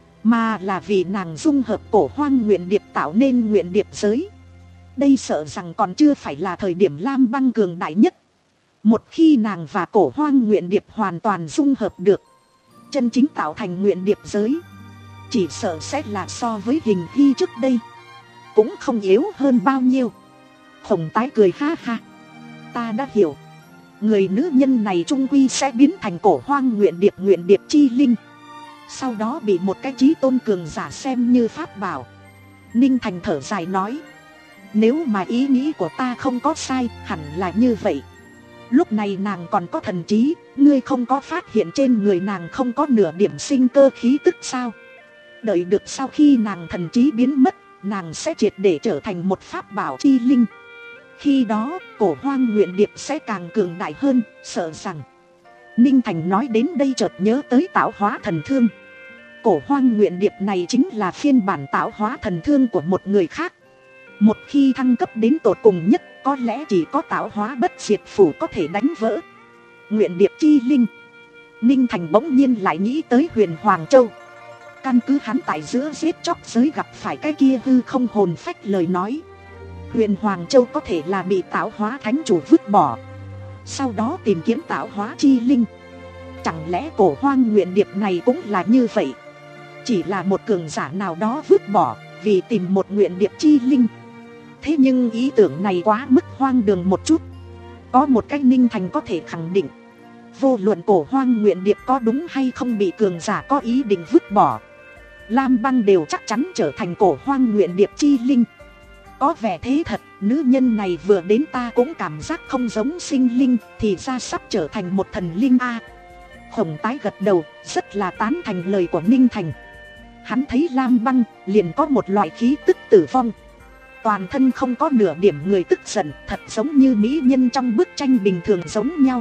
mà là vì nàng dung hợp Cổ Hoang Nguyện Điệp tạo nên Nguyện Điệp giới, đây sợ rằng còn chưa phải là thời điểm Lam Băng cường đại nhất. Một khi nàng và Cổ Hoang Nguyện Điệp hoàn toàn dung hợp được, chân chính tạo thành Nguyện Điệp giới, chỉ sợ sẽ là so với Hình Hy trước đây cũng không yếu hơn bao nhiêu. Khổng Tái cười ha ha. Ta đã hiểu, người nữ nhân này trung quy sẽ biến thành Cổ Hoang Nguyện Điệp Nguyện Điệp chi linh, sau đó bị một cái chí tôn cường giả xem như pháp bảo. Ninh Thành thở dài nói, nếu mà ý nghĩ của ta không có sai, hẳn là như vậy. Lúc này nàng còn có thần trí, ngươi không có phát hiện trên người nàng không có nửa điểm sinh cơ khí tức sao? Đợi được sau khi nàng thần trí biến mất, nàng sẽ triệt để trở thành một pháp bảo chi linh. Khi đó, Cổ Hoang Nguyện Điệp sẽ càng cường đại hơn, sợ rằng. Ninh Thành nói đến đây chợt nhớ tới tạo hóa thần thương. Cổ Hoang Nguyện Điệp này chính là phiên bản tạo hóa thần thương của một người khác. Một khi thăng cấp đến tột cùng nhất, có lẽ chỉ có tạo hóa bất diệt phủ có thể đánh vỡ Nguyện Điệp chi linh. Ninh Thành bỗng nhiên lại nghĩ tới Huyền Hoàng Châu. Căn cứ hắn tại giữa giết chóc giới gặp phải cái kia hư không hồn phách lời nói, Huyền Hoàng Châu có thể là bị tạo hóa thánh chủ vứt bỏ, sau đó tìm kiếm tạo hóa chi linh. Chẳng lẽ Cổ Hoang Nguyện Điệp này cũng là như vậy, chỉ là một cường giả nào đó vứt bỏ vì tìm một Nguyện Điệp chi linh? Thế nhưng ý tưởng này quá mức hoang đường một chút. Có một cách Ninh Thành có thể khẳng định, vô luận Cổ Hoang Nguyện Điệp có đúng hay không bị cường giả có ý định vứt bỏ, Lam Băng đều chắc chắn trở thành Cổ Hoang Nguyện Điệp chi linh. Có vẻ thế thật, nữ nhân này vừa đến ta cũng cảm giác không giống sinh linh, thì ra sắp trở thành một thần linh a. Khổng Tái gật đầu, rất là tán thành lời của Ninh Thành. Hắn thấy Lam Băng liền có một loại khí tức tử vong, toàn thân không có nửa điểm người tức giận, thật giống như mỹ nhân trong bức tranh bình thường giống nhau.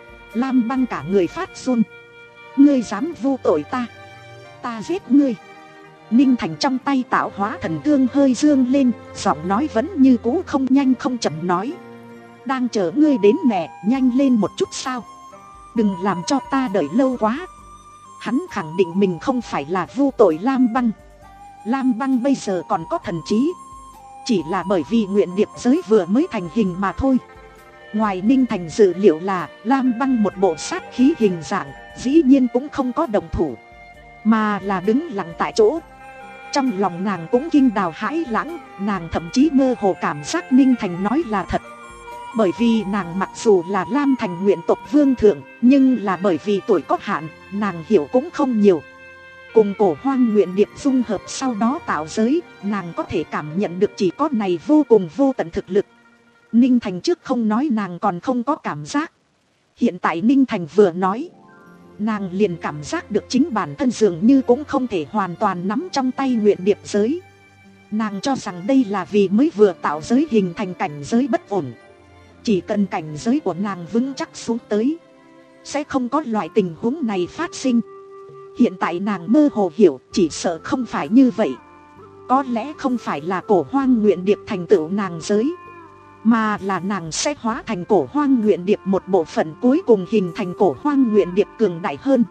Lam Băng cả người phát run. Ngươi dám vu tội ta, ta giết ngươi. Ninh Thành trong tay tạo hóa thần thương hơi dương lên, giọng nói vẫn như cũ không nhanh không chậm nói, đang chờ ngươi đến nè, nhanh lên một chút sao, đừng làm cho ta đợi lâu quá. Hắn khẳng định mình không phải là vu tội Lam Băng. Lam Băng bây giờ còn có thần trí, chỉ là bởi vì Nguyện Điệp giới vừa mới thành hình mà thôi. Ngoài Ninh Thành dự liệu là Lam Băng một bộ sát khí hình dạng, dĩ nhiên cũng không có động thủ, mà là đứng lặng tại chỗ. Trong lòng nàng cũng kinh đào hãi lãng, nàng thậm chí mơ hồ cảm giác Ninh Thành nói là thật. Bởi vì nàng mặc dù là Lam Thành nguyện tộc vương thượng, nhưng là bởi vì tuổi có hạn, nàng hiểu cũng không nhiều. Cùng Cổ Hoang Nguyện Điệp dung hợp sau đó tạo giới, nàng có thể cảm nhận được chỉ có này vô cùng vô tận thực lực. Ninh Thành trước không nói nàng còn không có cảm giác. Hiện tại Ninh Thành vừa nói, nàng liền cảm giác được chính bản thân dường như cũng không thể hoàn toàn nắm trong tay Nguyện Điệp giới. Nàng cho rằng đây là vì mới vừa tạo giới hình thành cảnh giới bất ổn. Chỉ cần cảnh giới của nàng vững chắc xuống tới, sẽ không có loại tình huống này phát sinh. Hiện tại nàng mơ hồ hiểu, chỉ sợ không phải như vậy. Có lẽ không phải là Cổ Hoang Nguyện Điệp thành tựu nàng giới, mà là nàng sẽ hóa thành Cổ Hoang Nguyện Điệp một bộ phận, cuối cùng hình thành Cổ Hoang Nguyện Điệp cường đại hơn.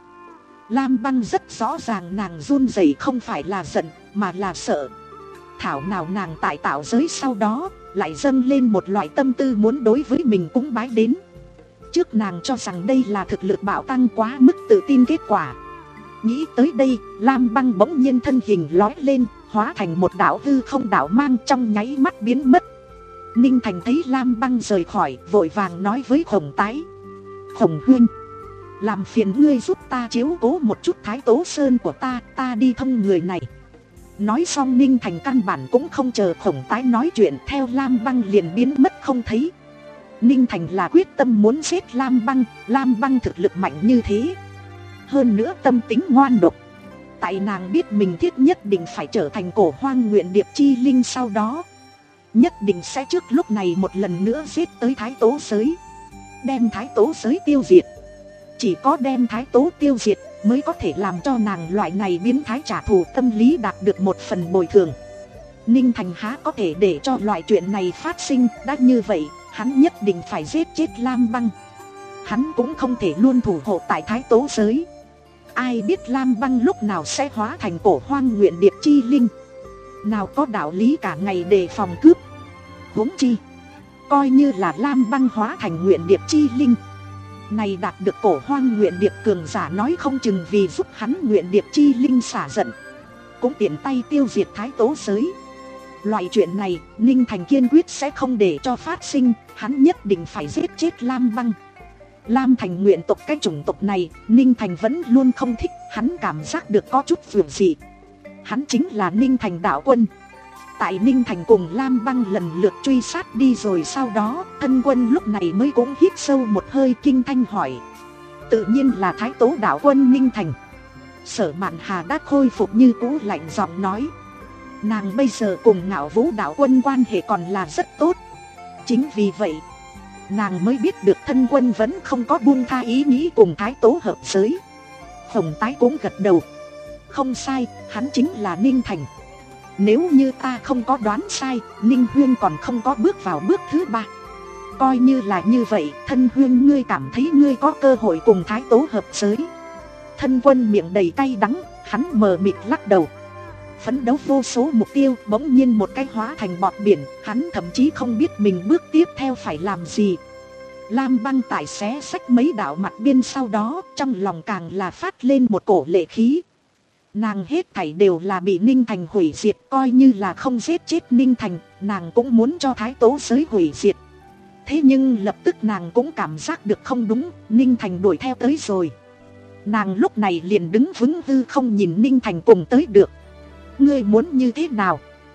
Lam Băng rất rõ ràng nàng run rẩy không phải là giận, mà là sợ. Thảo nào nàng tại tạo giới sau đó lại dâng lên một loại tâm tư muốn đối với mình cúng bái đến. Trước nàng cho rằng đây là thực lực bạo tăng quá mức tự tin kết quả. Nghĩ tới đây, Lam Băng bỗng nhiên thân hình lói lên, hóa thành một đạo hư không đạo mang trong nháy mắt biến mất. Ninh Thành thấy Lam Băng rời khỏi, vội vàng nói với Khổng Tái, Khổng huynh, làm phiền ngươi giúp ta chiếu cố một chút Thái Tố Sơn của ta, ta đi thông người này. Nói xong Ninh Thành căn bản cũng không chờ Khổng Tái nói chuyện, theo Lam Băng liền biến mất không thấy. Ninh Thành là quyết tâm muốn giết Lam Băng, Lam Băng thực lực mạnh như thế, hơn nữa tâm tính ngoan độc. Tại nàng biết mình thiết nhất định phải trở thành Cổ Hoang Nguyện Điệp chi linh, sau đó nhất định sẽ trước lúc này một lần nữa giết tới Thái Tố giới, đem Thái Tố giới tiêu diệt. Chỉ có đem Thái Tố tiêu diệt mới có thể làm cho nàng loại này biến thái trả thù tâm lý đạt được một phần bồi thường. Ninh Thành há có thể để cho loại chuyện này phát sinh, đã như vậy hắn nhất định phải giết chết Lam Băng. hắn cũng không thể luôn thủ hộ tại Thái Tố giới. Ai biết Lam Băng lúc nào sẽ hóa thành cổ hoang nguyện điệp chi linh, nào có đạo lý cả ngày đề phòng cướp. Huống chi coi như là Lam Băng hóa thành nguyện điệp chi linh này, đạt được cổ hoang nguyện điệp cường giả nói không chừng vì giúp hắn nguyện điệp chi linh xả giận, cũng tiện tay tiêu diệt Thái Tố giới. Loại chuyện này Ninh Thành kiên quyết sẽ không để cho phát sinh, hắn nhất định phải giết chết Lam Băng. Lam Thành nguyện tộc cái chủng tộc này Ninh Thành vẫn luôn không thích, hắn cảm giác được có chút vượt dị. Hắn chính là Ninh Thành đạo quân. Tại Ninh Thành cùng Lam Băng lần lượt truy sát đi rồi, sau đó thân quân lúc này mới cũng hít sâu một hơi, kinh thanh hỏi: tự nhiên là Thái Tố đạo quân Ninh Thành. Sở Mạn Hà đã khôi phục như cũ, lạnh giọng nói: nàng bây giờ cùng Ngạo Vũ đạo quân quan hệ còn là rất tốt. Chính vì vậy nàng mới biết được thân quân vẫn không có buông tha ý nghĩ cùng Thái Tố hợp giới. Hồng Tái cũng gật đầu: không sai, hắn chính là Ninh Thành. Nếu như ta không có đoán sai, Ninh Huyên còn không có bước vào bước thứ ba. Coi như là như vậy, thân Huyên ngươi cảm thấy ngươi có cơ hội cùng Thái Tố hợp giới? Thân quân miệng đầy cay đắng, hắn mờ mịt lắc đầu. Phấn đấu vô số mục tiêu bỗng nhiên một cái hóa thành bọt biển, hắn thậm chí không biết mình bước tiếp theo phải làm gì. Lam Băng tại xé xách mấy đạo mặt biên, sau đó trong lòng càng là phát lên một cổ lệ khí. Nàng hết thảy đều là bị Ninh Thành hủy diệt, coi như là không giết chết Ninh Thành, nàng cũng muốn cho Thái Tố giới hủy diệt. Thế nhưng lập tức nàng cũng cảm giác được không đúng, Ninh Thành đuổi theo tới rồi. Nàng lúc này liền đứng vững hư không, nhìn Ninh Thành cùng tới được. Ngươi muốn như thế nào?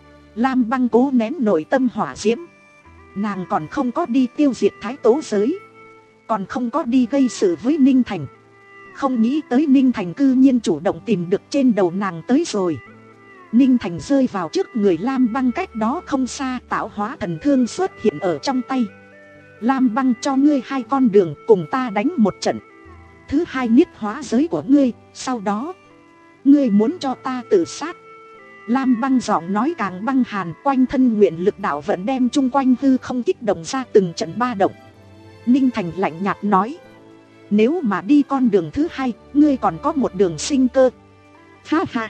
Lam Băng cố nén nội tâm hỏa diễm. Nàng còn không có đi tiêu diệt Thái Tố giới, còn không có đi gây sự với Ninh Thành. Không nghĩ tới Ninh Thành cư nhiên chủ động tìm được trên đầu nàng tới rồi. Ninh Thành rơi vào trước người Lam Băng, cách đó không xa tạo hóa thần thương xuất hiện ở trong tay. Lam Băng, cho ngươi hai con đường, cùng ta đánh một trận. Thứ hai niết hóa giới của ngươi, sau đó ngươi muốn cho ta tự sát. Lam Băng giọng nói càng băng hàn, quanh thân nguyện lực đạo vận đem chung quanh hư không kích động ra từng trận ba động. Ninh Thành lạnh nhạt nói: nếu mà đi con đường thứ hai, ngươi còn có một đường sinh cơ. Ha ha.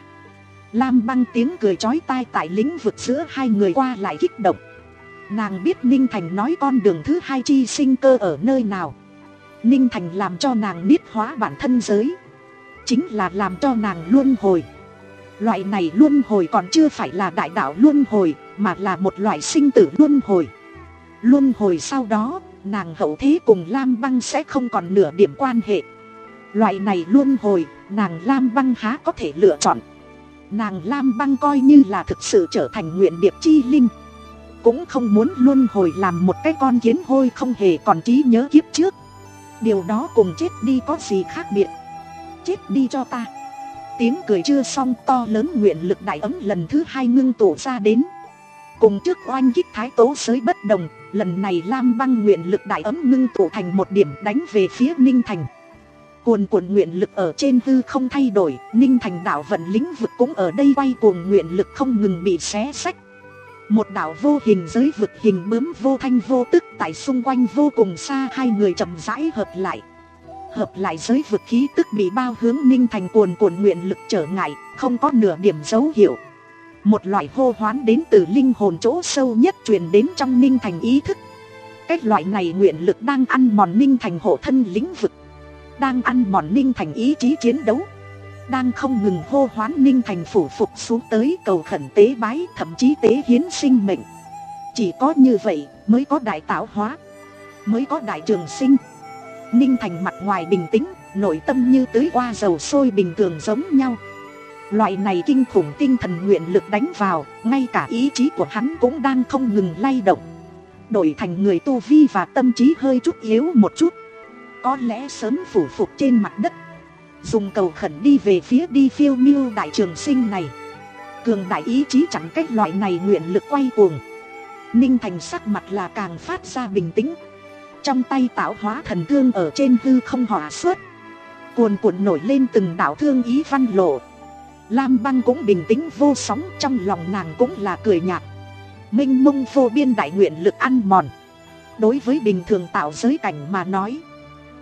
Lam Băng tiếng cười chói tai tại lĩnh vực giữa hai người qua lại kích động. Nàng biết Ninh Thành nói con đường thứ hai chi sinh cơ ở nơi nào. Ninh Thành làm cho nàng niết hóa bản thân giới, chính là làm cho nàng luân hồi. Loại này luân hồi còn chưa phải là đại đạo luân hồi, mà là một loại sinh tử luân hồi. Luân hồi sau đó, nàng hậu thế cùng Lam Băng sẽ không còn nửa điểm quan hệ. Loại này luân hồi, nàng Lam Băng há có thể lựa chọn. Nàng Lam Băng coi như là thực sự trở thành nguyện điệp chi linh, cũng không muốn luân hồi làm một cái con kiến hôi không hề còn trí nhớ kiếp trước. Điều đó cùng chết đi có gì khác biệt. Chết đi cho ta. Tiếng cười chưa xong, to lớn nguyện lực đại ấm lần thứ hai ngưng tụ ra đến. Cùng trước oanh kích Thái Tố giới bất đồng, lần này Lam Băng nguyện lực đại ấm ngưng tụ thành một điểm đánh về phía Ninh Thành. Cuồn cuộn nguyện lực ở trên hư không thay đổi, Ninh Thành đạo vận lĩnh vực cũng ở đây quay cuồng nguyện lực không ngừng bị xé xách. Một đạo vô hình giới vực hình bướm vô thanh vô tức tại xung quanh vô cùng xa, hai người chậm rãi hợp lại. Hợp lại giới vực khí tức bị bao hướng Ninh Thành cuồn cuộn nguyện lực trở ngại, không có nửa điểm dấu hiệu. Một loại hô hoán đến từ linh hồn chỗ sâu nhất truyền đến trong Ninh Thành ý thức. Cái loại này nguyện lực đang ăn mòn Ninh Thành hộ thân lĩnh vực, đang ăn mòn Ninh Thành ý chí chiến đấu, đang không ngừng hô hoán Ninh Thành phủ phục xuống tới cầu khẩn tế bái, thậm chí tế hiến sinh mệnh. Chỉ có như vậy mới có đại tạo hóa, mới có đại trường sinh. Ninh Thành mặt ngoài bình tĩnh, nội tâm như tưới qua dầu sôi bình thường giống nhau. Loại này kinh khủng tinh thần nguyện lực đánh vào, ngay cả ý chí của hắn cũng đang không ngừng lay động. Đổi thành người tu vi và tâm trí hơi chút yếu một chút, có lẽ sớm phủ phục trên mặt đất, dùng cầu khẩn đi về phía đi phiêu miêu đại trường sinh này. Cường đại ý chí chẳng cách loại này nguyện lực quay cuồng. Ninh Thành sắc mặt là càng phát ra bình tĩnh. Trong tay tạo hóa thần thương ở trên hư không hỏa xuất, cuồn cuộn nổi lên từng đạo thương ý văn lộ. Lam Băng cũng bình tĩnh vô sóng, trong lòng nàng cũng là cười nhạt. Mênh mông vô biên đại nguyện lực ăn mòn, đối với bình thường tạo giới cảnh mà nói,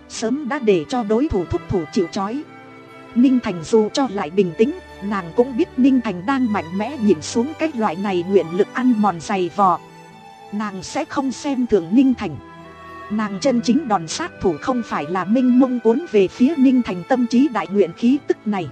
sớm đã để cho đối thủ thúc thủ chịu trói. Ninh Thành dù cho lại bình tĩnh, nàng cũng biết Ninh Thành đang mạnh mẽ nhìn xuống cái loại này nguyện lực ăn mòn dày vò. Nàng sẽ không xem thường Ninh Thành. Nàng chân chính đòn sát thủ không phải là mênh mông cuốn về phía Ninh Thành tâm trí đại nguyện khí tức này,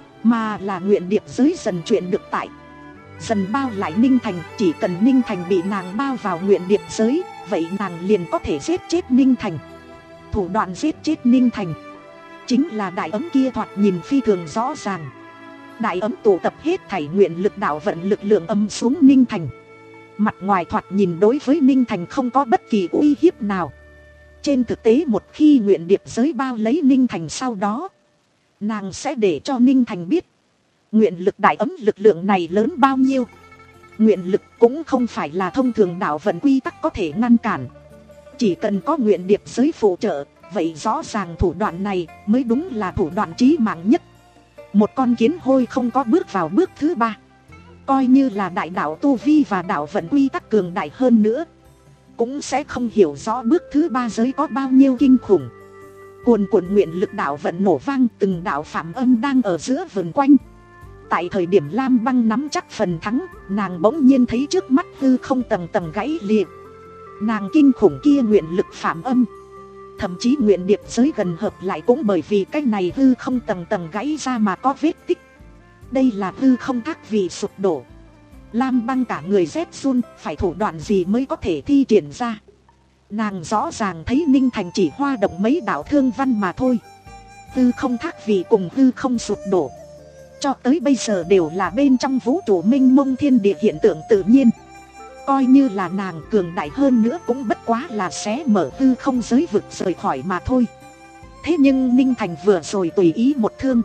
mà là nguyện điệp giới dần chuyển được tại, dần bao lại Ninh Thành. Chỉ cần Ninh Thành bị nàng bao vào nguyện điệp giới, vậy nàng liền có thể giết chết Ninh Thành. Thủ đoạn giết chết Ninh Thành chính là đại ấm kia thoạt nhìn phi thường rõ ràng. Đại ấm tụ tập hết thảy nguyện lực đạo vận lực lượng âm xuống Ninh Thành. Mặt ngoài thoạt nhìn đối với Ninh Thành không có bất kỳ uy hiếp nào. Trên thực tế một khi nguyện điệp giới bao lấy Ninh Thành, sau đó nàng sẽ để cho Ninh Thành biết nguyện lực đại ấm lực lượng này lớn bao nhiêu. Nguyện lực cũng không phải là thông thường đạo vận quy tắc có thể ngăn cản. Chỉ cần có nguyện điệp giới phụ trợ, vậy rõ ràng thủ đoạn này mới đúng là thủ đoạn chí mạng nhất. Một con kiến hôi không có bước vào bước thứ ba, coi như là đại đạo tu vi và đạo vận quy tắc cường đại hơn nữa, cũng sẽ không hiểu rõ bước thứ ba giới có bao nhiêu kinh khủng. Cuồn cuộn nguyện lực đạo vận nổ vang, từng đạo phạm âm đang ở giữa vườn quanh. Tại thời điểm Lam Băng nắm chắc phần thắng, nàng bỗng nhiên thấy trước mắt hư không tầng tầng gãy liệt. Nàng kinh khủng kia nguyện lực phạm âm, thậm chí nguyện điệp giới gần hợp lại cũng bởi vì cái này hư không tầng tầng gãy ra mà có vết tích. Đây là hư không thác vì sụp đổ. Lam Băng cả người rét run, phải thủ đoạn gì mới có thể thi triển ra. Nàng rõ ràng thấy Ninh Thành chỉ hoa động mấy đạo thương văn mà thôi. Hư không thác vì cùng hư không sụp đổ, cho tới bây giờ đều là bên trong vũ trụ mênh mông thiên địa hiện tượng tự nhiên. Coi như là nàng cường đại hơn nữa cũng bất quá là xé mở hư không giới vực rời khỏi mà thôi. Thế nhưng Ninh Thành vừa rồi tùy ý một thương,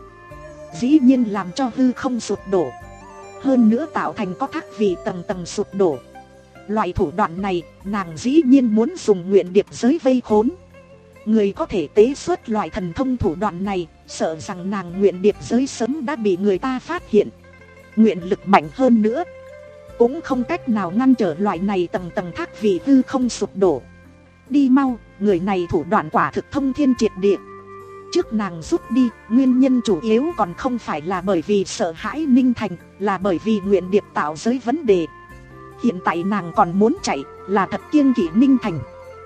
dĩ nhiên làm cho hư không sụp đổ, hơn nữa tạo thành có thác vì tầng tầng sụp đổ. Loại thủ đoạn này nàng dĩ nhiên muốn dùng nguyện điệp giới vây khốn. Người có thể tế xuất loại thần thông thủ đoạn này, sợ rằng nàng nguyện điệp giới sớm đã bị người ta phát hiện. Nguyện lực mạnh hơn nữa cũng không cách nào ngăn trở loại này tầng tầng thác vì hư không sụp đổ. Đi mau, người này thủ đoạn quả thực thông thiên triệt địa. Trước nàng rút đi, nguyên nhân chủ yếu còn không phải là bởi vì sợ hãi Ninh Thành, là bởi vì nguyện điệp tạo giới vấn đề. Hiện tại nàng còn muốn chạy, là thật kiêng kỵ Ninh Thành.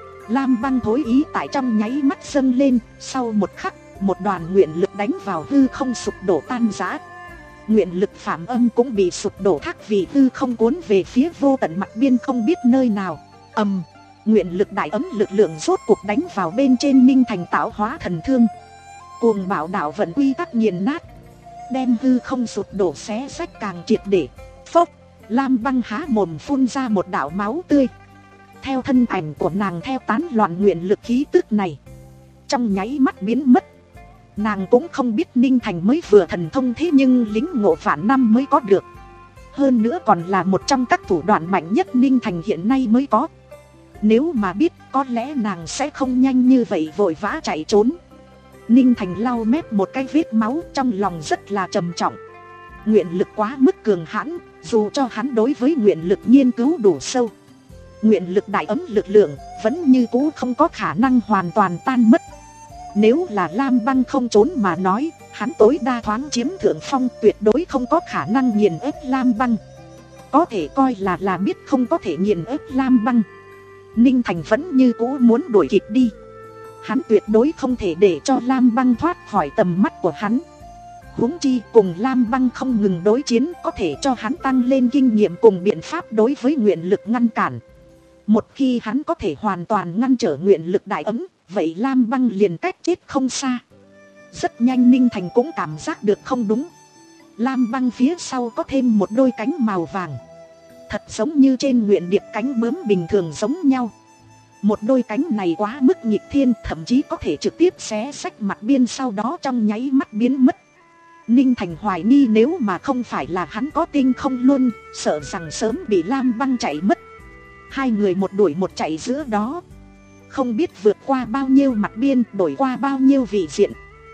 Lam Băng thối ý tại trong nháy mắt dâng lên, sau một khắc, một đoàn nguyện lực đánh vào hư không sụp đổ tan rã. Nguyện lực phạm âm cũng bị sụp đổ thác vì hư không cuốn về phía vô tận mặt biên không biết nơi nào. Ầm, nguyện lực đại ấm lực lượng rốt cuộc đánh vào bên trên Ninh Thành tạo hóa thần thương. Cuồng bạo đạo vận quy tắc nghiền nát, đem hư không sụp đổ xé rách càng triệt để. Phốc, Lam Băng há mồm phun ra một đạo máu tươi. Theo thân ảnh của nàng theo tán loạn nguyện lực khí tức này, trong nháy mắt biến mất. Nàng cũng không biết Ninh Thành mới vừa thần thông thế nhưng lính ngộ vạn năm mới có được. Hơn nữa còn là một trong các thủ đoạn mạnh nhất Ninh Thành hiện nay mới có. Nếu mà biết, có lẽ nàng sẽ không nhanh như vậy vội vã chạy trốn. Ninh Thành lau mép một cái vết máu, trong lòng rất là trầm trọng. Nguyện lực quá mức cường hãn, dù cho hắn đối với nguyện lực nghiên cứu đủ sâu, nguyện lực đại ấm lực lượng vẫn như cũ không có khả năng hoàn toàn tan mất. Nếu là Lam Băng không trốn mà nói, hắn tối đa thoáng chiếm thượng phong, tuyệt đối không có khả năng nghiền ép Lam Băng. Có thể coi là là biết không có thể nghiền ép Lam Băng. Ninh Thành vẫn như cũ muốn đuổi kịp đi. Hắn tuyệt đối không thể để cho Lam Băng thoát khỏi tầm mắt của hắn. Huống chi cùng Lam Băng không ngừng đối chiến có thể cho hắn tăng lên kinh nghiệm cùng biện pháp đối với nguyện lực ngăn cản. Một khi hắn có thể hoàn toàn ngăn trở nguyện lực đại ấm, vậy Lam Băng liền cách chết không xa. Rất nhanh Ninh Thành cũng cảm giác được không đúng. Lam Băng phía sau có thêm một đôi cánh màu vàng, thật giống như trên nguyện điệp cánh bướm bình thường giống nhau. Một đôi cánh này quá mức nghịch thiên, thậm chí có thể trực tiếp xé rách mặt biên, sau đó trong nháy mắt biến mất. Ninh Thành hoài nghi nếu mà không phải là hắn có tinh không luân, sợ rằng sớm bị Lam Băng chạy mất. Hai người một đuổi một chạy giữa đó, không biết vượt qua bao nhiêu mặt biên, đổi qua bao nhiêu vị diện.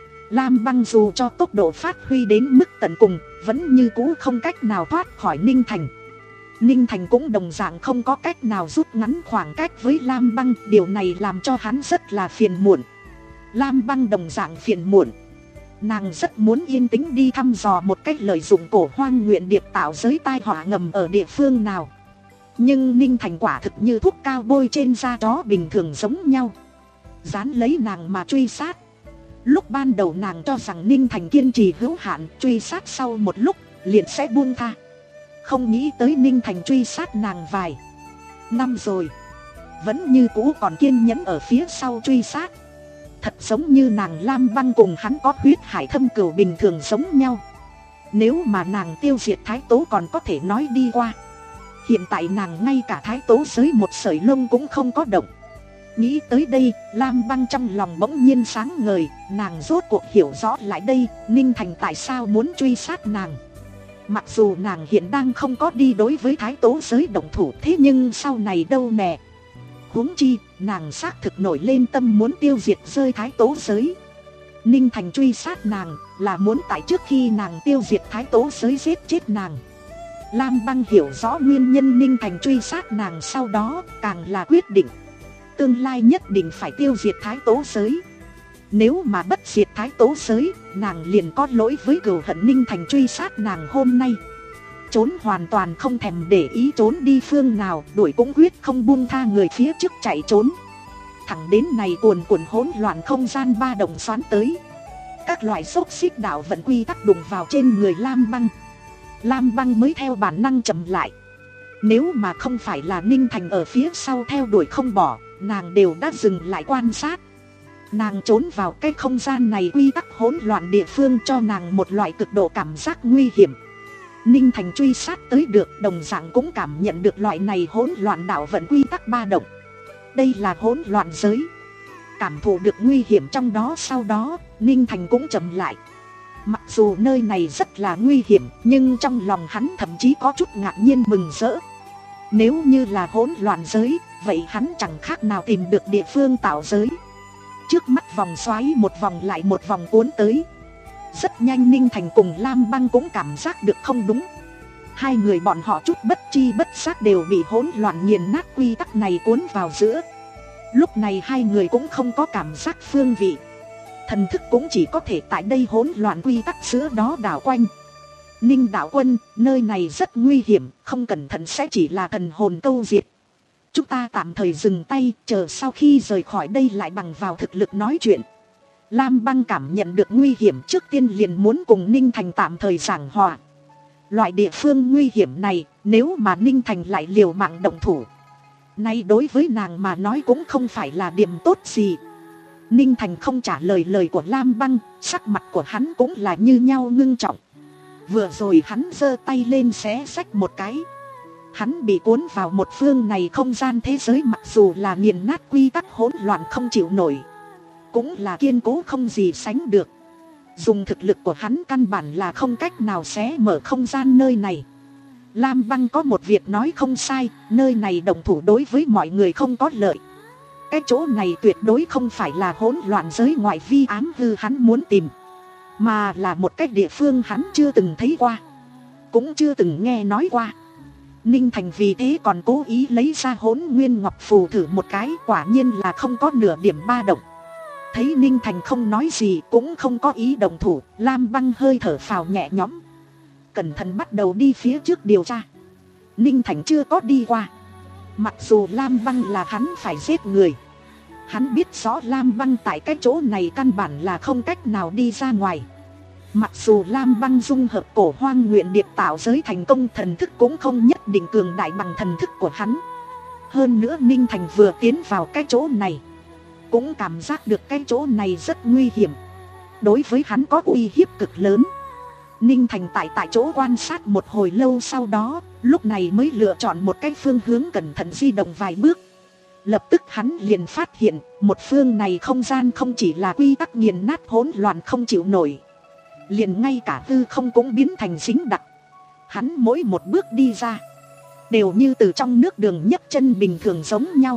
Lam Băng dù cho tốc độ phát huy đến mức tận cùng, vẫn như cũ không cách nào thoát khỏi Ninh Thành. Ninh Thành cũng đồng dạng không có cách nào rút ngắn khoảng cách với Lam Băng, điều này làm cho hắn rất là phiền muộn. Lam Băng đồng dạng phiền muộn. Nàng rất muốn yên tĩnh đi thăm dò một cách lợi dụng cổ hoang nguyện điệp tạo giới tai họa ngầm ở địa phương nào. Nhưng Ninh Thành quả thực như thuốc cao bôi trên da chó bình thường giống nhau, dán lấy nàng mà truy sát. Lúc ban đầu nàng cho rằng Ninh Thành kiên trì hữu hạn, truy sát sau một lúc liền sẽ buông tha. Không nghĩ tới Ninh Thành truy sát nàng vài năm rồi, vẫn như cũ còn kiên nhẫn ở phía sau truy sát. Thật giống như nàng Lam Băng cùng hắn có huyết hải thâm cừu bình thường giống nhau. Nếu mà nàng tiêu diệt Thái Tố còn có thể nói đi qua. Hiện tại nàng ngay cả Thái Tố giới một sợi lông cũng không có động. Nghĩ tới đây, Lam Băng trong lòng bỗng nhiên sáng ngời. Nàng rốt cuộc hiểu rõ lại đây, Ninh Thành tại sao muốn truy sát nàng. Mặc dù nàng hiện đang không có đi đối với Thái Tố giới động thủ, thế nhưng sau này đâu nè. Huống chi, nàng xác thực nổi lên tâm muốn tiêu diệt rơi Thái Tố giới. Ninh Thành truy sát nàng là muốn tại trước khi nàng tiêu diệt Thái Tố giới giết chết nàng. Lam Băng hiểu rõ nguyên nhân Ninh Thành truy sát nàng, sau đó càng là quyết định tương lai nhất định phải tiêu diệt Thái Tố giới. Nếu mà bất diệt Thái Tố giới, nàng liền có lỗi với cừu hận Ninh Thành truy sát nàng hôm nay. Trốn hoàn toàn không thèm để ý trốn đi phương nào, đuổi cũng quyết không buông tha người phía trước chạy trốn. Thẳng đến này cuồn cuộn hỗn loạn không gian ba động xoắn tới. Các loại xốc xích đạo vận quy tắc đụng vào trên người Lam Băng. Lam Băng mới theo bản năng chậm lại. Nếu mà không phải là Ninh Thành ở phía sau theo đuổi không bỏ, nàng đều đã dừng lại quan sát. Nàng trốn vào cái không gian này quy tắc hỗn loạn địa phương cho nàng một loại cực độ cảm giác nguy hiểm. Ninh Thành truy sát tới được, đồng dạng cũng cảm nhận được loại này hỗn loạn đạo vận quy tắc ba động. Đây là hỗn loạn giới. Cảm thụ được nguy hiểm trong đó, sau đó Ninh Thành cũng chậm lại. Mặc dù nơi này rất là nguy hiểm, nhưng trong lòng hắn thậm chí có chút ngạc nhiên mừng rỡ. Nếu như là hỗn loạn giới, vậy hắn chẳng khác nào tìm được địa phương tạo giới. Trước mắt vòng xoáy một vòng lại một vòng cuốn tới. Rất nhanh Ninh Thành cùng Lam Băng cũng cảm giác được không đúng. Hai người bọn họ chút bất chi bất giác đều bị hỗn loạn nghiền nát quy tắc này cuốn vào giữa. Lúc này hai người cũng không có cảm giác phương vị. Thần thức cũng chỉ có thể tại đây hỗn loạn quy tắc giữa đó đảo quanh. Ninh đạo quân, nơi này rất nguy hiểm, không cẩn thận sẽ chỉ là thần hồn câu diệt. Chúng ta tạm thời dừng tay, chờ sau khi rời khỏi đây lại bằng vào thực lực nói chuyện. Lam Băng cảm nhận được nguy hiểm, trước tiên liền muốn cùng Ninh Thành tạm thời giảng hòa. Loại địa phương nguy hiểm này, nếu mà Ninh Thành lại liều mạng động thủ, nay đối với nàng mà nói cũng không phải là điểm tốt gì. Ninh Thành không trả lời lời của Lam Băng, sắc mặt của hắn cũng là như nhau ngưng trọng. Vừa rồi hắn giơ tay lên xé xách một cái. Hắn bị cuốn vào một phương này không gian thế giới, mặc dù là nghiền nát quy tắc hỗn loạn không chịu nổi, cũng là kiên cố không gì sánh được. Dùng thực lực của hắn căn bản là không cách nào xé mở không gian nơi này. Lam Băng có một việc nói không sai, nơi này động thủ đối với mọi người không có lợi. Cái chỗ này tuyệt đối không phải là hỗn loạn giới ngoại vi ám hư hắn muốn tìm, mà là một cái địa phương hắn chưa từng thấy qua, cũng chưa từng nghe nói qua. Ninh Thành vì thế còn cố ý lấy ra Hỗn Nguyên Ngọc Phù thử một cái, quả nhiên là không có nửa điểm ba động. Thấy Ninh Thành không nói gì, cũng không có ý động thủ, Lam Băng hơi thở phào nhẹ nhõm, cẩn thận bắt đầu đi phía trước điều tra. Ninh Thành chưa có đi qua. Mặc dù Lam Băng là hắn phải giết người, hắn biết rõ Lam Băng tại cái chỗ này căn bản là không cách nào đi ra ngoài. Mặc dù Lam Băng dung hợp cổ hoang nguyện điệp tạo giới thành công, thần thức cũng không nhất định cường đại bằng thần thức của hắn. Hơn nữa Ninh Thành vừa tiến vào cái chỗ này, cũng cảm giác được cái chỗ này rất nguy hiểm, đối với hắn có uy hiếp cực lớn. Ninh Thành tại tại chỗ quan sát một hồi lâu, sau đó lúc này mới lựa chọn một cái phương hướng cẩn thận di động vài bước. Lập tức hắn liền phát hiện một phương này không gian không chỉ là quy tắc nghiền nát hỗn loạn không chịu nổi, liền ngay cả tư không cũng biến thành dính đặc. Hắn mỗi một bước đi ra đều như từ trong nước đường nhấc chân bình thường giống nhau,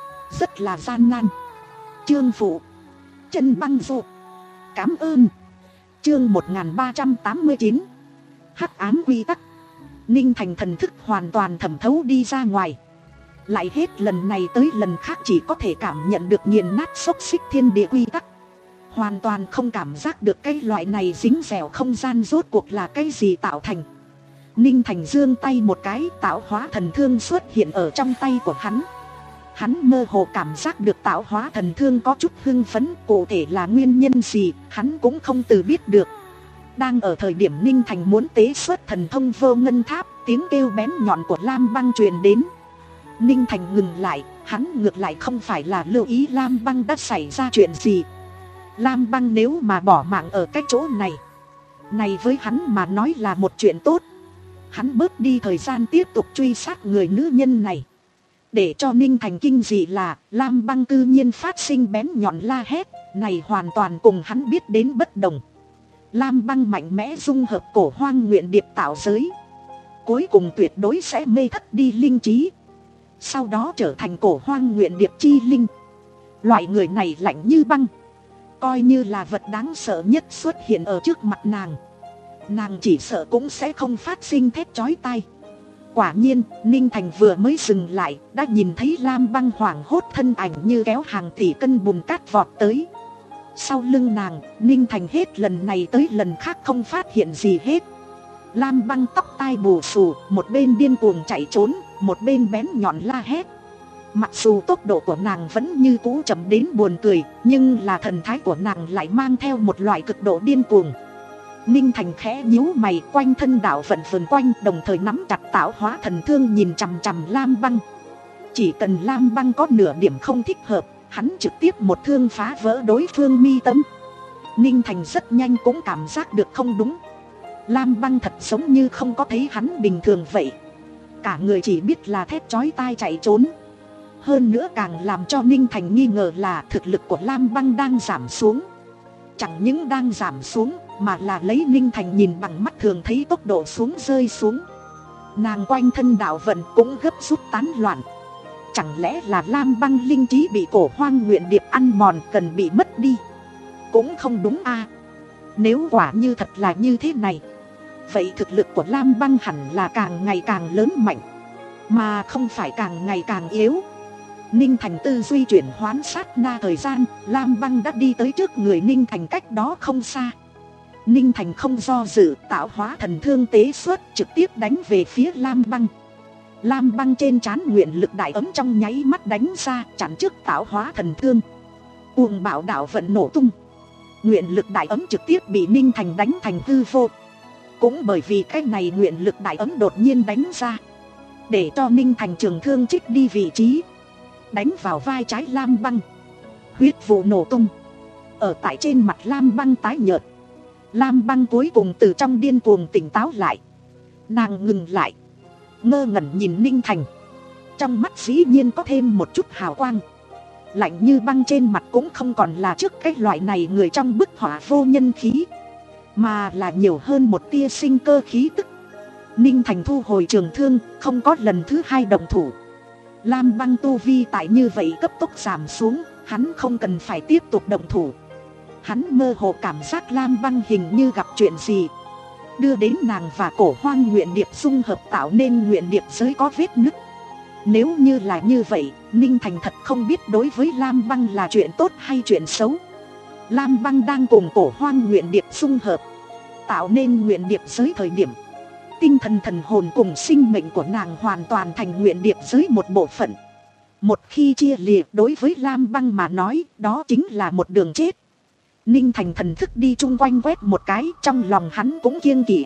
rất là gian nan. Chương phụ chân băng rụt. Cảm ơn. Chương một nghìn ba trăm tám mươi chín. Hắc ám quy tắc. Ninh Thành thần thức hoàn toàn thẩm thấu đi ra ngoài, lại hết lần này tới lần khác chỉ có thể cảm nhận được nghiền nát xốc xích thiên địa quy tắc. hoàn toàn không cảm giác được cái loại này dính dẻo không gian rốt cuộc là cái gì tạo thành. Ninh Thành giương tay một cái, tạo hóa thần thương xuất hiện ở trong tay của hắn. Hắn mơ hồ cảm giác được tạo hóa thần thương có chút hưng phấn, cụ thể là nguyên nhân gì, hắn cũng không từ biết được. Đang ở thời điểm Ninh Thành muốn tế xuất thần thông vô ngân tháp, tiếng kêu bén nhọn của Lam Băng truyền đến. Ninh Thành ngừng lại, hắn ngược lại không phải là lưu ý Lam Băng đã xảy ra chuyện gì. Lam Băng nếu mà bỏ mạng ở cái chỗ này, này với hắn mà nói là một chuyện tốt. Hắn bớt đi thời gian tiếp tục truy sát người nữ nhân này. Để cho Ninh Thành kinh dị là Lam Băng cư nhiên phát sinh bén nhọn la hét, này hoàn toàn cùng hắn biết đến bất đồng. Lam Băng mạnh mẽ dung hợp cổ hoang nguyện điệp tạo giới, cuối cùng tuyệt đối sẽ mê thất đi linh trí, sau đó trở thành cổ hoang nguyện điệp chi linh. Loại người này lạnh như băng, coi như là vật đáng sợ nhất xuất hiện ở trước mặt nàng, nàng chỉ sợ cũng sẽ không phát sinh thét chói tai. Quả nhiên, Ninh Thành vừa mới dừng lại, đã nhìn thấy Lam Băng hoảng hốt thân ảnh như kéo hàng tỷ cân bùn cát vọt tới. Sau lưng nàng, Ninh Thành hết lần này tới lần khác không phát hiện gì hết. Lam Băng tóc tai bù xù, một bên điên cuồng chạy trốn, một bên bén nhọn la hét. Mặc dù tốc độ của nàng vẫn như cũ chậm đến buồn cười, nhưng là thần thái của nàng lại mang theo một loại cực độ điên cuồng. Ninh Thành khẽ nhíu mày, quanh thân đạo vận vần quanh, đồng thời nắm chặt tạo hóa thần thương nhìn chằm chằm Lam Băng. Chỉ cần Lam Băng có nửa điểm không thích hợp, hắn trực tiếp một thương phá vỡ đối phương mi tâm. Ninh Thành rất nhanh cũng cảm giác được không đúng. Lam Băng thật giống như không có thấy hắn bình thường vậy, cả người chỉ biết là thét chói tai chạy trốn. Hơn nữa càng làm cho Ninh Thành nghi ngờ là thực lực của Lam Băng đang giảm xuống. Chẳng những đang giảm xuống, mà là lấy Ninh Thành nhìn bằng mắt thường thấy tốc độ xuống rơi xuống. Nàng quanh thân đạo vận cũng gấp rút tán loạn. Chẳng lẽ là Lam Băng linh trí bị cổ hoang nguyện điệp ăn mòn, cần bị mất đi? Cũng không đúng a. Nếu quả như thật là như thế này, vậy thực lực của Lam Băng hẳn là càng ngày càng lớn mạnh, mà không phải càng ngày càng yếu. Ninh Thành tư duy chuyển hoán sát na thời gian, Lam Băng đã đi tới trước người Ninh Thành cách đó không xa. Ninh Thành không do dự, tạo hóa thần thương tế xuất, trực tiếp đánh về phía Lam Băng. Lam Băng trên trán nguyện lực đại ấm trong nháy mắt đánh ra, chặn trước tạo hóa thần thương. Cuồng bạo đạo vận nổ tung, nguyện lực đại ấm trực tiếp bị Ninh Thành đánh thành hư vô. Cũng bởi vì cái này nguyện lực đại ấm đột nhiên đánh ra, để cho Ninh Thành trường thương trích đi vị trí, đánh vào vai trái Lam Băng. Huyết vụ nổ tung, ở tại trên mặt Lam Băng tái nhợt. Lam Băng cuối cùng từ trong điên cuồng tỉnh táo lại. Nàng ngừng lại, ngơ ngẩn nhìn Ninh Thành, trong mắt dĩ nhiên có thêm một chút hào quang. Lạnh như băng trên mặt cũng không còn là trước cái loại này người trong bức họa vô nhân khí, mà là nhiều hơn một tia sinh cơ khí tức. Ninh Thành thu hồi trường thương, không có lần thứ hai động thủ. Lam Băng tu vi tại như vậy cấp tốc giảm xuống, hắn không cần phải tiếp tục động thủ. Hắn mơ hồ cảm giác Lam Băng hình như gặp chuyện gì, đưa đến nàng và cổ hoang nguyện điệp dung hợp tạo nên nguyện điệp giới có vết nứt. Nếu như là như vậy, Ninh Thành thật không biết đối với Lam Băng là chuyện tốt hay chuyện xấu. Lam Băng đang cùng cổ hoang nguyện điệp dung hợp tạo nên nguyện điệp giới thời điểm, tinh thần thần hồn cùng sinh mệnh của nàng hoàn toàn thành nguyện điệp giới một bộ phận. Một khi chia liệt, đối với Lam Băng mà nói, đó chính là một đường chết. Ninh Thành thần thức đi chung quanh quét một cái, trong lòng hắn cũng kiêng kỵ.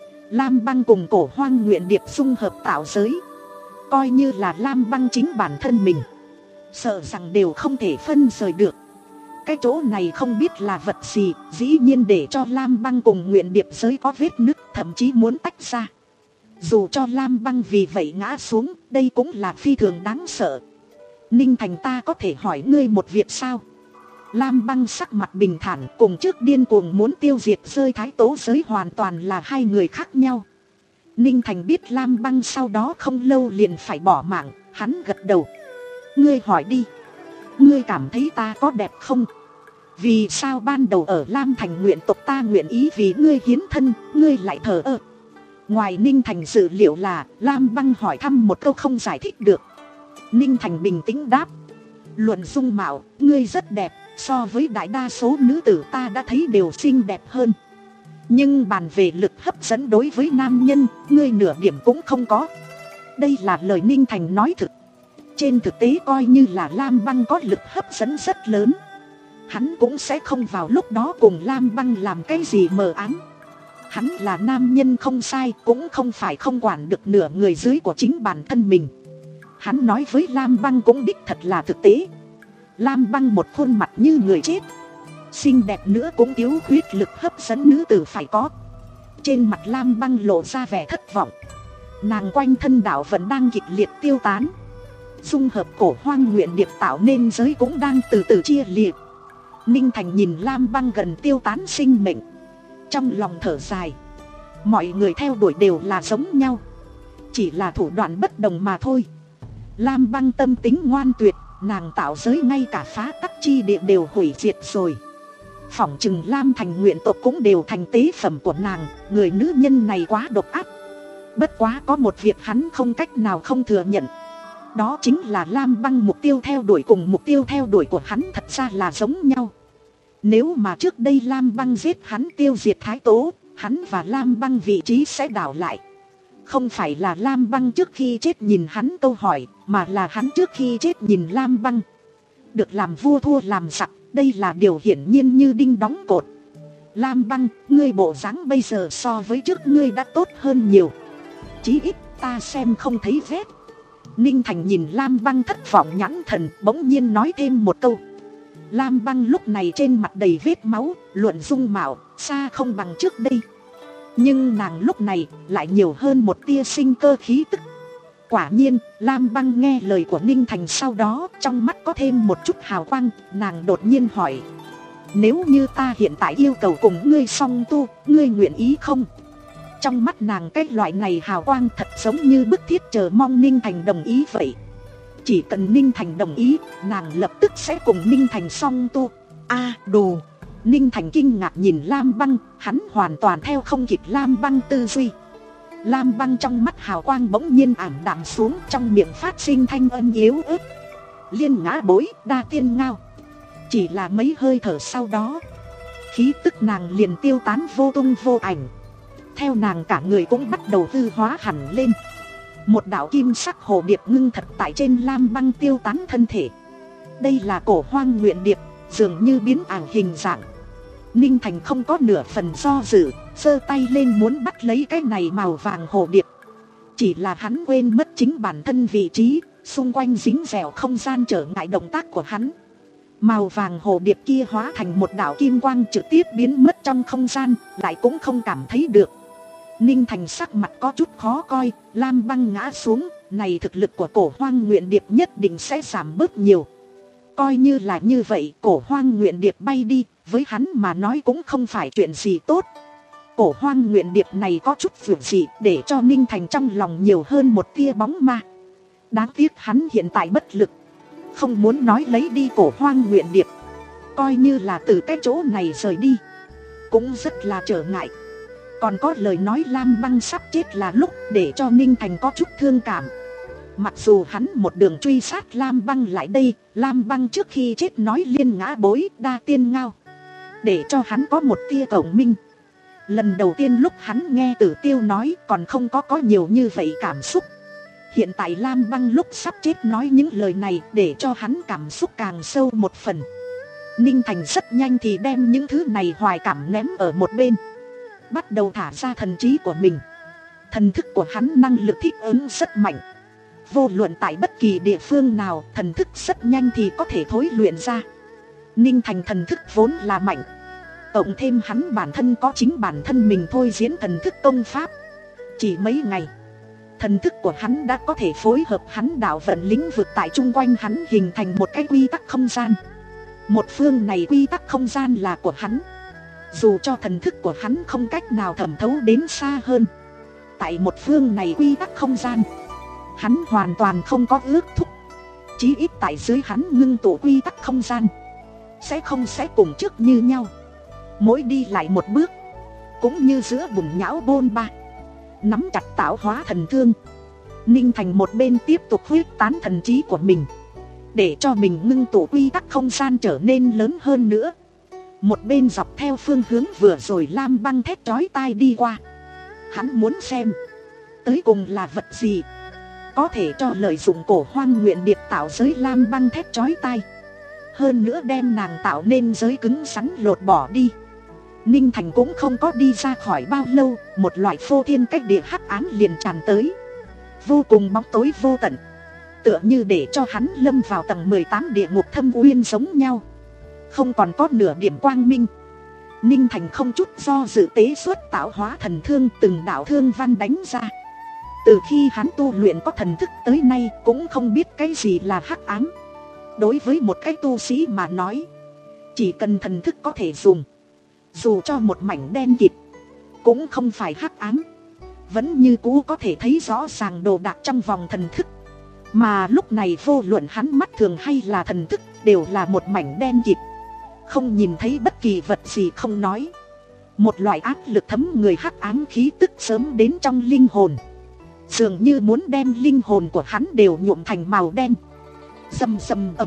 Lam Băng cùng cổ hoang nguyện điệp dung hợp tạo giới, coi như là Lam Băng chính bản thân mình, sợ rằng đều không thể phân rời được. Cái chỗ này không biết là vật gì, dĩ nhiên để cho Lam Băng cùng nguyện điệp giới có vết nứt, thậm chí muốn tách ra. Dù cho Lam Băng vì vậy ngã xuống, đây cũng là phi thường đáng sợ. Ninh Thành, ta có thể hỏi ngươi một việc sao? Lam Băng sắc mặt bình thản, cùng trước điên cuồng muốn tiêu diệt rơi thái tố giới hoàn toàn là hai người khác nhau. Ninh Thành biết Lam Băng sau đó không lâu liền phải bỏ mạng, hắn gật đầu. Ngươi hỏi đi. Ngươi cảm thấy ta có đẹp không? Vì sao ban đầu ở Lam Thành nguyện tộc ta nguyện ý vì ngươi hiến thân, ngươi lại thờ ơ? Ngoài Ninh Thành dự liệu là Lam Băng hỏi thăm một câu không giải thích được. Ninh Thành bình tĩnh đáp. Luận dung mạo, ngươi rất đẹp. So với đại đa số nữ tử ta đã thấy đều xinh đẹp hơn. Nhưng bàn về lực hấp dẫn đối với nam nhân, ngươi nửa điểm cũng không có. Đây là lời Ninh Thành nói thực. Trên thực tế coi như là Lam Băng có lực hấp dẫn rất lớn, hắn cũng sẽ không vào lúc đó cùng Lam Băng làm cái gì mờ ám. Hắn là nam nhân không sai, cũng không phải không quản được nửa người dưới của chính bản thân mình. Hắn nói với Lam Băng cũng đích thật là thực tế. Lam Băng một khuôn mặt như người chết, xinh đẹp nữa cũng thiếu khuyết lực hấp dẫn nữ tử phải có. Trên mặt Lam Băng lộ ra vẻ thất vọng. Nàng quanh thân đạo vẫn đang kịch liệt tiêu tán, dung hợp cổ hoang nguyện điệp tạo nên giới cũng đang từ từ chia liệt. Ninh Thành nhìn Lam Băng gần tiêu tán sinh mệnh, trong lòng thở dài. Mọi người theo đuổi đều là giống nhau, chỉ là thủ đoạn bất đồng mà thôi. Lam Băng tâm tính ngoan tuyệt, nàng tạo giới ngay cả phá tắc chi địa đều hủy diệt rồi. Phỏng chừng Lam Thành nguyện tộc cũng đều thành tế phẩm của nàng. Người nữ nhân này quá độc ác. Bất quá có một việc hắn không cách nào không thừa nhận, đó chính là Lam Băng mục tiêu theo đuổi cùng mục tiêu theo đuổi của hắn thật ra là giống nhau. Nếu mà trước đây Lam Băng giết hắn tiêu diệt Thái Tố, hắn và Lam Băng vị trí sẽ đảo lại. Không phải là Lam Băng trước khi chết nhìn hắn câu hỏi, mà là hắn trước khi chết nhìn Lam Băng. Được làm vua thua làm giặc, đây là điều hiển nhiên như đinh đóng cột. Lam Băng, ngươi bộ dáng bây giờ so với trước ngươi đã tốt hơn nhiều. Chí ít ta xem không thấy vết. Ninh Thành nhìn Lam Băng thất vọng nhãn thần, bỗng nhiên nói thêm một câu. Lam Băng lúc này trên mặt đầy vết máu, luận dung mạo xa không bằng trước đây. Nhưng nàng lúc này lại nhiều hơn một tia sinh cơ khí tức. Quả nhiên, Lam Băng nghe lời của Ninh Thành sau đó, trong mắt có thêm một chút hào quang. Nàng đột nhiên hỏi, nếu như ta hiện tại yêu cầu cùng ngươi song tu, ngươi nguyện ý không? Trong mắt nàng cái loại này hào quang thật giống như bức thiết chờ mong Ninh Thành đồng ý vậy. Chỉ cần Ninh Thành đồng ý, nàng lập tức sẽ cùng Ninh Thành song tu. A à, đồ. Ninh Thành kinh ngạc nhìn Lam Băng, hắn hoàn toàn theo không kịp Lam Băng tư duy. Lam Băng trong mắt hào quang bỗng nhiên ảm đạm xuống, trong miệng phát sinh thanh âm yếu ớt. Liên ngã bối, đa tiên ngao. Chỉ là mấy hơi thở sau đó, khí tức nàng liền tiêu tán vô tung vô ảnh. Theo nàng cả người cũng bắt đầu hư hóa hẳn lên. Một đạo kim sắc hồ điệp ngưng thật tại trên Lam Băng tiêu tán thân thể. Đây là cổ hoang nguyện điệp, dường như biến ảo hình dạng. Ninh Thành không có nửa phần do dự, giơ tay lên muốn bắt lấy cái này màu vàng hồ điệp. Chỉ là hắn quên mất chính bản thân vị trí, xung quanh dính dẻo không gian trở ngại động tác của hắn. Màu vàng hồ điệp kia hóa thành một đạo kim quang trực tiếp biến mất trong không gian, lại cũng không cảm thấy được. Ninh Thành sắc mặt có chút khó coi, Lam Băng ngã xuống, này thực lực của cổ hoang nguyện điệp nhất định sẽ giảm bớt nhiều. Coi như là như vậy, cổ hoang nguyện điệp bay đi, với hắn mà nói cũng không phải chuyện gì tốt. Cổ hoang nguyện điệp này có chút vượt dị, để cho Ninh Thành trong lòng nhiều hơn một tia bóng ma. Đáng tiếc hắn hiện tại bất lực, không muốn nói lấy đi cổ hoang nguyện điệp. Coi như là từ cái chỗ này rời đi, cũng rất là trở ngại. Còn có lời nói Lam Băng sắp chết là lúc, để cho Ninh Thành có chút thương cảm. Mặc dù hắn một đường truy sát Lam Băng lại đây, Lam Băng trước khi chết nói liên ngã bối, đa tiên ngao, để cho hắn có một tia cầu minh. Lần đầu tiên lúc hắn nghe Tử Tiêu nói còn không có có nhiều như vậy cảm xúc. Hiện tại Lam Băng lúc sắp chết nói những lời này, để cho hắn cảm xúc càng sâu một phần. Ninh Thành rất nhanh thì đem những thứ này hoài cảm ném ở một bên, bắt đầu thả ra thần trí của mình. Thần thức của hắn năng lực thích ứng rất mạnh. Vô luận tại bất kỳ địa phương nào, thần thức rất nhanh thì có thể thối luyện ra. Ninh Thành thần thức vốn là mạnh, cộng thêm hắn bản thân có chính bản thân mình thôi diễn thần thức công pháp. Chỉ mấy ngày, thần thức của hắn đã có thể phối hợp hắn đạo vận lĩnh vực tại chung quanh hắn hình thành một cái quy tắc không gian. Một phương này quy tắc không gian là của hắn. Dù cho thần thức của hắn không cách nào thẩm thấu đến xa hơn, tại một phương này quy tắc không gian, hắn hoàn toàn không có ước thúc. Chí ít tại dưới hắn ngưng tụ quy tắc không gian, sẽ không sẽ cùng trước như nhau. Mỗi đi lại một bước, cũng như giữa bùn nhão bôn ba, nắm chặt tạo hóa thần thương. Ninh Thành một bên tiếp tục huyết tán thần trí của mình, để cho mình ngưng tụ quy tắc không gian trở nên lớn hơn nữa. Một bên dọc theo phương hướng vừa rồi Lam Băng thét chói tai đi qua. Hắn muốn xem tới cùng là vật gì có thể cho lợi dụng cổ hoang nguyện điệp tạo giới Lam Băng thét chói tai, hơn nữa đem nàng tạo nên giới cứng rắn lột bỏ đi. Ninh Thành cũng không có đi ra khỏi bao lâu, một loại phô thiên cách địa hắc ám liền tràn tới, vô cùng bóng tối vô tận, tựa như để cho hắn lâm vào tầng mười tám địa ngục thâm uyên giống nhau, không còn có nửa điểm quang minh. Ninh Thành không chút do dự tế xuất tạo hóa thần thương, từng đạo thương văn đánh ra. Từ khi hắn tu luyện có thần thức tới nay cũng không biết cái gì là hắc ám. Đối với một cái tu sĩ mà nói, chỉ cần thần thức có thể dùng, dù cho một mảnh đen kịt cũng không phải hắc ám, vẫn như cũ có thể thấy rõ ràng đồ đạc trong vòng thần thức. Mà lúc này vô luận hắn mắt thường hay là thần thức đều là một mảnh đen kịt, không nhìn thấy bất kỳ vật gì không nói. Một loại áp lực thấm người hắc ám khí tức sớm đến trong linh hồn, dường như muốn đem linh hồn của hắn đều nhuộm thành màu đen. Rầm rầm ẩm,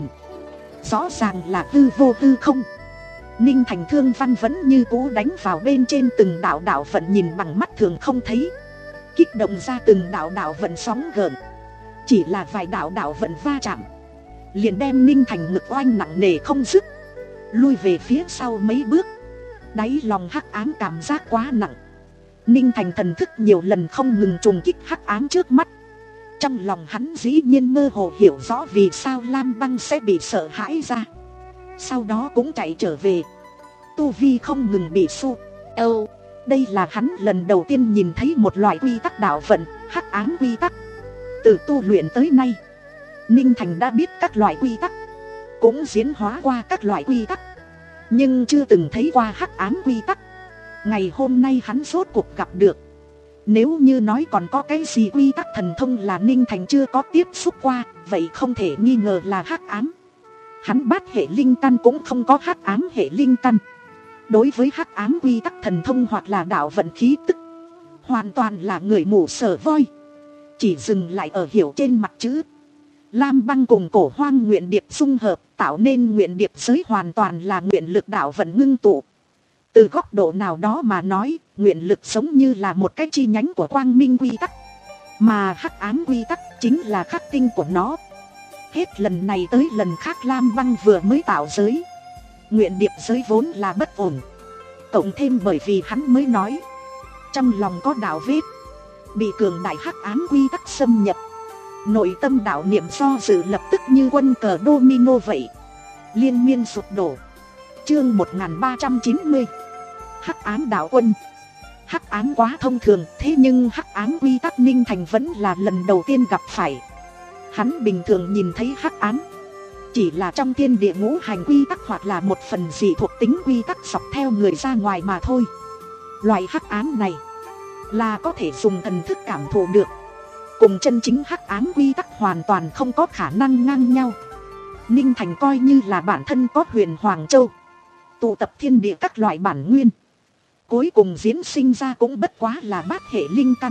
rõ ràng là hư vô hư không. Ninh Thành thương văn vẫn như cũ đánh vào bên trên từng đạo đạo vận nhìn bằng mắt thường không thấy, kích động ra từng đạo đạo vận sóng gợn. Chỉ là vài đạo đạo vận va chạm, liền đem Ninh Thành ngực oanh nặng nề không dứt, lui về phía sau mấy bước. Đáy lòng hắc ám cảm giác quá nặng, Ninh Thành thần thức nhiều lần không ngừng trùng kích hắc ám trước mắt. Trong lòng hắn dĩ nhiên mơ hồ hiểu rõ vì sao Lam Băng sẽ bị sợ hãi ra, sau đó cũng chạy trở về. Tu vi không ngừng bị su âu. Đây là hắn lần đầu tiên nhìn thấy một loại quy tắc đạo vận, hắc ám quy tắc. Từ tu luyện tới nay, Ninh Thành đã biết các loại quy tắc, cũng diễn hóa qua các loại quy tắc, nhưng chưa từng thấy qua hắc ám quy tắc. Ngày hôm nay hắn rốt cuộc gặp được. Nếu như nói còn có cái gì quy tắc thần thông là Ninh Thành chưa có tiếp xúc qua, vậy không thể nghi ngờ là hắc ám. Hắn bát hệ linh căn cũng không có hắc ám hệ linh căn. Đối với hắc ám quy tắc thần thông hoặc là đạo vận khí tức, hoàn toàn là người mù sờ voi, chỉ dừng lại ở hiểu trên mặt chữ. Lam Băng cùng cổ hoang nguyện điệp xung hợp tạo nên nguyện điệp giới, hoàn toàn là nguyện lực đạo vận ngưng tụ. Từ góc độ nào đó mà nói, nguyện lực giống như là một cái chi nhánh của quang minh quy tắc, mà hắc ám quy tắc chính là khắc tinh của nó. Hết lần này tới lần khác Lam Băng vừa mới tạo giới, nguyện điệp giới vốn là bất ổn, cộng thêm bởi vì hắn mới nói trong lòng có đạo vết, bị cường đại hắc ám quy tắc xâm nhập, nội tâm đạo niệm do dự lập tức như quân cờ domino vậy, liên miên sụp đổ. Chương một nghìn ba trăm chín mươi, hắc ám đạo quân. Hắc ám quá thông thường, thế nhưng hắc ám quy tắc Ninh Thành vẫn là lần đầu tiên gặp phải. Hắn bình thường nhìn thấy hắc ám chỉ là trong thiên địa ngũ hành quy tắc hoặc là một phần gì thuộc tính quy tắc dọc theo người ra ngoài mà thôi. Loại hắc ám này là có thể dùng thần thức cảm thụ được, cùng chân chính hắc ám quy tắc hoàn toàn không có khả năng ngang nhau. Ninh Thành coi như là bản thân có huyền Hoàng Châu, tụ tập thiên địa các loại bản nguyên, cuối cùng diễn sinh ra cũng bất quá là bát hệ linh căn.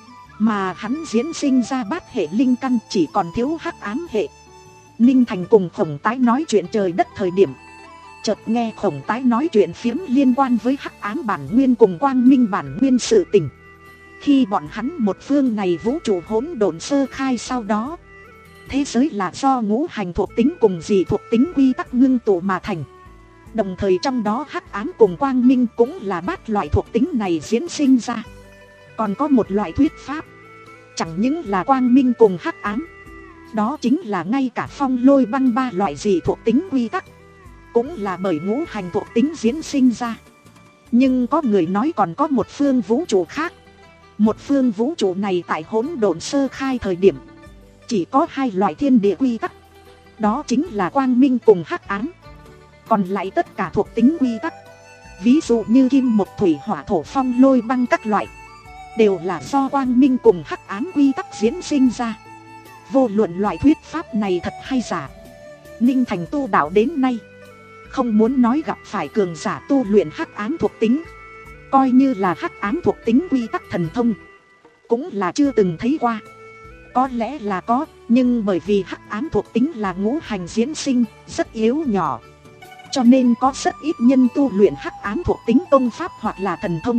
Mà hắn diễn sinh ra bát hệ linh căn chỉ còn thiếu hắc ám hệ. Ninh Thành cùng Khổng Tái nói chuyện trời đất thời điểm, chợt nghe Khổng Tái nói chuyện phiếm liên quan với hắc ám bản nguyên cùng quang minh bản nguyên sự tình. Khi bọn hắn một phương này vũ trụ hỗn độn sơ khai, sau đó thế giới là do ngũ hành thuộc tính cùng dị thuộc tính quy tắc ngưng tụ mà thành. Đồng thời trong đó hắc ám cùng quang minh cũng là bát loại thuộc tính này diễn sinh ra. Còn có một loại thuyết pháp, chẳng những là quang minh cùng hắc ám, đó chính là ngay cả phong lôi băng ba loại dị thuộc tính quy tắc cũng là bởi ngũ hành thuộc tính diễn sinh ra. Nhưng có người nói còn có một phương vũ trụ khác. Một phương vũ trụ này tại hỗn độn sơ khai thời điểm chỉ có hai loại thiên địa quy tắc, đó chính là quang minh cùng hắc ám. Còn lại tất cả thuộc tính quy tắc, ví dụ như kim mộc thủy hỏa thổ phong lôi băng các loại, đều là do quang minh cùng hắc ám quy tắc diễn sinh ra. Vô luận loại thuyết pháp này thật hay giả, Ninh Thành tu đạo đến nay không muốn nói gặp phải cường giả tu luyện hắc ám thuộc tính, coi như là hắc ám thuộc tính quy tắc thần thông cũng là chưa từng thấy qua. Có lẽ là có, nhưng bởi vì hắc ám thuộc tính là ngũ hành diễn sinh, rất yếu nhỏ, cho nên có rất ít nhân tu luyện hắc ám thuộc tính công pháp hoặc là thần thông.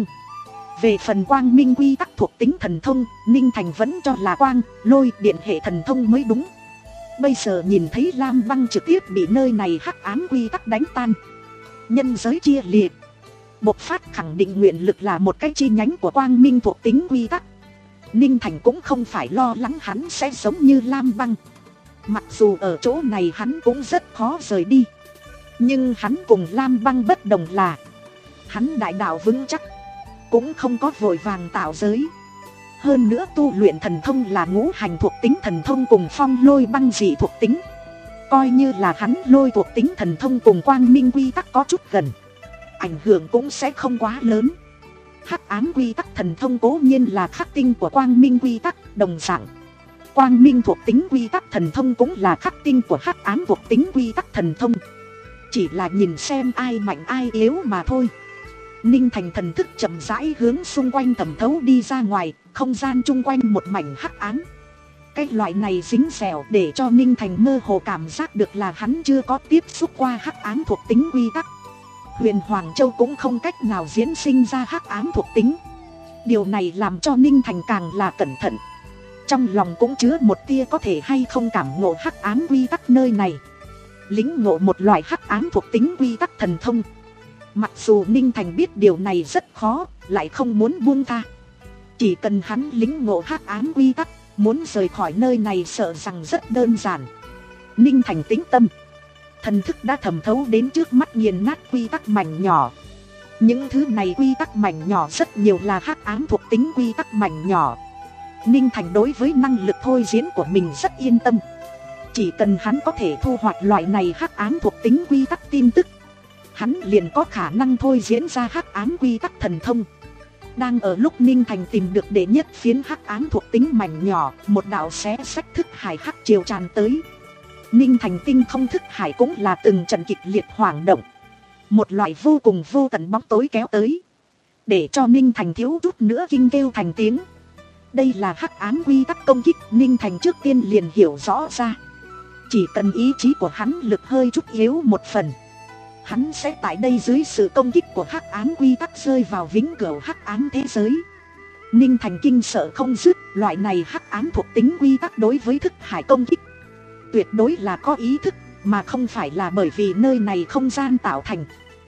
Về phần quang minh quy tắc thuộc tính thần thông, Ninh Thành vẫn cho là quang, lôi, điện hệ thần thông mới đúng. Bây giờ nhìn thấy Lam Băng trực tiếp bị nơi này hắc ám quy tắc đánh tan, nhân giới chia liệt, bộc phát khẳng định nguyện lực là một cái chi nhánh của quang minh thuộc tính quy tắc. Ninh Thành cũng không phải lo lắng hắn sẽ giống như Lam Băng. Mặc dù ở chỗ này hắn cũng rất khó rời đi, nhưng hắn cùng Lam Băng bất đồng là hắn đại đạo vững chắc, cũng không có vội vàng tạo giới. Hơn nữa tu luyện thần thông là ngũ hành thuộc tính thần thông cùng phong lôi băng dị thuộc tính. Coi như là hắn lôi thuộc tính thần thông cùng quang minh quy tắc có chút gần, ảnh hưởng cũng sẽ không quá lớn. Hắc ám quy tắc thần thông cố nhiên là khắc tinh của quang minh quy tắc, đồng dạng quang minh thuộc tính quy tắc thần thông cũng là khắc tinh của hắc ám thuộc tính quy tắc thần thông. Chỉ là nhìn xem ai mạnh ai yếu mà thôi. Ninh Thành thần thức chậm rãi hướng xung quanh thẩm thấu đi ra ngoài, không gian chung quanh một mảnh hắc ám. Cái loại này dính dẻo để cho Ninh Thành mơ hồ cảm giác được là hắn chưa có tiếp xúc qua hắc ám thuộc tính quy tắc. Huyền Hoàng Châu cũng không cách nào diễn sinh ra hắc ám thuộc tính. Điều này làm cho Ninh Thành càng là cẩn thận. Trong lòng cũng chứa một tia có thể hay không cảm ngộ hắc ám quy tắc nơi này, lĩnh ngộ một loại hắc ám thuộc tính quy tắc thần thông. Mặc dù Ninh Thành biết điều này rất khó, lại không muốn buông tha. Chỉ cần hắn lĩnh ngộ hắc ám quy tắc, muốn rời khỏi nơi này sợ rằng rất đơn giản. Ninh Thành tĩnh tâm, thần thức đã thẩm thấu đến trước mắt nghiền nát quy tắc mảnh nhỏ. Những thứ này quy tắc mảnh nhỏ rất nhiều là hắc ám thuộc tính quy tắc mảnh nhỏ. Ninh Thành đối với năng lực thôi diễn của mình rất yên tâm. Chỉ cần hắn có thể thu hoạch loại này hắc ám thuộc tính quy tắc tin tức, hắn liền có khả năng thôi diễn ra hắc ám quy tắc thần thông. Đang ở lúc Ninh Thành tìm được đệ nhất phiến hắc ám thuộc tính mảnh nhỏ, một đạo xé sách thức hải hắc triều tràn tới. Ninh Thành tinh không thức hải cũng là từng trận kịch liệt hoảng động. Một loại vô cùng vô tận bóng tối kéo tới, để cho Ninh Thành thiếu chút nữa kinh kêu thành tiếng. Đây là hắc ám quy tắc công kích, Ninh Thành trước tiên liền hiểu rõ ra. Chỉ cần ý chí của hắn lực hơi chút yếu một phần, hắn sẽ tại đây dưới sự công kích của hắc ám quy tắc rơi vào vĩnh cửu hắc ám thế giới. Ninh Thành kinh sợ không dứt, loại này hắc ám thuộc tính quy tắc đối với thức hải công kích tuyệt đối là có ý thức, mà không phải là bởi vì nơi này không gian tạo thành.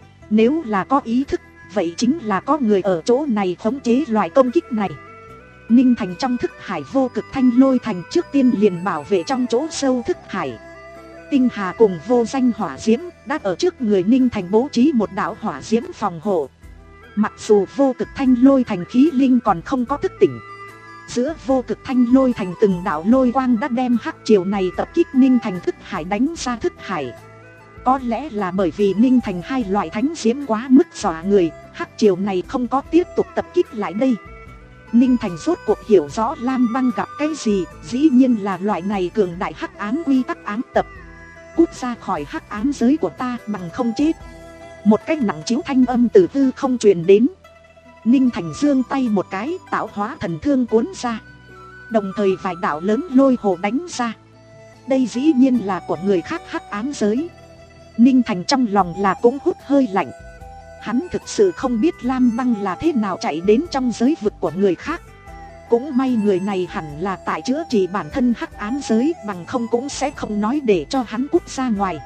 Nếu là có ý thức, vậy chính là có người ở chỗ này khống chế loại công kích này. Ninh Thành trong thức hải vô cực thanh lôi thành trước tiên liền bảo vệ trong chỗ sâu thức hải. Tinh Hà cùng vô danh hỏa diễm đã ở trước người Ninh Thành bố trí một đạo hỏa diễm phòng hộ. Mặc dù vô cực thanh lôi thành khí linh còn không có thức tỉnh, giữa vô cực thanh lôi thành từng đạo lôi quang đã đem hắc triều này tập kích Ninh Thành thức hải đánh ra thức hải. Có lẽ là bởi vì Ninh Thành hai loại thánh diễm quá mức dọa người, hắc triều này không có tiếp tục tập kích lại đây. Ninh Thành rốt cuộc hiểu rõ Lam Băng gặp cái gì, dĩ nhiên là loại này cường đại hắc ám quy tắc ám tập. Cút ra khỏi hắc ám giới của ta bằng không chết. Một cái nặng chiếu thanh âm từ tư không truyền đến. Ninh Thành giương tay một cái, tạo hóa thần thương cuốn ra, đồng thời vài đạo lớn lôi hồ đánh ra. Đây dĩ nhiên là của người khác hắc ám giới. Ninh Thành trong lòng là cũng hút hơi lạnh. Hắn thực sự không biết Lam Băng là thế nào chạy đến trong giới vực của người khác. Cũng may người này hẳn là tại chữa trị bản thân hắc ám giới, bằng không cũng sẽ không nói để cho hắn cút ra ngoài,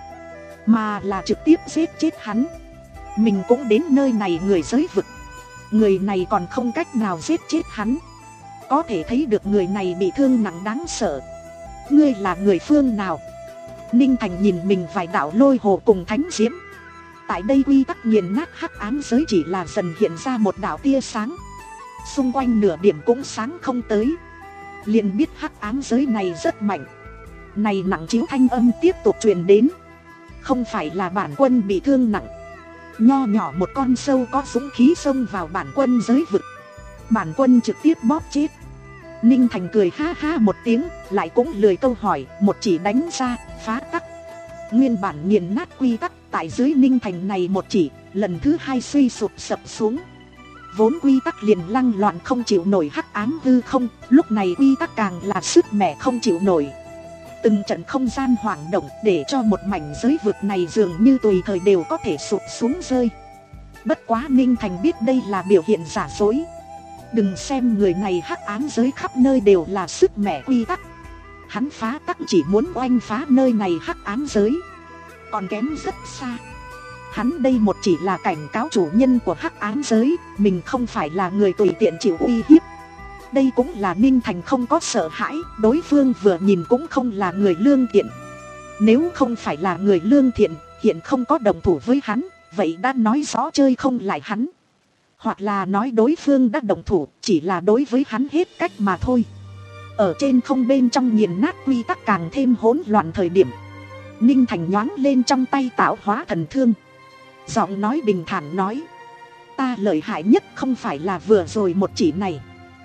mà là trực tiếp giết chết hắn. Mình cũng đến nơi này người giới vực, người này còn không cách nào giết chết hắn. Có thể thấy được người này bị thương nặng đáng sợ. Ngươi là người phương nào? Ninh Thành nhìn mình vài đạo lôi hồ cùng thánh diễm. Tại đây quy tắc nghiền nát hắc ám giới chỉ là dần hiện ra một đạo tia sáng, xung quanh nửa điểm cũng sáng không tới. Liền biết hắc ám giới này rất mạnh. Này nặng chiếu thanh âm tiếp tục truyền đến. Không phải là bản quân bị thương nặng. Nho nhỏ một con sâu có dũng khí xông vào bản quân giới vực, bản quân trực tiếp bóp chết. Ninh Thành cười ha ha một tiếng, lại cũng lười câu hỏi, một chỉ đánh ra, phá tắc. Nguyên bản nghiền nát quy tắc tại dưới Ninh Thành này một chỉ, lần thứ hai suy sụp sập xuống. vốn quy tắc liền lăng loạn không chịu nổi hắc ám hư không, lúc này quy tắc càng là sức mẻ không chịu nổi. Từng trận không gian hoảng động để cho một mảnh giới vực này dường như tùy thời đều có thể sụp xuống rơi. Bất quá Ninh Thành biết đây là biểu hiện giả dối. Đừng xem người này hắc ám giới khắp nơi đều là sức mẻ quy tắc. Hắn phá tắc chỉ muốn oanh phá nơi này hắc ám giới, còn kém rất xa. Hắn đây một chỉ là cảnh cáo chủ nhân của hắc ám giới, mình không phải là người tùy tiện chịu uy hiếp. Đây cũng là Ninh Thành không có sợ hãi, đối phương vừa nhìn cũng không là người lương thiện. Nếu không phải là người lương thiện, hiện không có đồng thủ với hắn, vậy đã nói rõ chơi không lại hắn. Hoặc là nói đối phương đã đồng thủ, chỉ là đối với hắn hết cách mà thôi. Ở trên không bên trong nghiền nát quy tắc càng thêm hỗn loạn thời điểm, Ninh Thành nhoáng lên trong tay tạo hóa thần thương. Giọng nói bình thản nói: ta lợi hại nhất không phải là vừa rồi một chỉ này.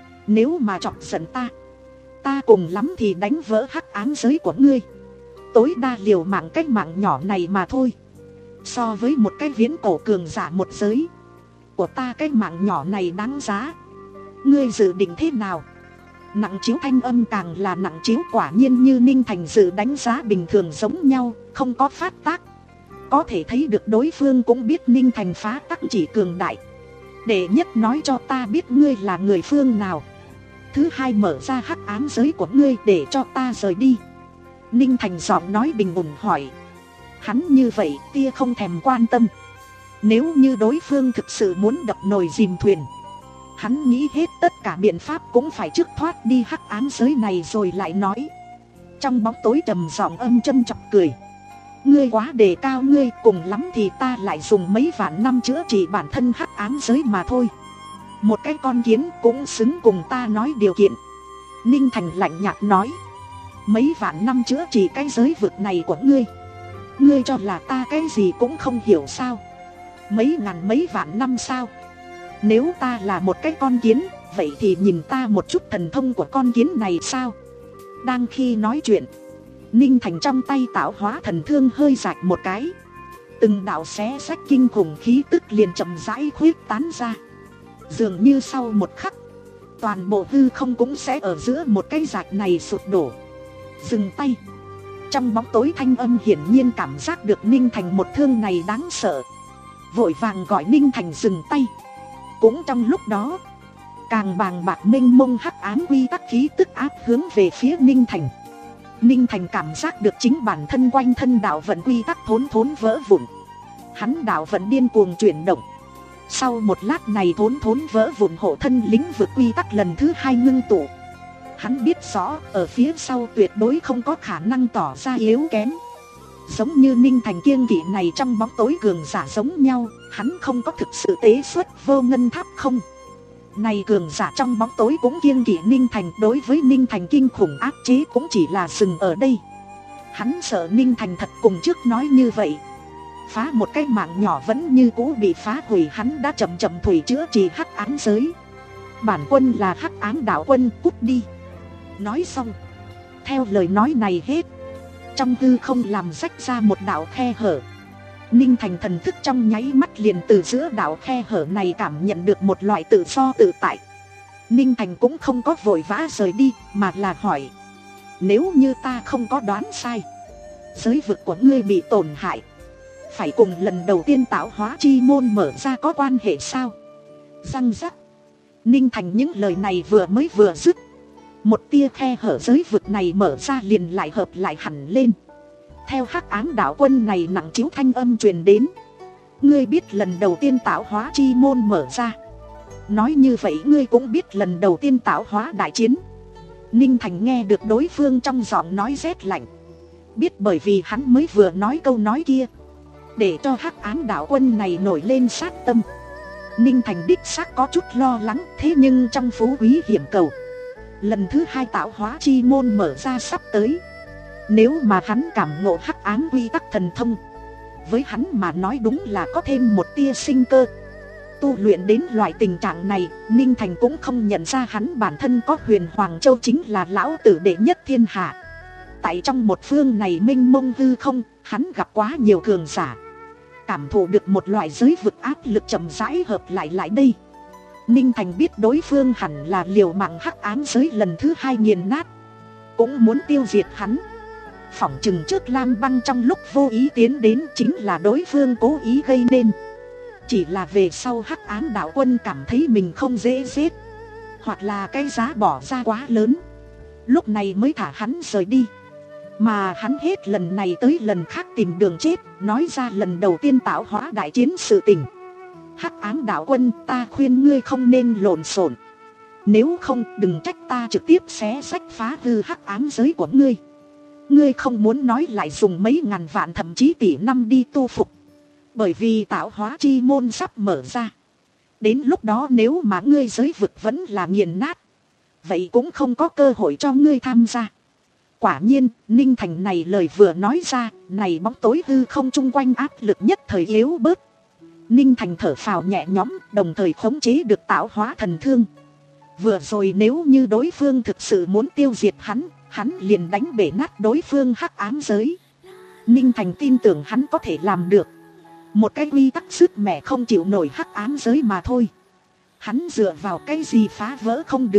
Nếu mà chọc giận ta, ta cùng lắm thì đánh vỡ hắc ám giới của ngươi. Tối đa liều mạng cái mạng nhỏ này mà thôi. So với một cái viễn cổ cường giả một giới của ta, cái mạng nhỏ này đáng giá. Ngươi dự định thế nào? Nặng chiếu thanh âm càng là nặng chiếu, quả nhiên như Ninh Thành dự đánh giá bình thường giống nhau, không có phát tác. Có thể thấy được đối phương cũng biết Ninh Thành phá tắc chỉ cường đại. Đệ nhất nói cho ta biết ngươi là người phương nào. Thứ hai mở ra hắc ám giới của ngươi để cho ta rời đi. Ninh Thành giọng nói bình ổn hỏi. Hắn như vậy tia không thèm quan tâm. Nếu như đối phương thực sự muốn đập nồi dìm thuyền, hắn nghĩ hết tất cả biện pháp cũng phải trước thoát đi hắc ám giới này rồi lại nói. Trong bóng tối trầm giọng âm châm chọc cười. Ngươi quá đề cao, ngươi cùng lắm thì ta lại dùng mấy vạn năm chữa trị bản thân hắc ám giới mà thôi. Một cái con kiến cũng xứng cùng ta nói điều kiện. Ninh Thành lạnh nhạt nói. Mấy vạn năm chữa trị cái giới vực này của ngươi, ngươi cho là ta cái gì cũng không hiểu sao? Mấy ngàn mấy vạn năm sao? Nếu ta là một cái con kiến, vậy thì nhìn ta một chút thần thông của con kiến này sao? Đang khi nói chuyện, Ninh Thành trong tay tạo hóa thần thương hơi rạch một cái. Từng đạo xé rách kinh khủng khí tức liền chậm rãi khuếch tán ra. Dường như sau một khắc, toàn bộ hư không cũng sẽ ở giữa một cái rạch này sụp đổ. Dừng tay. Trong bóng tối thanh âm hiển nhiên cảm giác được Ninh Thành một thương này đáng sợ, vội vàng gọi Ninh Thành dừng tay. Cũng trong lúc đó, càng bàng bạc mênh mông hắc ám quy tắc khí tức áp hướng về phía Ninh Thành. Ninh Thành cảm giác được chính bản thân quanh thân đạo vận quy tắc thốn thốn vỡ vụn. Hắn đạo vận điên cuồng chuyển động. Sau một lát này thốn thốn vỡ vụn hộ thân lĩnh vực quy tắc lần thứ hai ngưng tụ. Hắn biết rõ ở phía sau tuyệt đối không có khả năng tỏ ra yếu kém. Giống như Ninh Thành kiêng kỵ này trong bóng tối cường giả giống nhau, hắn không có thực sự tế xuất vô ngân tháp không. Này cường giả trong bóng tối cũng kiêng kỵ Ninh Thành, đối với Ninh Thành kinh khủng áp chế cũng chỉ là dừng ở đây. Hắn sợ Ninh Thành thật cùng trước nói như vậy, phá một cái mạng nhỏ vẫn như cũ bị phá hủy. Hắn đã chậm chậm thủy chữa trị hắc ám giới. Bản quân là hắc ám đạo quân, cút đi. Nói xong, theo lời nói này hết, trong hư không làm rách ra một đạo khe hở. Ninh Thành thần thức trong nháy mắt liền từ giữa đạo khe hở này cảm nhận được một loại tự do tự tại. Ninh Thành cũng không có vội vã rời đi, mà là hỏi. Nếu như ta không có đoán sai, giới vực của ngươi bị tổn hại, phải cùng lần đầu tiên tạo hóa chi môn mở ra có quan hệ sao? Răng rắc. Ninh Thành những lời này vừa mới vừa dứt, một tia khe hở giới vực này mở ra liền lại hợp lại hẳn lên. Theo hắc ám đạo quân này nặng chiếu thanh âm truyền đến. Ngươi biết lần đầu tiên tạo hóa chi môn mở ra, nói như vậy ngươi cũng biết lần đầu tiên tạo hóa đại chiến. Ninh Thành nghe được đối phương trong giọng nói rét lạnh, biết bởi vì hắn mới vừa nói câu nói kia, để cho hắc ám đạo quân này nổi lên sát tâm. Ninh Thành đích xác có chút lo lắng, thế nhưng trong phú quý hiểm cầu, lần thứ hai tạo hóa chi môn mở ra sắp tới. Nếu mà hắn cảm ngộ hắc ám quy tắc thần thông, với hắn mà nói đúng là có thêm một tia sinh cơ. Tu luyện đến loại tình trạng này, Ninh Thành cũng không nhận ra hắn bản thân có Huyền Hoàng Châu chính là lão tử đệ nhất thiên hạ. Tại trong một phương này mênh mông hư không, hắn gặp quá nhiều cường giả, cảm thụ được một loại giới vực áp lực chậm rãi hợp lại lại đây. Ninh Thành biết đối phương hẳn là liều mạng hắc ám giới lần thứ hai nghiền nát, cũng muốn tiêu diệt hắn. Phỏng chừng trước Lam Băng trong lúc vô ý tiến đến chính là đối phương cố ý gây nên. Chỉ là về sau hắc ám đạo quân cảm thấy mình không dễ giết, hoặc là cái giá bỏ ra quá lớn, lúc này mới thả hắn rời đi. Mà hắn hết lần này tới lần khác tìm đường chết, nói ra lần đầu tiên tạo hóa đại chiến sự tình. Hắc ám đạo quân, ta khuyên ngươi không nên lộn xộn, nếu không đừng trách ta trực tiếp xé rách phá hư hắc ám giới của ngươi. Ngươi không muốn nói lại dùng mấy ngàn vạn thậm chí tỷ năm đi tu phục, bởi vì tạo hóa chi môn sắp mở ra. Đến lúc đó nếu mà ngươi giới vực vẫn là nghiền nát, vậy cũng không có cơ hội cho ngươi tham gia. Quả nhiên, Ninh Thành này lời vừa nói ra, này bóng tối hư không chung quanh áp lực nhất thời yếu bớt. Ninh Thành thở phào nhẹ nhõm, đồng thời khống chế được tạo hóa thần thương. Vừa rồi nếu như đối phương thực sự muốn tiêu diệt hắn, hắn liền đánh bể nát đối phương hắc ám giới. Ninh Thành tin tưởng hắn có thể làm được. Một cái quy tắc sứt mẻ không chịu nổi hắc ám giới mà thôi. Hắn dựa vào cái gì phá vỡ không được.